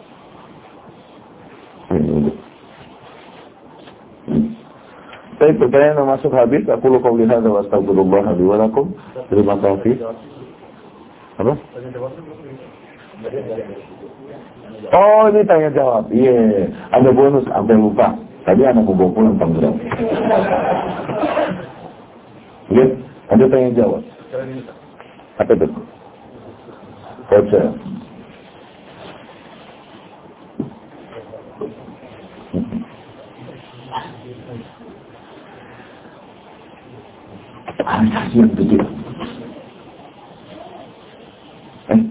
Saya pertanyaan yang masuk habis. Aku lu qauli hadza wa astaghfirullah li wa lakum. Terima kasih. Apa? Oh, ini tanya jawab. Iya, yeah. Ada bonus sampai lupa. Tadi anak gue bawa pulang Tangerang. Iya, ada tanya jawab. Apa itu? Voucher. Ah, yang begitu. Eh?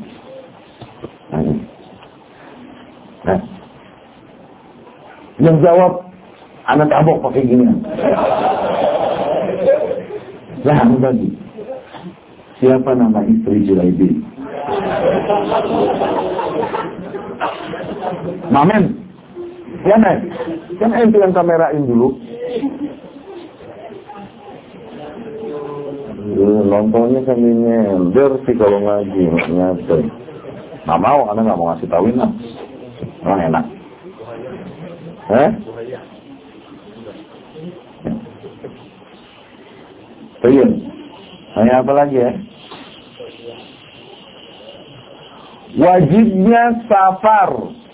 Nah. Yang jawab anak tabok pakai ginian. Lah, bagi. Siapa nama istri Julaibi? Mamen. Ya, Nek. Kan ente yang kamerain dulu. Nontonnya sambil nyender sih kalau ngaji, nyata. Nggak mau, karena nggak mau ngasih tauin lah. Emang enak. Eh? Iya. Hanya apa lagi ya? Wajibnya safar.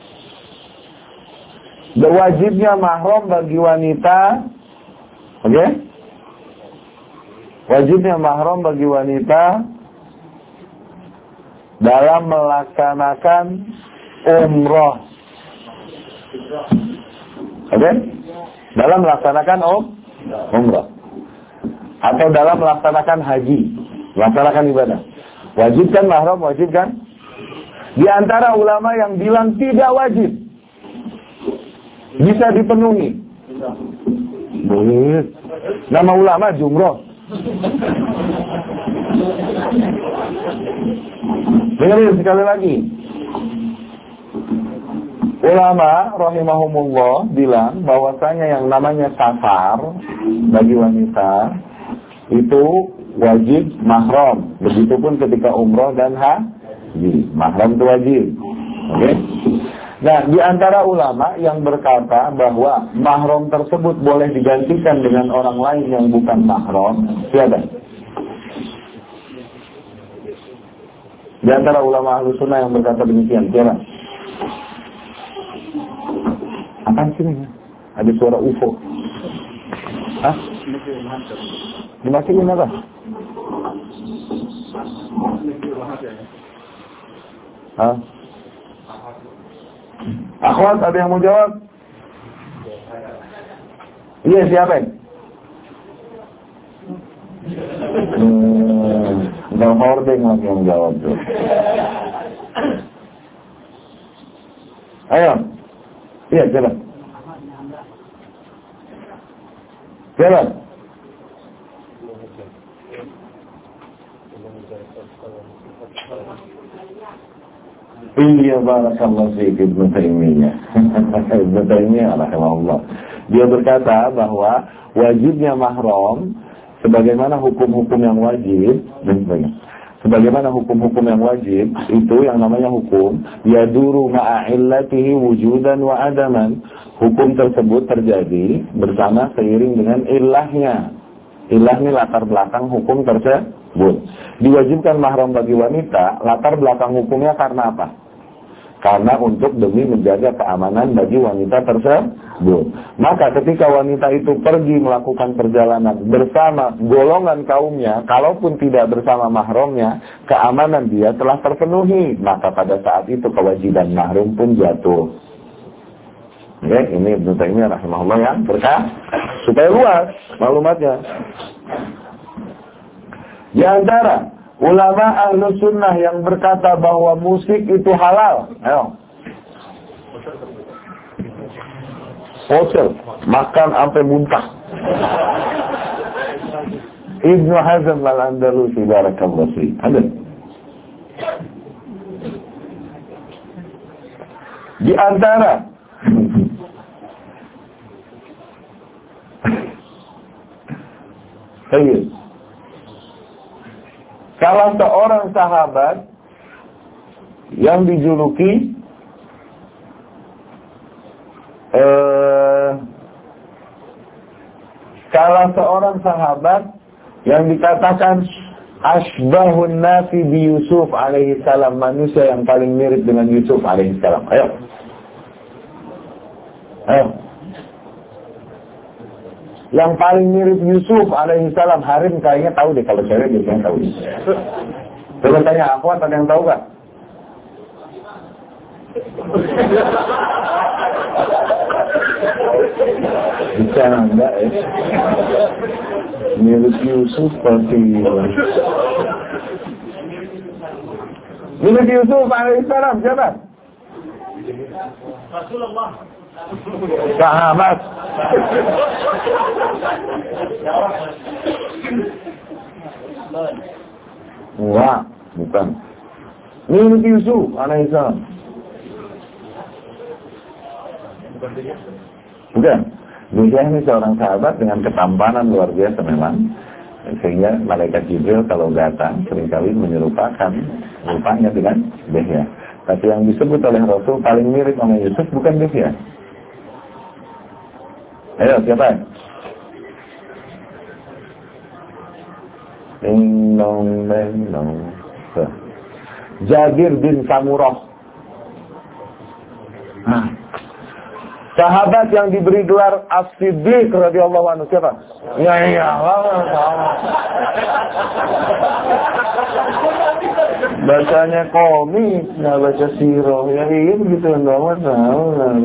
Wajibnya mahram bagi wanita. Oke? Okay? Wajibnya mahram bagi wanita dalam melaksanakan umroh. Oke? Okay? Dalam melaksanakan um, umroh. Atau dalam melaksanakan haji. Melaksanakan ibadah. Wajib kan mahram? Wajib kan? Di antara ulama yang bilang tidak wajib. Bisa dipenuhi. Boleh. Nama ulama Jumroh. Dengarin sekali lagi. Ulama rahimahumullah bilang bahwasanya yang namanya safar bagi wanita itu wajib mahram. Begitupun ketika umroh dan haji. Mahram itu wajib. Oke? Okay? Nah, di antara ulama yang berkata bahwa mahram tersebut boleh digantikan dengan orang lain yang bukan mahram, siapa? Di antara ulama Ahlus Sunnah yang berkata demikian, siapa? Apaan sih ini? Ada suara U F O. Hah? Dimasukin apa? Hah? Akhwat, ada yang mau jawab? Iya, siapa? Hmm, Bang Hordeng lagi yang jawab tuh. Ayo. Iya, siapa? Siapa? Iya, barakallahu fiik Ibnu Taimiyah. Ibnu Taimiyah rahimahullah. Dia berkata bahwa wajibnya mahram sebagaimana hukum-hukum yang wajib dan sebagainya. Sebagaimana hukum-hukum yang wajib itu yang namanya hukum yaduru ma'a illatihi wujudan wa adaman. Hukum tersebut terjadi bersama seiring dengan ilahnya. Ilah ini latar belakang hukum tersebut. Diwajibkan mahram bagi wanita, latar belakang hukumnya karena apa? Karena untuk demi menjaga keamanan bagi wanita tersebut. Maka ketika wanita itu pergi melakukan perjalanan bersama golongan kaumnya, kalaupun tidak bersama mahramnya, keamanan dia telah terpenuhi. Maka pada saat itu kewajiban mahram pun jatuh. Oke, ini Ibnu Taimiyah rahimahullah yang berkah supaya luas maklumatnya. Di antara ulama Ahlus Sunnah yang berkata bahwa musik itu halal. Ayo. Voucher, makan sampai muntah. Ibnu Hazm al-Andalusi barakallahu fiik. Ada. Di antara Baik. Salah seorang sahabat yang dijuluki eh, salah seorang sahabat yang dikatakan asbahun nasi bi Yusuf alaihi salam, manusia yang paling mirip dengan Yusuf alaihi salam. Ayo. Ayo. Yang paling mirip Yusuf alaihi salam, Harim kayaknya tahu deh, kalau cewek biasanya tahu. Coba tanya aku, ada yang tahu gak? Bisa enggak ya? Mirip Yusuf pasti. Mirip Yusuf alaihi salam siapa? Rasulullah. Sahabat. Wah, bukan. Mirip Yusuf alaihi salam. Bukan. Dia ini seorang sahabat dengan ketampanan luar biasa memang. Sehingga malaikat Jibril kalau datang seringkali menyerupakan rupanya dengan Dihya. Tapi yang disebut oleh Rasul paling mirip sama Yusuf bukan Dihya. Ayo, siapa? Ding-dong, ding-dong. Jabir bin Samurah. Nah, sahabat yang diberi gelar As-Siddiq radhiyallahu anhu siapa? Ya iya, bacanya komik, nggak baca sirah. Ya iya begitu, nggak mau tahu.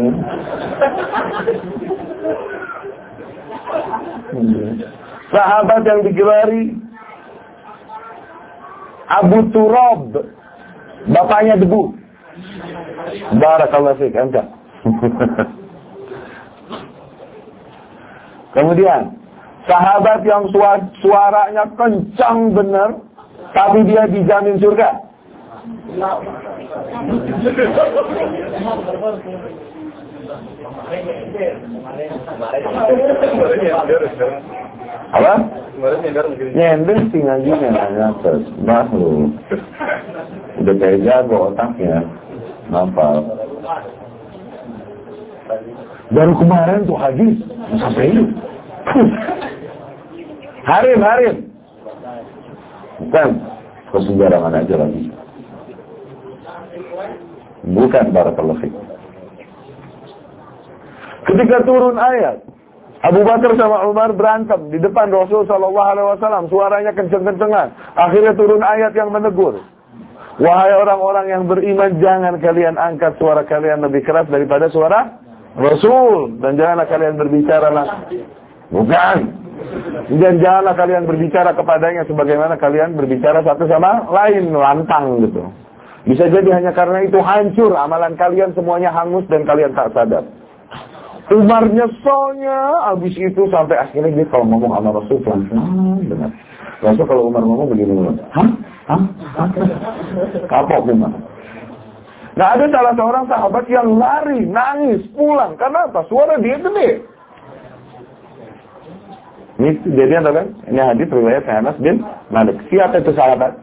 Sahabat yang digelari Abu Turab, bapaknya debu. Barakallahu fiik, anta. Kemudian sahabat yang suaranya kencang benar, tapi dia dijamin surga. Apa? Nyender sih ngajinya nanya terus, bahu. Udah kayak jago otaknya, nampal. Baru kemarin tuh hadis sampai itu. Harim, Harim. Bukan, kesembarangan aja lagi. Bukan, barakallahu fiik. Ketika turun ayat, Abu Bakar sama Umar berantem di depan Rasul sallallahu alaihi wasallam, suaranya kenceng-kencengan. Akhirnya turun ayat yang menegur. Wahai orang-orang yang beriman, jangan kalian angkat suara kalian lebih keras daripada suara Rasul, dan janganlah kalian berbicara langsung. Bukan. Dan janganlah kalian berbicara kepadanya sebagaimana kalian berbicara satu sama lain, lantang gitu. Bisa jadi hanya karena itu hancur amalan kalian, semuanya hangus dan kalian tak sadar. Umar nyeselnya, habis itu sampai akhirnya dia kalau ngomong sama Rasul pelan-pelan benar. Rasul kalau Umar ngomong begini, hah? Hah? Hah? Kapok Umar. Nah, ada salah seorang sahabat yang lari, nangis, pulang. Karena apa? Suara dia gede. Ini kejadian kan? Ini hadis riwayat Anas bin Malik. Siapa itu sahabat?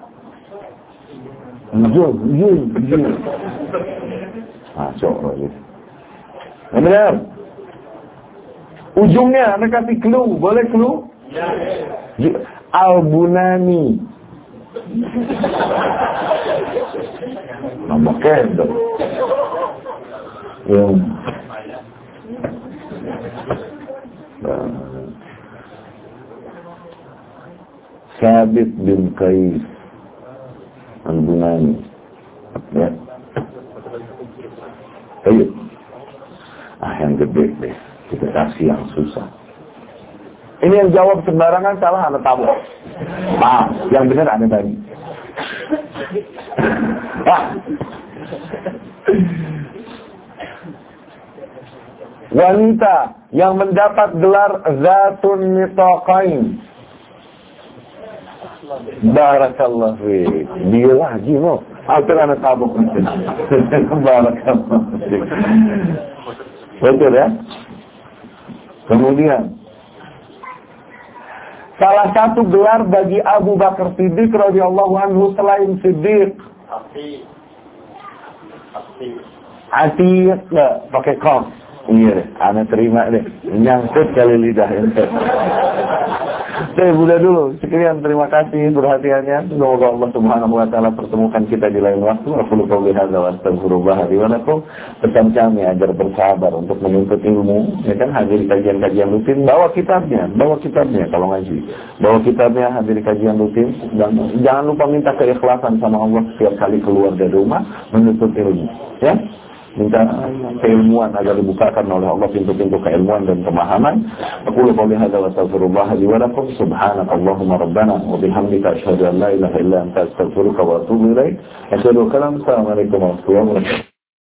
Jul, Jul, Jul. Masuk lagi. Benar. Ujungnya, anda kasih clue. Boleh clue? Ya. Al-Bunani. Nama kendor. Yang Sabit bin Qais Al-Bunani. Ya. Ayo. Ah, yang gede deh. Kita kasih yang susah. Ini yang jawab sembarangan salah anda tahu. Maaf, yang benar anda tadi. Ah. Wanita yang mendapat gelar Zatun Nitaqain. Barakallahu fiik. Dia lagi mau. Hampir anak tabuk. Barakallahu. Betul ya? Kemudian salah satu gelar bagi Abu Bakar Siddiq radhiyallahu anhu selain Siddiq, Atiq, nggak pakai qaf. Iya deh, anak terima deh, nyangkut kali lidah ente. Saya udah dulu. Sekian, terima kasih perhatiannya. Semoga Allah Subhanahu wa taala pertemukan kita di lain waktu. Aku qouli hadza wa astaghfirullah li wa lakum. Pesan kami agar bersabar untuk menuntut ilmu, ya kan, hadir kajian-kajian rutin, bawa kitabnya, bawa kitabnya kalau ngaji. Bawa kitabnya, hadir kajian rutin, dan jangan lupa minta keikhlasan sama Allah setiap kali keluar dari rumah menuntut ilmu, ya. Minta keilmuan agar dibukakan oleh Allah pintu-pintu keilmuan dan pemahaman. Aku qouli hadza wa astaghfirullah li wa lakum. Subhanakallahumma rabbana wa bihamdika asyhadu an la ilaha illa anta astaghfiruka wa atubu ilaik. Assalamualaikum warahmatullahi wabarakatuh.